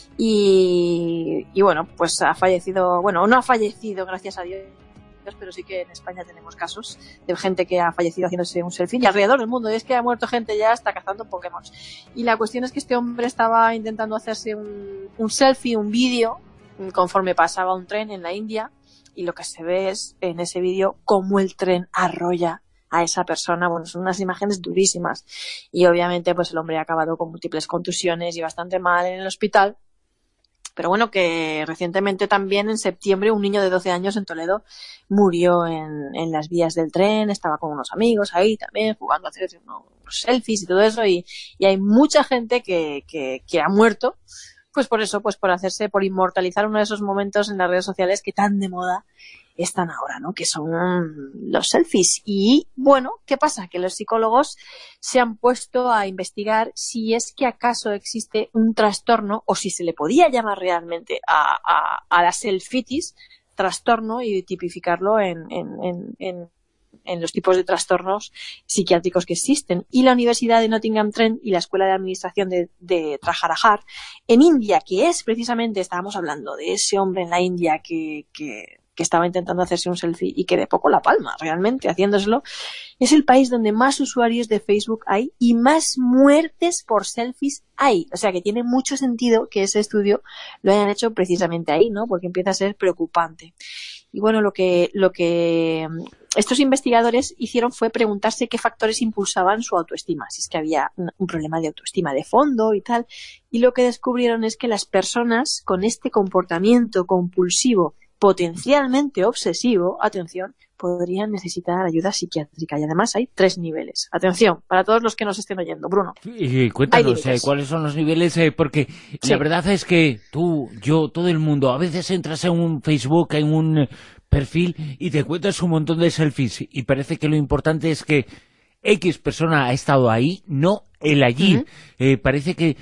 Y, y bueno, pues ha fallecido, bueno, no ha fallecido, gracias a Dios, pero sí que en España tenemos casos de gente que ha fallecido haciéndose un selfie y alrededor del mundo, y es que ha muerto gente ya hasta cazando Pokémon. Y la cuestión es que este hombre estaba intentando hacerse un, un selfie, un vídeo, conforme pasaba un tren en la India, y lo que se ve es en ese vídeo cómo el tren arrolla a esa persona. Bueno, son unas imágenes durísimas y obviamente pues el hombre ha acabado con múltiples contusiones y bastante mal en el hospital. Pero bueno, que recientemente también en septiembre un niño de doce años en Toledo murió en, en las vías del tren, estaba con unos amigos ahí también jugando a hacer unos selfies y todo eso, y, y hay mucha gente que, que, que ha muerto pues por eso, pues por hacerse, por inmortalizar uno de esos momentos en las redes sociales que tan de moda están ahora, ¿no? Que son los selfies. Y bueno, ¿qué pasa? Que los psicólogos se han puesto a investigar si es que acaso existe un trastorno, o si se le podía llamar realmente a, a, a la selfitis trastorno, y tipificarlo en, en, en, en en los tipos de trastornos psiquiátricos que existen. Y la Universidad de Nottingham Trent y la Escuela de Administración de, de Trajarajar en India, que es precisamente, estábamos hablando de ese hombre en la India que, que, que estaba intentando hacerse un selfie y que de poco la palma realmente haciéndoselo, es el país donde más usuarios de Facebook hay y más muertes por selfies hay. O sea que tiene mucho sentido que ese estudio lo hayan hecho precisamente ahí, ¿no? Porque empieza a ser preocupante. Y bueno, lo que, lo que estos investigadores hicieron fue preguntarse qué factores impulsaban su autoestima, si es que había un problema de autoestima de fondo y tal. Y lo que descubrieron es que las personas con este comportamiento compulsivo, potencialmente obsesivo, atención, podrían necesitar ayuda psiquiátrica. Y además hay tres niveles. Atención, para todos los que nos estén oyendo. Bruno. Y cuéntanos eh, cuáles son los niveles, eh, porque sí, la verdad es que tú, yo, todo el mundo, a veces entras en un Facebook, en un perfil y te encuentras un montón de selfies y parece que lo importante es que X persona ha estado ahí, no el allí. Uh-huh. Eh, parece que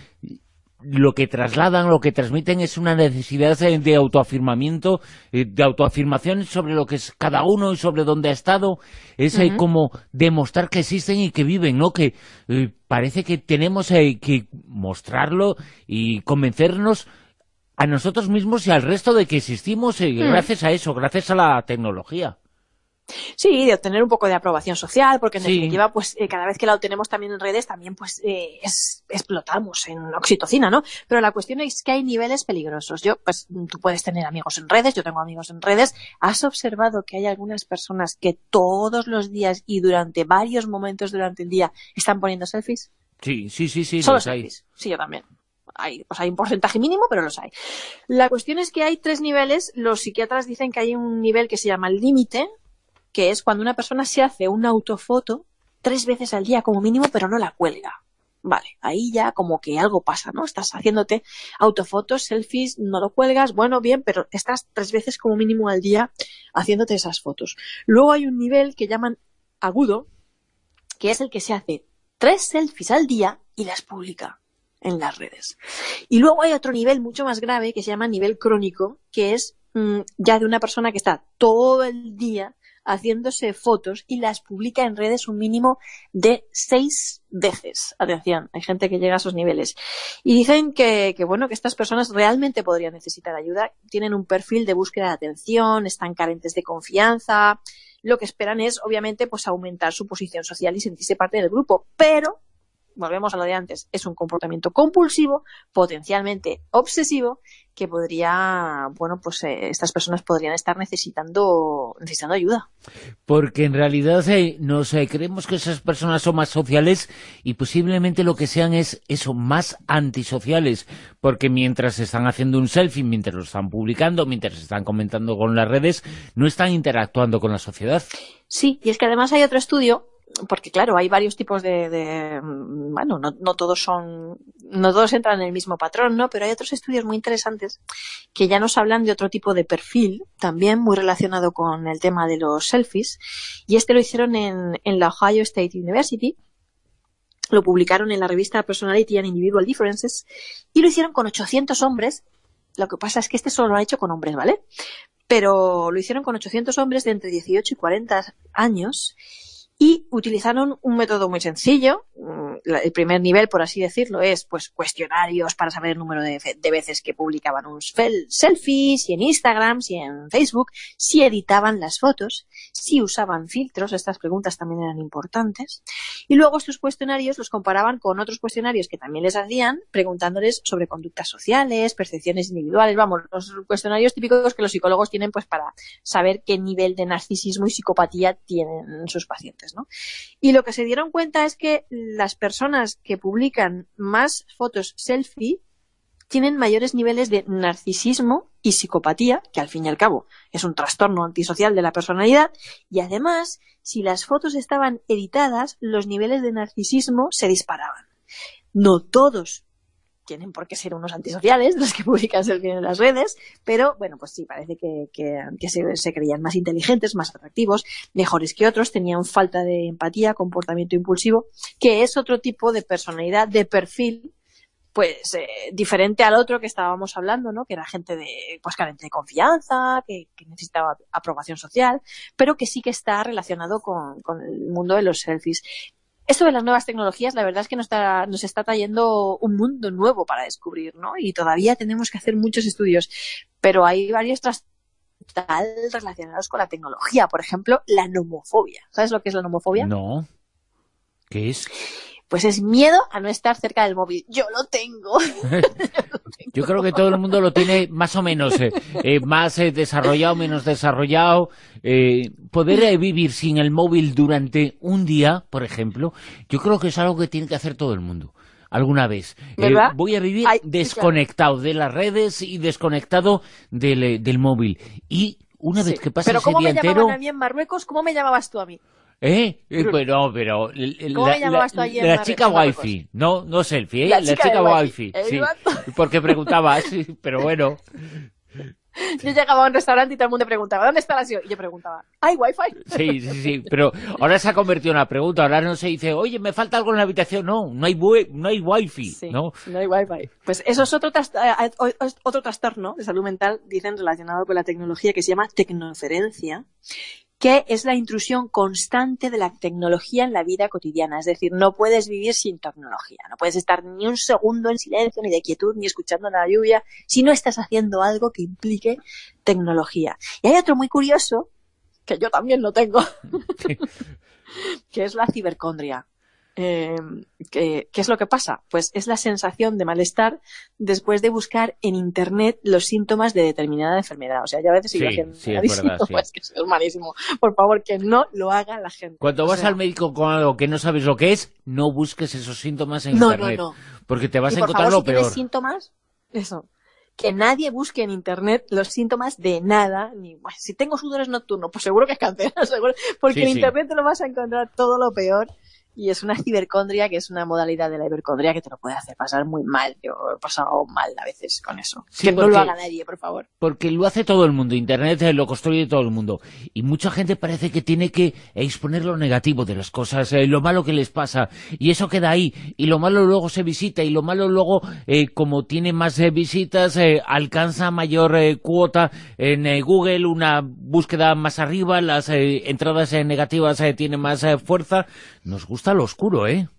lo que trasladan, lo que transmiten es una necesidad de autoafirmamiento, de autoafirmación sobre lo que es cada uno y sobre dónde ha estado. Es uh-huh. eh, como demostrar que existen y que viven, ¿no? Que eh, parece que tenemos eh, que mostrarlo y convencernos a nosotros mismos y al resto de que existimos eh, uh-huh. gracias a eso, gracias a la tecnología. Sí, de obtener un poco de aprobación social, porque en Sí. definitiva, pues eh, cada vez que la obtenemos también en redes, también pues eh, es, explotamos en oxitocina, ¿no? Pero la cuestión es que hay niveles peligrosos. Yo, pues tú puedes tener amigos en redes, yo tengo amigos en redes. ¿Has observado que hay algunas personas que todos los días y durante varios momentos durante el día están poniendo selfies? Sí, sí, sí, sí, Solo los hay. selfies. Sí, yo también. Hay, pues hay un porcentaje mínimo, pero los hay. La cuestión es que hay tres niveles. Los psiquiatras dicen que hay un nivel que se llama el límite, que es cuando una persona se hace una autofoto tres veces al día como mínimo, pero no la cuelga. Vale, ahí ya como que algo pasa, ¿no? Estás haciéndote autofotos, selfies, no lo cuelgas, bueno, bien, pero estás tres veces como mínimo al día haciéndote esas fotos. Luego hay un nivel que llaman agudo, que es el que se hace tres selfies al día y las publica en las redes. Y luego hay otro nivel mucho más grave que se llama nivel crónico, que es mmm, ya de una persona que está todo el día haciéndose fotos y las publica en redes un mínimo de seis veces. Atención, hay gente que llega a esos niveles. Y dicen que, que bueno, que estas personas realmente podrían necesitar ayuda. Tienen un perfil de búsqueda de atención, están carentes de confianza. Lo que esperan es, obviamente, pues aumentar su posición social y sentirse parte del grupo. Pero, volvemos a lo de antes, es un comportamiento compulsivo, potencialmente obsesivo, que podría, bueno, pues eh, estas personas podrían estar necesitando necesitando ayuda. Porque en realidad eh, nos eh, creemos que esas personas son más sociales y posiblemente lo que sean es eso, más antisociales, porque mientras están haciendo un selfie, mientras lo están publicando, mientras están comentando con las redes, no están interactuando con la sociedad. Sí, y es que además hay otro estudio, porque claro, hay varios tipos de, de bueno, no, no todos son, no todos entran en el mismo patrón, ¿no? Pero hay otros estudios muy interesantes que ya nos hablan de otro tipo de perfil, también muy relacionado con el tema de los selfies, y este lo hicieron en, en la Ohio State University, lo publicaron en la revista Personality and Individual Differences, y lo hicieron con ochocientos hombres. Lo que pasa es que este solo lo ha hecho con hombres, ¿vale? Pero lo hicieron con ochocientos hombres de entre dieciocho y cuarenta años, y utilizaron un método muy sencillo. El primer nivel, por así decirlo, es pues cuestionarios para saber el número de, de veces que publicaban un selfie, si en Instagram, si en Facebook, si editaban las fotos, si usaban filtros. Estas preguntas también eran importantes. Y luego estos cuestionarios los comparaban con otros cuestionarios que también les hacían, preguntándoles sobre conductas sociales, percepciones individuales, vamos, los cuestionarios típicos que los psicólogos tienen pues para saber qué nivel de narcisismo y psicopatía tienen sus pacientes, ¿no? Y lo que se dieron cuenta es que las personas que publican más fotos selfie tienen mayores niveles de narcisismo y psicopatía, que al fin y al cabo es un trastorno antisocial de la personalidad, y además, si las fotos estaban editadas, los niveles de narcisismo se disparaban. No todos tienen por qué ser unos antisociales los que publican selfie en las redes, pero bueno, pues sí, parece que, que, que se, se creían más inteligentes, más atractivos, mejores que otros, tenían falta de empatía, comportamiento impulsivo, que es otro tipo de personalidad, de perfil, pues eh, diferente al otro que estábamos hablando, ¿no? Que era gente de, pues carente de confianza, que, que necesitaba aprobación social, pero que sí que está relacionado con, con el mundo de los selfies. Esto de las nuevas tecnologías, la verdad es que nos está, nos está trayendo un mundo nuevo para descubrir, ¿no? Y todavía tenemos que hacer muchos estudios, pero hay varios trastornos relacionados con la tecnología. Por ejemplo, la nomofobia. ¿Sabes lo que es la nomofobia? No. ¿Qué es? Pues es miedo a no estar cerca del móvil. Yo lo tengo. Yo creo que todo el mundo lo tiene más o menos, eh, eh, más eh, desarrollado, menos desarrollado. Eh, poder eh, vivir sin el móvil durante un día, por ejemplo, yo creo que es algo que tiene que hacer todo el mundo alguna vez. Eh, voy a vivir Ay, desconectado claro. de las redes y desconectado del, del móvil. Y una sí. vez que pase Pero ese día entero... ¿cómo me llamaban a mí en Marruecos? ¿Cómo me llamabas tú a mí? ¿Eh? eh bueno, pero ¿Cómo la, me llamabas tú allí en la chica wifi, no, no selfie, ¿eh? La, la chica, chica wifi, sí, porque preguntabas, pero bueno. Yo llegaba a un restaurante y todo el mundo preguntaba, ¿dónde está la S I O? Y yo preguntaba, ¿hay wifi? Sí, sí, sí, pero ahora se ha convertido en una pregunta, ahora no se dice, oye, me falta algo en la habitación, no, no hay, no hay wifi, sí, ¿no? no hay wifi. Pues eso es otro, tras otro trastorno de salud mental, dicen, relacionado con la tecnología, que se llama tecnoferencia, que es la intrusión constante de la tecnología en la vida cotidiana. Es decir, no puedes vivir sin tecnología, no puedes estar ni un segundo en silencio, ni de quietud, ni escuchando la lluvia, si no estás haciendo algo que implique tecnología. Y hay otro muy curioso, que yo también lo tengo, que es la cibercondria. Eh, ¿qué, ¿Qué es lo que pasa? Pues es la sensación de malestar después de buscar en internet los síntomas de determinada enfermedad. O sea, ya a veces sí, imagen sí, es verdad, sí. Pues que es malísimo. Por favor, que no lo haga la gente. Cuando o vas sea, al médico con algo que no sabes lo que es, no busques esos síntomas en no, internet. No, no, porque te vas y a por encontrar favor, lo si peor. Tienes síntomas, eso. Que nadie busque en internet los síntomas de nada, ni bueno, si tengo sudores nocturnos, pues seguro que es cáncer, seguro, porque sí, en sí. internet te lo vas a encontrar todo lo peor. Y es una cibercondria, que es una modalidad de la hipercondria que te lo puede hacer pasar muy mal. Yo he pasado mal a veces con eso. Sí, que porque, no lo haga nadie, por favor. Porque lo hace todo el mundo. Internet lo construye todo el mundo. Y mucha gente parece que tiene que exponer lo negativo de las cosas, eh, lo malo que les pasa. Y eso queda ahí. Y lo malo luego se visita. Y lo malo luego, eh, como tiene más eh, visitas, eh, alcanza mayor eh, cuota en eh, Google, una búsqueda más arriba, las eh, entradas eh, negativas eh, tienen más eh, fuerza. Nos gusta lo oscuro, ¿eh?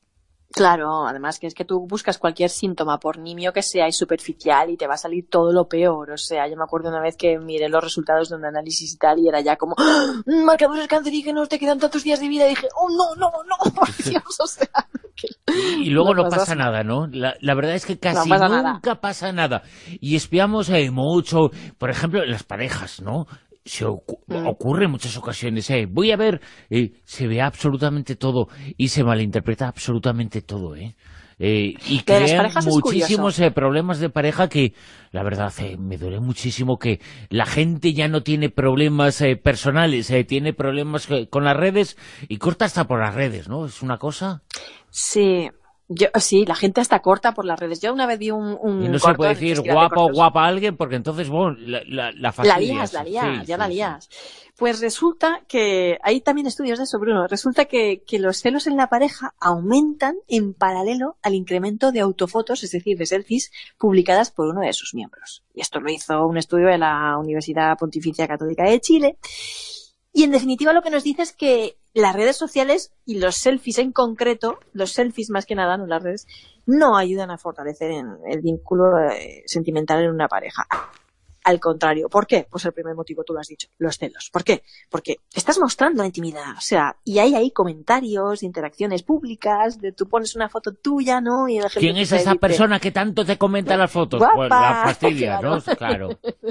Claro, además que es que tú buscas cualquier síntoma, por nimio que sea, y superficial, y te va a salir todo lo peor. O sea, yo me acuerdo una vez que miré los resultados de un análisis y tal, y era ya como ¡ah! Marcadores cancerígenos, te quedan tantos días de vida, y dije, oh, no, no, no, por Dios, o sea... Que... Y luego no, no pasa, pasa nada, ¿no? La, la verdad es que casi no pasa nunca nada. pasa nada. Y espiamos eh, mucho, por ejemplo, en las parejas, ¿no? Se ocu mm. ocurre en muchas ocasiones, eh, voy a ver, eh, se ve absolutamente todo y se malinterpreta absolutamente todo, ¿eh? Eh, y crean muchísimos eh, problemas de pareja que, la verdad, eh, me duele muchísimo que la gente ya no tiene problemas eh, personales, eh, tiene problemas eh, con las redes y corta hasta por las redes, ¿no? Es una cosa... Sí... Yo, sí, la gente hasta corta por las redes. Yo una vez vi un, un y no se puede decir guapo o guapa a alguien porque entonces, bueno, la, la, la fastidias. La lías, la lías, sí, ya sí, la lías. Sí. Pues resulta que, hay también estudios de eso, Bruno, resulta que, que los celos en la pareja aumentan en paralelo al incremento de autofotos, es decir, de selfies, publicadas por uno de sus miembros. Y esto lo hizo un estudio de la Universidad Pontificia Católica de Chile. Y en definitiva lo que nos dice es que las redes sociales y los selfies en concreto, los selfies más que nada, no las redes, no ayudan a fortalecer en el vínculo eh, sentimental en una pareja. Al contrario. ¿Por qué? Pues el primer motivo tú lo has dicho, los celos. ¿Por qué? Porque estás mostrando la intimidad, o sea, y hay ahí comentarios, interacciones públicas, de tú pones una foto tuya, ¿no? Y la gente ¿quién es esa dice, persona que tanto te comenta las fotos? ¡guapa! Pues la fastidia, claro. ¿no? Claro.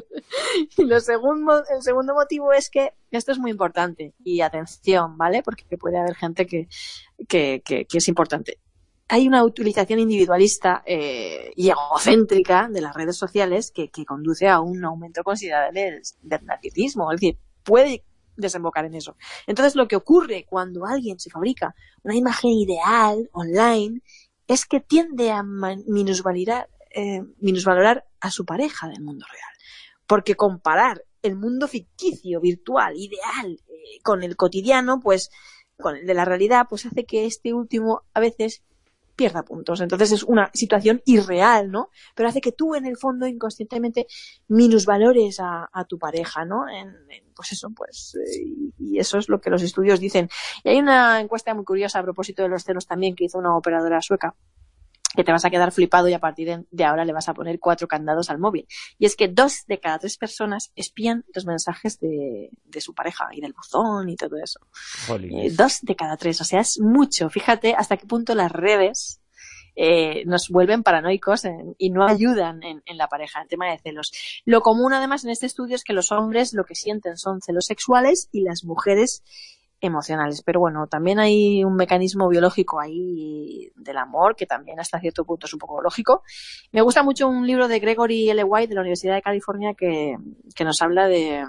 Y lo segundo, el segundo motivo es que esto es muy importante, y atención, ¿vale? Porque puede haber gente que, que, que, que es importante. Hay una utilización individualista eh, y egocéntrica de las redes sociales que, que conduce a un aumento considerable del, del narcisismo. Es decir, puede desembocar en eso. Entonces, lo que ocurre cuando alguien se fabrica una imagen ideal online es que tiende a minusvalorar, eh, minusvalorar a su pareja del mundo real. Porque comparar el mundo ficticio, virtual, ideal, eh, con el cotidiano, pues con el de la realidad, pues hace que este último a veces pierda puntos. Entonces es una situación irreal, ¿no? Pero hace que tú en el fondo inconscientemente minusvalores a, a tu pareja, ¿no? En, en, pues eso, pues eh, y eso es lo que los estudios dicen. Y hay una encuesta muy curiosa a propósito de los celos también que hizo una operadora sueca, que te vas a quedar flipado y a partir de, de ahora le vas a poner cuatro candados al móvil. Y es que dos de cada tres personas espían los mensajes de, de su pareja y del buzón y todo eso. Eh, dos de cada tres, o sea, es mucho. Fíjate hasta qué punto las redes eh, nos vuelven paranoicos en, y no ayudan en, en la pareja, en tema de celos. Lo común además en este estudio es que los hombres lo que sienten son celos sexuales y las mujeres emocionales, pero bueno, también hay un mecanismo biológico ahí del amor que también hasta cierto punto es un poco lógico. Me gusta mucho un libro de Gregory L. White de la Universidad de California que, que nos habla de,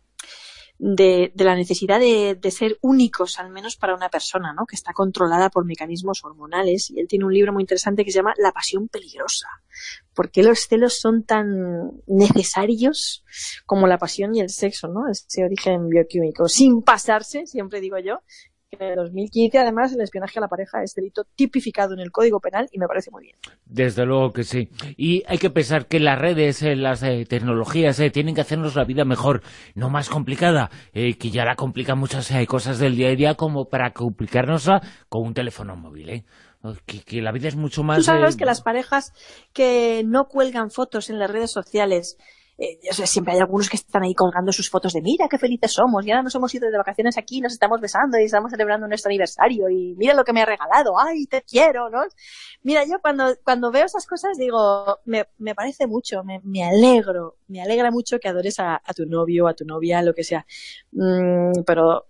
de, de la necesidad de, de ser únicos, al menos para una persona, ¿no? Que está controlada por mecanismos hormonales, y él tiene un libro muy interesante que se llama La pasión peligrosa. ¿Por qué los celos son tan necesarios como la pasión y el sexo, ¿no? Ese origen bioquímico. Sin pasarse, siempre digo yo, que en el dos mil quince además el espionaje a la pareja es delito tipificado en el Código Penal y me parece muy bien. Desde luego que sí. Y hay que pensar que las redes, eh, las eh, tecnologías eh, tienen que hacernos la vida mejor, no más complicada, eh, que ya la complican muchas eh, cosas del día a día como para complicárnosla con un teléfono móvil, ¿eh? Que, que la vida es mucho más... Tú sabes eh... que las parejas que no cuelgan fotos en las redes sociales eh, o sea, siempre hay algunos que están ahí colgando sus fotos de mira qué felices somos, y ahora nos hemos ido de vacaciones aquí, nos estamos besando y estamos celebrando nuestro aniversario y mira lo que me ha regalado, ay, te quiero, ¿no? Mira, yo cuando, cuando veo esas cosas digo, me, me parece mucho, me, me alegro, me alegra mucho que adores a, a tu novio, a tu novia, lo que sea, mm, pero...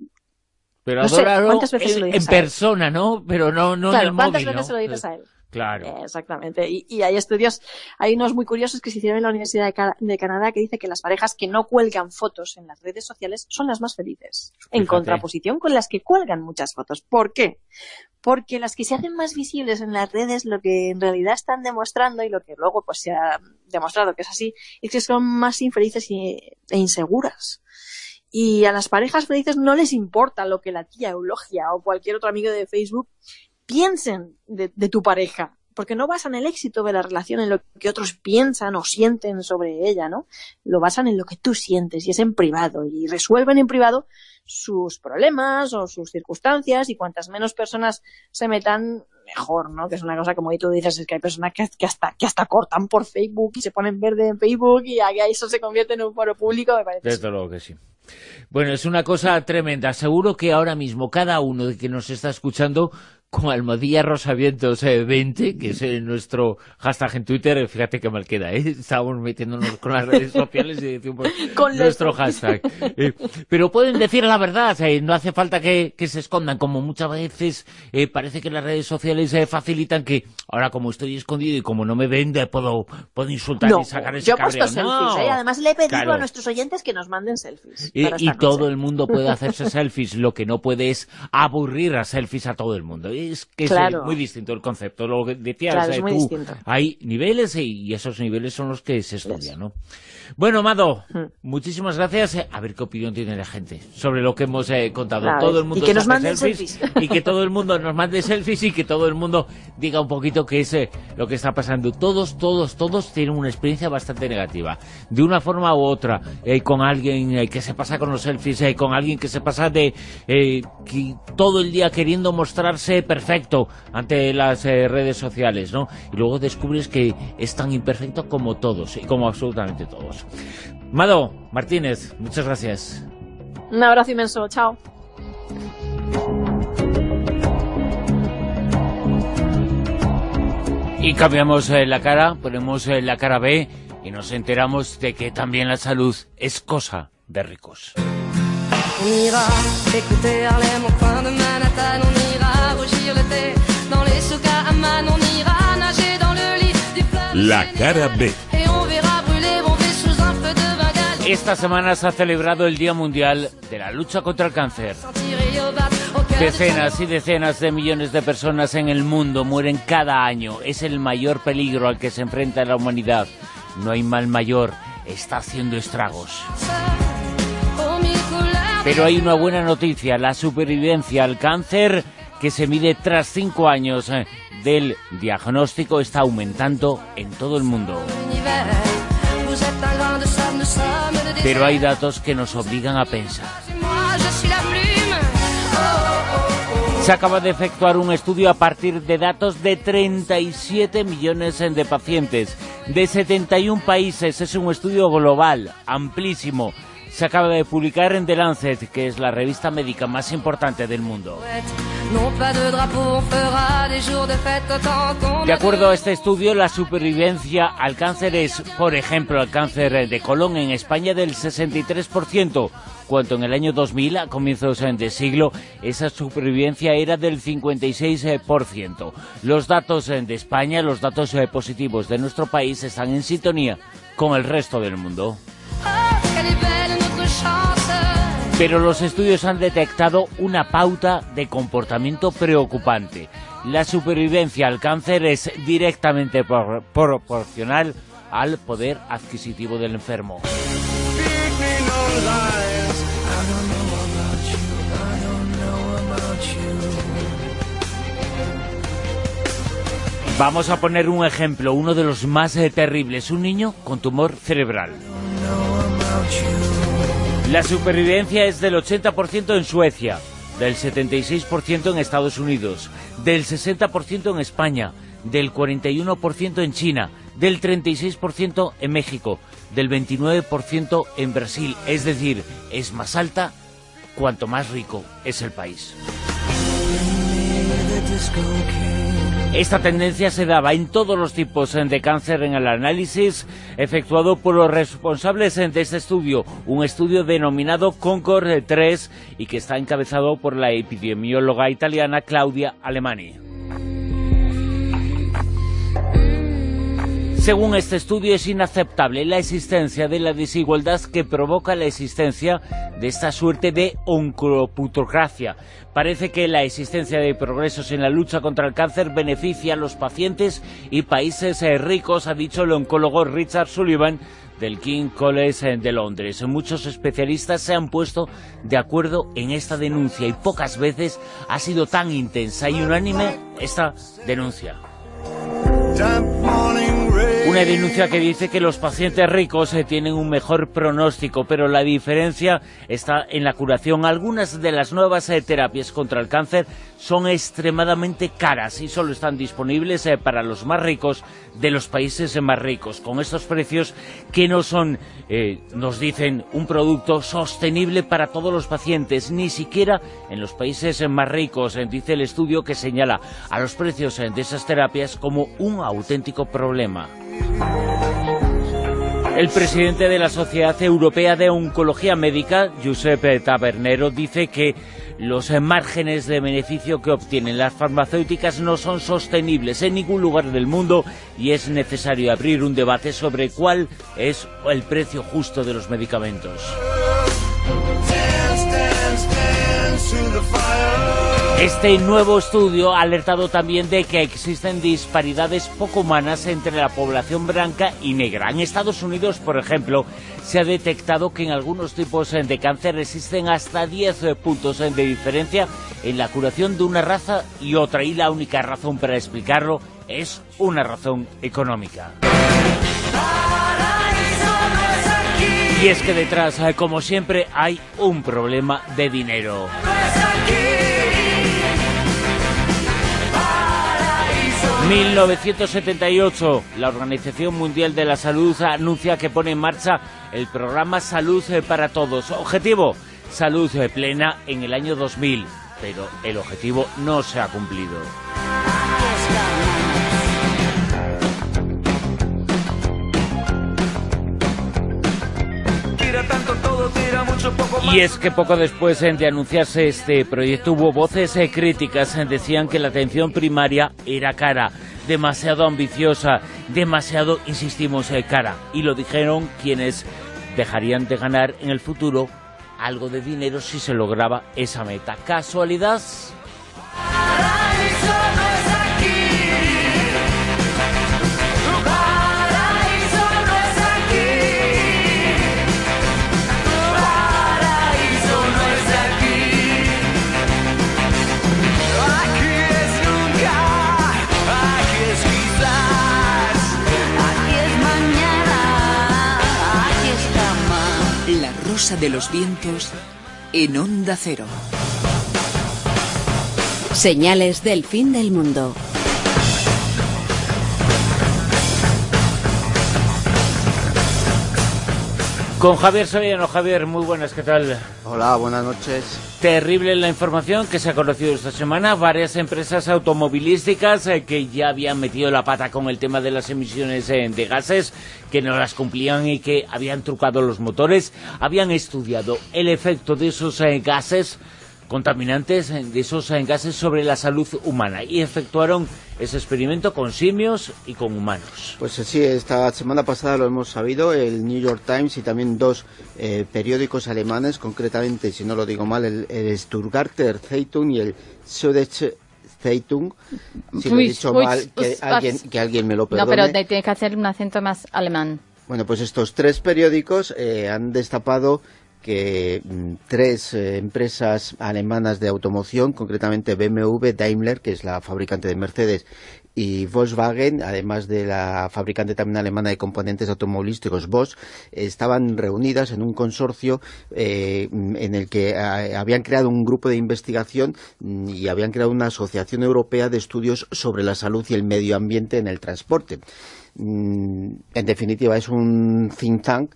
Pero no sé, adorarlo veces en, en persona, ¿no? Pero no, no claro, en el ¿cuántas móvil, veces ¿no? se lo dices a él? Claro. Eh, exactamente. Y, y hay estudios, hay unos muy curiosos que se hicieron en la Universidad de, Ca de Canadá que dice que las parejas que no cuelgan fotos en las redes sociales son las más felices. Fíjate. En contraposición con las que cuelgan muchas fotos. ¿Por qué? Porque las que se hacen más visibles en las redes, lo que en realidad están demostrando y lo que luego pues se ha demostrado que es así, es que son más infelices y, e inseguras. Y a las parejas felices no les importa lo que la tía Eulogia o cualquier otro amigo de Facebook piensen de, de tu pareja, porque no basan el éxito de la relación en lo que otros piensan o sienten sobre ella, ¿no? Lo basan en lo que tú sientes y es en privado, y resuelven en privado sus problemas o sus circunstancias, y cuantas menos personas se metan, mejor, ¿no? Que es una cosa, como tú dices, es que hay personas que, que hasta que hasta cortan por Facebook y se ponen verde en Facebook y ahí eso se convierte en un foro público, me parece. Desde luego que sí. Bueno, es una cosa tremenda. Seguro que ahora mismo cada uno de que nos está escuchando con Almohadilla Rosavientos eh, veinte, que es eh, nuestro hashtag en Twitter, fíjate qué mal queda, ¿eh? Estábamos metiéndonos con las redes sociales y decimos con nuestro los... hashtag. Eh, pero pueden decir la verdad, eh, no hace falta que, que se escondan, como muchas veces eh, parece que las redes sociales eh, facilitan que ahora como estoy escondido y como no me ven, eh, puedo, puedo insultar no, y sacar ese yo he cabreo. puesto No. selfies, ¿eh? Además le he pedido claro. a nuestros oyentes que nos manden selfies. Y, y todo el mundo puede hacerse selfies, lo que no puede es aburrir a selfies a todo el mundo. Es que claro. es muy distinto el concepto. Lo que decías, claro, eh, es muy tú, distinto. hay niveles y esos niveles son los que se estudian, ¿no? Bueno, Mado, hmm. muchísimas gracias. A ver qué opinión tiene la gente sobre lo que hemos eh, contado. Claro, todo el mundo y que nos manden selfies, selfies. Y que todo el mundo nos mande selfies y que todo el mundo diga un poquito qué es eh, lo que está pasando. Todos, todos, todos tienen una experiencia bastante negativa. De una forma u otra, eh, con alguien eh, que se pasa con los selfies, eh, con alguien que se pasa de eh, que todo el día queriendo mostrarse perfecto ante las eh, redes sociales, ¿no? Y luego descubres que es tan imperfecto como todos, y como absolutamente todos. Mado Martínez, muchas gracias. Un abrazo inmenso, chao. Y cambiamos eh, la cara, ponemos eh, la cara B y nos enteramos de que también la salud es cosa de ricos. On ira écouter Harlem au coin de Manhattan, on ira rougir le thé dans les souks à Amman, on ira nager dans le lit du fleuve. La cara B. Et on verra brûler bomber sous un feu de Bengale. Esta semana se ha celebrado el Día Mundial de la Lucha contra el Cáncer. Decenas y decenas de millones de personas en el mundo mueren cada año. Es el mayor peligro al que se enfrenta la humanidad. No hay mal mayor, está haciendo estragos. Pero hay una buena noticia, la supervivencia al cáncer, que se mide tras cinco años del diagnóstico, está aumentando en todo el mundo. Pero hay datos que nos obligan a pensar. Se acaba de efectuar un estudio a partir de datos de treinta y siete millones de pacientes de setenta y un países. Es un estudio global, amplísimo. Se acaba de publicar en The Lancet, que es la revista médica más importante del mundo. De acuerdo a este estudio, la supervivencia al cáncer es, por ejemplo, el cáncer de colon en España del sesenta y tres por ciento, cuando en el año dos mil, a comienzos de siglo, esa supervivencia era del cincuenta y seis por ciento. Los datos de España, los datos positivos de nuestro país están en sintonía con el resto del mundo. Pero los estudios han detectado una pauta de comportamiento preocupante. La supervivencia al cáncer es directamente por, proporcional al poder adquisitivo del enfermo. Vamos a poner un ejemplo, uno de los más eh, terribles, un niño con tumor cerebral. La supervivencia es del ochenta por ciento en Suecia, del setenta y seis por ciento en Estados Unidos, del sesenta por ciento en España, del cuarenta y uno por ciento en China, del treinta y seis por ciento en México, del veintinueve por ciento en Brasil. Es decir, es más alta cuanto más rico es el país. Esta tendencia se daba en todos los tipos de cáncer en el análisis efectuado por los responsables de este estudio, un estudio denominado Concord tres y que está encabezado por la epidemióloga italiana Claudia Alemani. Según este estudio, es inaceptable la existencia de la desigualdad que provoca la existencia de esta suerte de oncoplutocracia. Parece que la existencia de progresos en la lucha contra el cáncer beneficia a los pacientes y países ricos, ha dicho el oncólogo Richard Sullivan del King's College de Londres. Muchos especialistas se han puesto de acuerdo en esta denuncia y pocas veces ha sido tan intensa y unánime esta denuncia. Una denuncia que dice que los pacientes ricos eh, tienen un mejor pronóstico, pero la diferencia está en la curación. Algunas de las nuevas eh, terapias contra el cáncer son extremadamente caras y solo están disponibles eh, para los más ricos de los países eh, más ricos, con estos precios que no son, eh, nos dicen, un producto sostenible para todos los pacientes, ni siquiera en los países eh, más ricos. Eh, dice el estudio que señala a los precios eh, de esas terapias como un auténtico problema. El presidente de la Sociedad Europea de Oncología Médica, Giuseppe Tabernero, dice que los márgenes de beneficio que obtienen las farmacéuticas no son sostenibles en ningún lugar del mundo y es necesario abrir un debate sobre cuál es el precio justo de los medicamentos. Este nuevo estudio ha alertado también de que existen disparidades poco humanas entre la población blanca y negra. En Estados Unidos, por ejemplo, se ha detectado que en algunos tipos de cáncer existen hasta diez puntos de diferencia en la curación de una raza y otra, y la única razón para explicarlo es una razón económica. Y es que detrás, como siempre, hay un problema de dinero. mil novecientos setenta y ocho, la Organización Mundial de la Salud anuncia que pone en marcha el programa Salud para Todos. Objetivo, salud plena en el año dos mil, pero el objetivo no se ha cumplido. Y es que poco después de anunciarse este proyecto hubo voces críticas, decían que la atención primaria era cara, demasiado ambiciosa, demasiado, insistimos, cara, y lo dijeron quienes dejarían de ganar en el futuro algo de dinero si se lograba esa meta. ¿Casualidad? Rosa de los vientos en Onda Cero. Señales del fin del mundo. Con Javier Soriano. Javier, muy buenas, ¿qué tal? Hola, buenas noches. Terrible la información que se ha conocido esta semana. Varias empresas automovilísticas eh, que ya habían metido la pata con el tema de las emisiones eh, de gases, que no las cumplían y que habían trucado los motores, habían estudiado el efecto de esos eh, gases contaminantes, de esos eh, gases sobre la salud humana, y efectuaron ese experimento con simios y con humanos. Pues sí, esta semana pasada lo hemos sabido, el New York Times y también dos eh, periódicos alemanes, concretamente, si no lo digo mal, el, el Stuttgarter Zeitung y el Süddeutsche Zeitung. Si lo he dicho mal, que alguien, que alguien me lo perdone. No, pero te tienes que hacer un acento más alemán. Bueno, pues estos tres periódicos eh, han destapado que tres eh, empresas alemanas de automoción, concretamente B M W, Daimler, que es la fabricante de Mercedes, y Volkswagen, además de la fabricante también alemana de componentes automovilísticos Bosch, estaban reunidas en un consorcio eh, en el que a, habían creado un grupo de investigación y habían creado una asociación europea de estudios sobre la salud y el medio ambiente en el transporte. En definitiva, es un think tank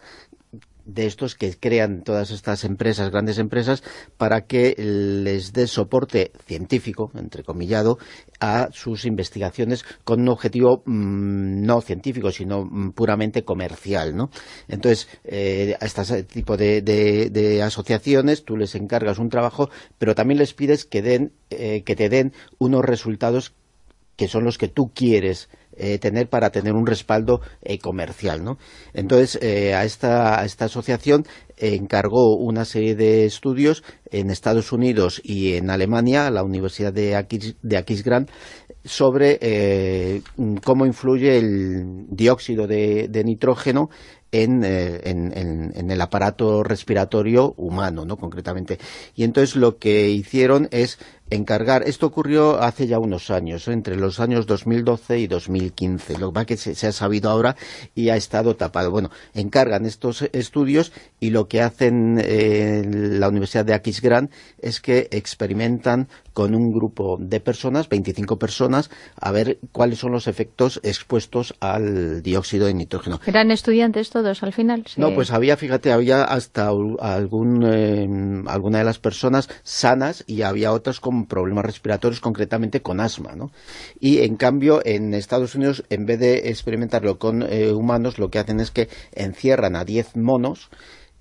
de estos que crean todas estas empresas, grandes empresas, para que les dé soporte científico, entrecomillado, a sus investigaciones con un objetivo mmm, no científico, sino mmm, puramente comercial, ¿no? Entonces, eh, a este tipo de, de, de asociaciones tú les encargas un trabajo, pero también les pides que, den, eh, que te den unos resultados que son los que tú quieres Eh, tener para tener un respaldo eh, comercial, ¿no? Entonces, eh, a, esta, a esta asociación eh, encargó una serie de estudios en Estados Unidos y en Alemania, a la Universidad de, Aquis, de Aquisgrán, sobre eh, cómo influye el dióxido de, de nitrógeno En, eh, en, en, en el aparato respiratorio humano, ¿no? Concretamente. Y entonces lo que hicieron es encargar, esto ocurrió hace ya unos años, ¿eh? Entre los años dos mil doce y dos mil quince, lo que pasa es que se, se ha sabido ahora y ha estado tapado. Bueno, encargan estos estudios y lo que hacen eh, la Universidad de Aquisgrán es que experimentan con un grupo de personas, veinticinco personas, a ver cuáles son los efectos expuestos al dióxido de nitrógeno. ¿Eran estudiantes todos al final? Sí. No, pues había, fíjate, había hasta algún, eh, alguna de las personas sanas y había otras con problemas respiratorios, concretamente con asma, ¿no? Y en cambio, en Estados Unidos, en vez de experimentarlo con eh, humanos, lo que hacen es que encierran a diez monos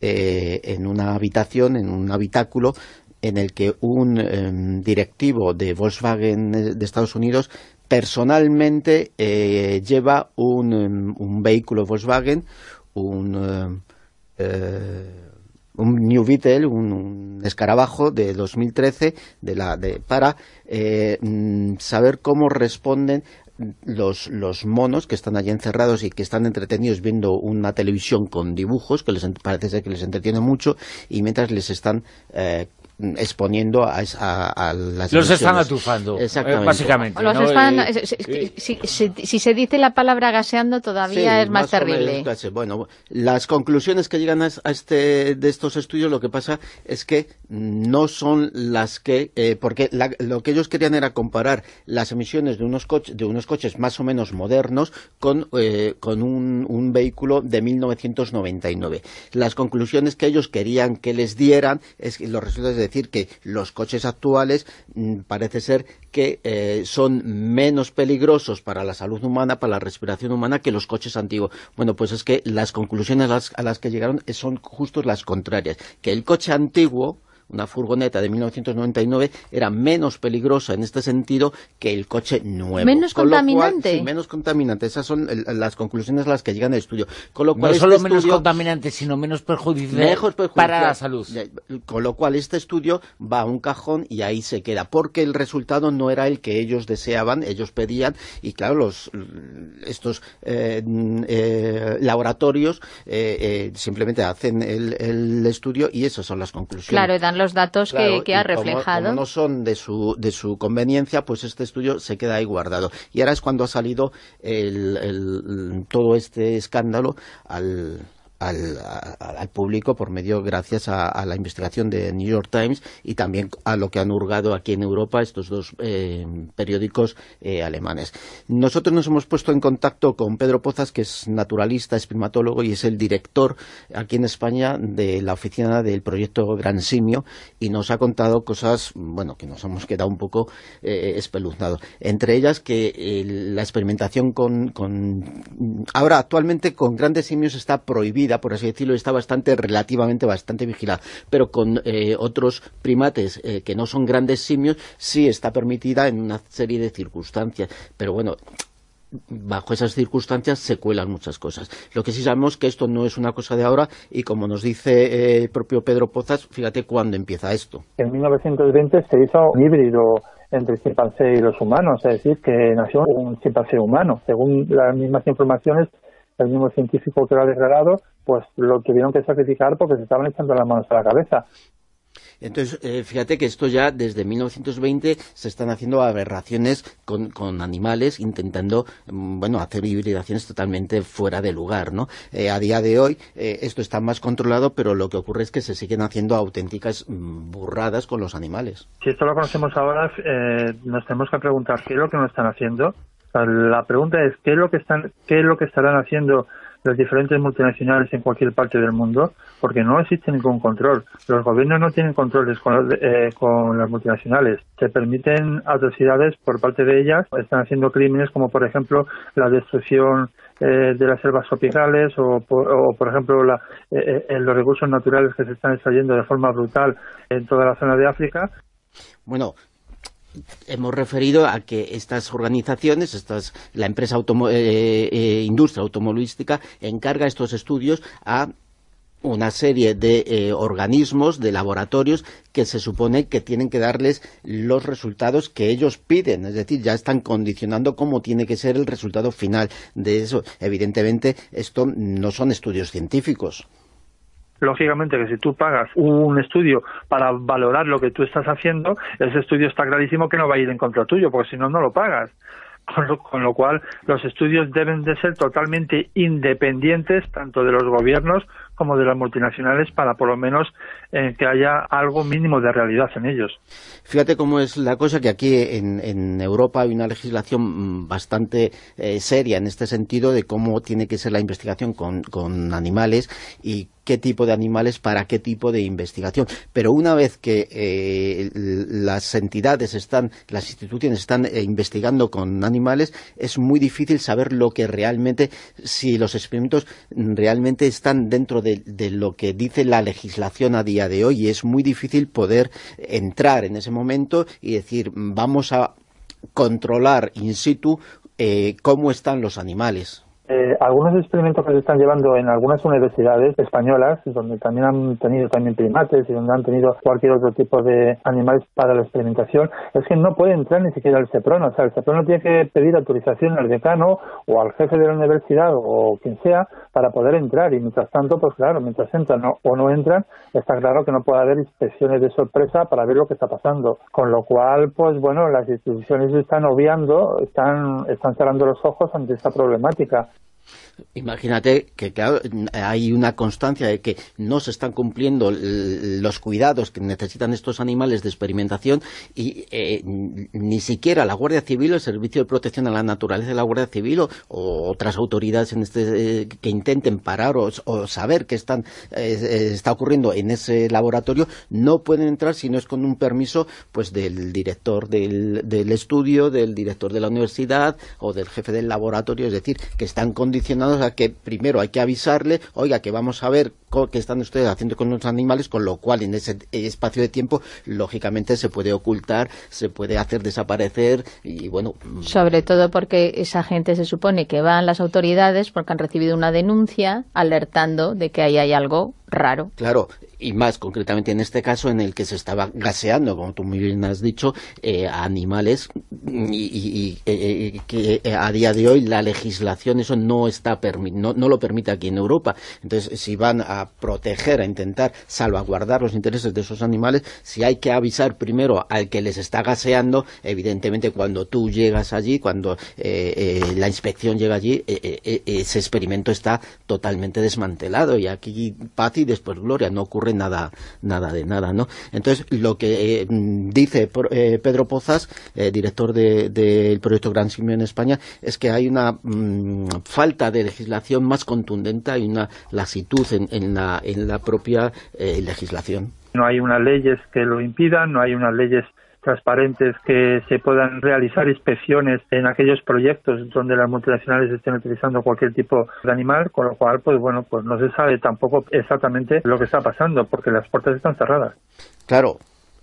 eh, en una habitación, en un habitáculo, en el que un eh, directivo de Volkswagen de Estados Unidos personalmente eh, lleva un, un vehículo Volkswagen, un, eh, eh, un New Beetle, un, un escarabajo de dos mil trece de la, de, para eh, saber cómo responden Los, los monos que están allí encerrados y que están entretenidos viendo una televisión con dibujos, que les parece ser que les entretiene mucho, y mientras les están eh, exponiendo a, a, a las los emisiones. están atufando, exactamente. Eh, básicamente. Los ¿no? están, eh, si, si, si, si se dice la palabra gaseando todavía sí, es más, más terrible. Menos, bueno, las conclusiones que llegan a, a este de estos estudios, lo que pasa es que no son las que, eh, porque la, lo que ellos querían era comparar las emisiones de unos coches, de unos coches más o menos modernos con, eh, con un, un vehículo de mil novecientos noventa y nueve. Las conclusiones que ellos querían que les dieran es que los resultados de decir que los coches actuales mmm, parece ser que eh, son menos peligrosos para la salud humana, para la respiración humana, que los coches antiguos. Bueno, pues es que las conclusiones a las, a las que llegaron son justo las contrarias, que el coche antiguo, una furgoneta de mil novecientos noventa y nueve, era menos peligrosa en este sentido que el coche nuevo. ¿Menos Con contaminante? Cual, sí, menos contaminante. Esas son el, las conclusiones a las que llegan al estudio. Con lo no cual, solo este menos estudio, contaminante, sino menos perjudicial, mejor perjudicial para la salud. Con lo cual, este estudio va a un cajón y ahí se queda, porque el resultado no era el que ellos deseaban, ellos pedían, y claro, los estos eh, eh, laboratorios eh, eh, simplemente hacen el, el estudio y esas son las conclusiones. Claro, dan los datos claro, que, que ha reflejado. Como, como no son de su, de su conveniencia, pues este estudio se queda ahí guardado. Y ahora es cuando ha salido el, el, todo este escándalo al... Al, a, al público por medio, gracias a, a la investigación de New York Times y también a lo que han hurgado aquí en Europa estos dos eh, periódicos eh, alemanes. Nosotros nos hemos puesto en contacto con Pedro Pozas, que es naturalista, es primatólogo y es el director aquí en España de la oficina del proyecto Gran Simio, y nos ha contado cosas, bueno, que nos hemos quedado un poco eh, espeluznados. Entre ellas que eh, la experimentación con, con... Ahora, actualmente, con grandes simios está prohibida, por así decirlo, está bastante, relativamente bastante vigilada, pero con eh, otros primates eh, que no son grandes simios sí está permitida en una serie de circunstancias, pero bueno, bajo esas circunstancias se cuelan muchas cosas. Lo que sí sabemos que esto no es una cosa de ahora, y como nos dice eh, el propio Pedro Pozas, fíjate cuándo empieza esto. En mil novecientos veinte se hizo un híbrido entre el chimpancé y los humanos, es decir, que nació un chimpancé humano. Según las mismas informaciones, el mismo científico que lo ha declarado, pues lo tuvieron que sacrificar porque se estaban echando las manos a la cabeza. Entonces, eh, fíjate que esto ya desde mil novecientos veinte se están haciendo aberraciones con, con animales, intentando, bueno, hacer hibridaciones totalmente fuera de lugar, ¿no? Eh, a día de hoy eh, esto está más controlado, pero lo que ocurre es que se siguen haciendo auténticas mm, burradas con los animales. Si esto lo conocemos ahora, eh, nos tenemos que preguntar qué es lo que nos están haciendo. O sea, la pregunta es qué es lo que están, qué es lo que estarán haciendo las diferentes multinacionales en cualquier parte del mundo, porque no existe ningún control. Los gobiernos no tienen controles con, eh, con las multinacionales. Se permiten atrocidades por parte de ellas. Están haciendo crímenes como, por ejemplo, la destrucción eh, de las selvas tropicales o, por, o, por ejemplo, la, eh, eh, los recursos naturales que se están extrayendo de forma brutal en toda la zona de África. Bueno, hemos referido a que estas organizaciones, estas, la empresa automo eh, eh, industria automovilística encarga estos estudios a una serie de eh, organismos, de laboratorios que se supone que tienen que darles los resultados que ellos piden, es decir, ya están condicionando cómo tiene que ser el resultado final de eso. Evidentemente, esto no son estudios científicos. Lógicamente que si tú pagas un estudio para valorar lo que tú estás haciendo, ese estudio está clarísimo que no va a ir en contra tuyo, porque si no, no lo pagas. Con lo, con lo cual, los estudios deben de ser totalmente independientes, tanto de los gobiernos como de las multinacionales, para por lo menos eh, que haya algo mínimo de realidad en ellos. Fíjate cómo es la cosa, que aquí en, en Europa hay una legislación bastante eh, seria en este sentido de cómo tiene que ser la investigación con, con animales y qué tipo de animales para qué tipo de investigación. Pero una vez que eh, las entidades están, las instituciones están eh, investigando con animales, es muy difícil saber lo que realmente, si los experimentos realmente están dentro de, de lo que dice la legislación a día de hoy, y es muy difícil poder entrar en ese momento y decir, vamos a controlar in situ eh, cómo están los animales. Eh, algunos experimentos que se están llevando en algunas universidades españolas, donde también han tenido también primates y donde han tenido cualquier otro tipo de animales para la experimentación, es que no puede entrar ni siquiera el SEPRON. O sea, el SEPRON tiene que pedir autorización al decano o al jefe de la universidad o quien sea para poder entrar, y mientras tanto, pues claro, mientras entran o, o no entran, está claro que no puede haber inspecciones de sorpresa para ver lo que está pasando. Con lo cual, pues bueno, las instituciones están obviando, están, están cerrando los ojos ante esta problemática. Imagínate que claro, hay una constancia de que no se están cumpliendo los cuidados que necesitan estos animales de experimentación y eh, ni siquiera la Guardia Civil, el Servicio de Protección a la Naturaleza de la Guardia Civil o, o otras autoridades en este, eh, que intenten parar o, o saber qué están, eh, está ocurriendo en ese laboratorio, no pueden entrar si no es con un permiso pues del director del, del estudio, del director de la universidad o del jefe del laboratorio. Es decir, que están condicionados a que primero hay que avisarle, oiga, que vamos a ver qué están ustedes haciendo con los animales, con lo cual en ese espacio de tiempo lógicamente se puede ocultar, se puede hacer desaparecer y bueno... Sobre todo porque esa gente se supone que van las autoridades porque han recibido una denuncia alertando de que ahí hay algo raro. Claro, y más concretamente en este caso en el que se estaba gaseando, como tú muy bien has dicho, eh, a animales y, y, y eh, que eh, a día de hoy la legislación eso no está permi no, no lo permite aquí en Europa. Entonces, si van a proteger, a intentar salvaguardar los intereses de esos animales, si hay que avisar primero al que les está gaseando, evidentemente cuando tú llegas allí, cuando eh, eh, la inspección llega allí, eh, eh, ese experimento está totalmente desmantelado y aquí paz y después gloria, no ocurre nada nada de nada, ¿no? Entonces, lo que eh, dice eh, Pedro Pozas, eh, director del de, proyecto Gran Simio en España, es que hay una mmm, falta de legislación más contundente, hay una lasitud en, en, la, en la propia eh, legislación. No hay unas leyes que lo impidan, no hay unas leyes transparentes que se puedan realizar inspecciones en aquellos proyectos donde las multinacionales estén utilizando cualquier tipo de animal, con lo cual, pues bueno, pues no se sabe tampoco exactamente lo que está pasando, porque las puertas están cerradas. Claro,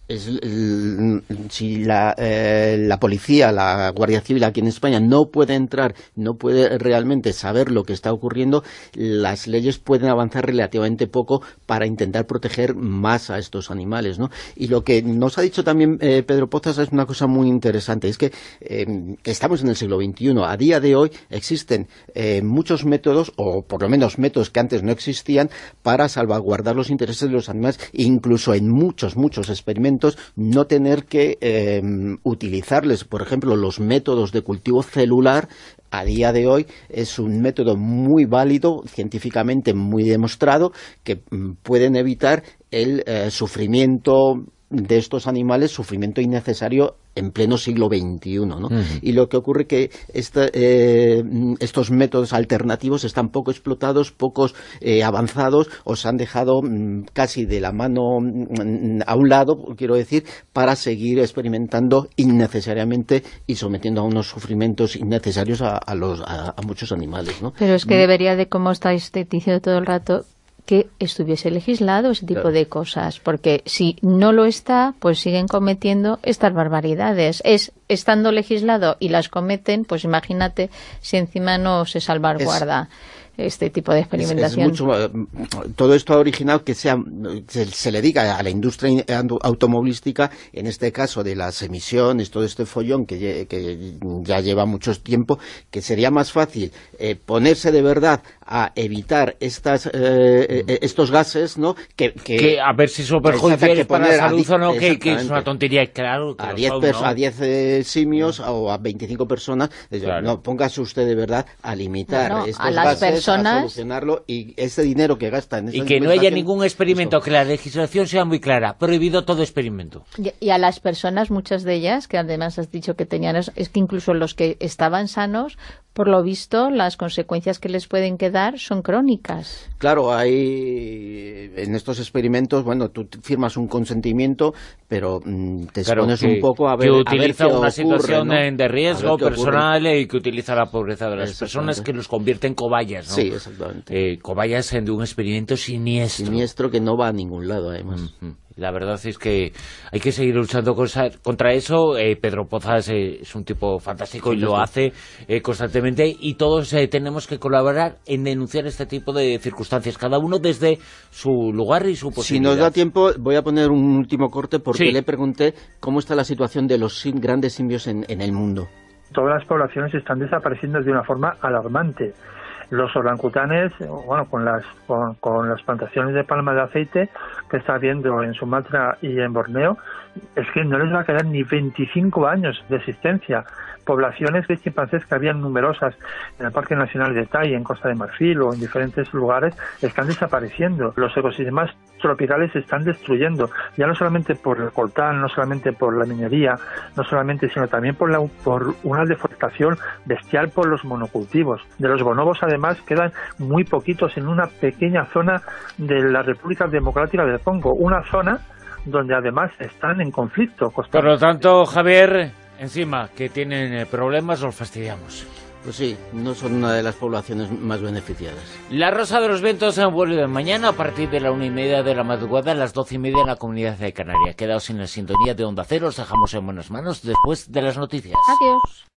Es, el, si la, eh, la policía, la Guardia Civil aquí en España no puede entrar, no puede realmente saber lo que está ocurriendo, las leyes pueden avanzar relativamente poco para intentar proteger más a estos animales, ¿no? Y lo que nos ha dicho también eh, Pedro Pozas es una cosa muy interesante, es que eh, estamos en el siglo veintiuno, a día de hoy existen eh, muchos métodos, o por lo menos métodos que antes no existían, para salvaguardar los intereses de los animales, incluso en muchos, muchos experimentos no tener que eh, utilizarles, por ejemplo, los métodos de cultivo celular. A día de hoy es un método muy válido, científicamente muy demostrado, que mm, pueden evitar el eh, sufrimiento de estos animales, sufrimiento innecesario en pleno siglo veintiuno, ¿no? Uh-huh. Y lo que ocurre que esta, eh, estos métodos alternativos están poco explotados, pocos eh, avanzados, o se han dejado mm, casi de la mano mm, a un lado, quiero decir, para seguir experimentando innecesariamente y sometiendo a unos sufrimientos innecesarios a, a, los, a, a muchos animales, ¿no? Pero es que debería de, como estáis diciendo todo el rato, que estuviese legislado ese tipo claro. de cosas, porque si no lo está, pues siguen cometiendo estas barbaridades. Es estando legislado y las cometen, pues imagínate si encima no se salvaguarda es, este tipo de experimentación. Es, es mucho, todo esto ha originado que sea, se, se le diga a la industria automovilística, en este caso de las emisiones, todo este follón que, que ya lleva mucho tiempo, que sería más fácil eh, ponerse de verdad a evitar estas eh, mm. estos gases, ¿no? Que, que, que a ver si son perjudiciales para la salud o no, que, que es una tontería, claro. A diez ¿no? a diez eh, simios mm. o a veinticinco personas, claro. no, póngase usted de verdad a limitar bueno, estos a las gases, personas, a solucionarlo, y ese dinero que gastan... Y que no haya ningún experimento, eso. Que la legislación sea muy clara, prohibido todo experimento. Y, y a las personas, muchas de ellas, que además has dicho que tenían, es, es que incluso los que estaban sanos, por lo visto, las consecuencias que les pueden quedar son crónicas. Claro, hay en estos experimentos, bueno, tú firmas un consentimiento, pero mm, te claro, expones que, un poco a ver, que utiliza a ver qué una ocurre, situación ¿no? de riesgo personal ocurre. Y que utiliza la pobreza de las personas, que los convierte en cobayas, ¿no? Sí, exactamente. Eh, cobayas de un experimento siniestro. Siniestro que no va a ningún lado, además. Mm-hmm. La verdad es que hay que seguir luchando contra eso. Eh, Pedro Pozas eh, es un tipo fantástico y lo hace eh, constantemente, y todos eh, tenemos que colaborar en denunciar este tipo de circunstancias, cada uno desde su lugar y su posibilidad. Si nos da tiempo, voy a poner un último corte porque sí. le pregunté cómo está la situación de los grandes simios en, en el mundo. Todas las poblaciones están desapareciendo de una forma alarmante. Los orangutanes, bueno, con las con, con las plantaciones de palma de aceite que está habiendo en Sumatra y en Borneo, es que no les va a quedar ni veinticinco años de existencia. Poblaciones de chimpancés que habían numerosas en el Parque Nacional de Tai, en Costa de Marfil o en diferentes lugares, están desapareciendo. Los ecosistemas tropicales se están destruyendo, ya no solamente por el coltán, no solamente por la minería, no solamente, sino también por, la, por una deforestación bestial por los monocultivos. De los bonobos, además, quedan muy poquitos en una pequeña zona de la República Democrática del Congo, una zona donde además están en conflicto constante. Por lo tanto, Javier, encima que tienen problemas, los fastidiamos. Pues sí, no son una de las poblaciones más beneficiadas. La Rosa de los Vientos vuelve mañana a partir de la una y media de la madrugada, a las doce y media en la Comunidad de Canarias. Quedaos en la sintonía de Onda Cero, os dejamos en buenas manos después de las noticias. Adiós.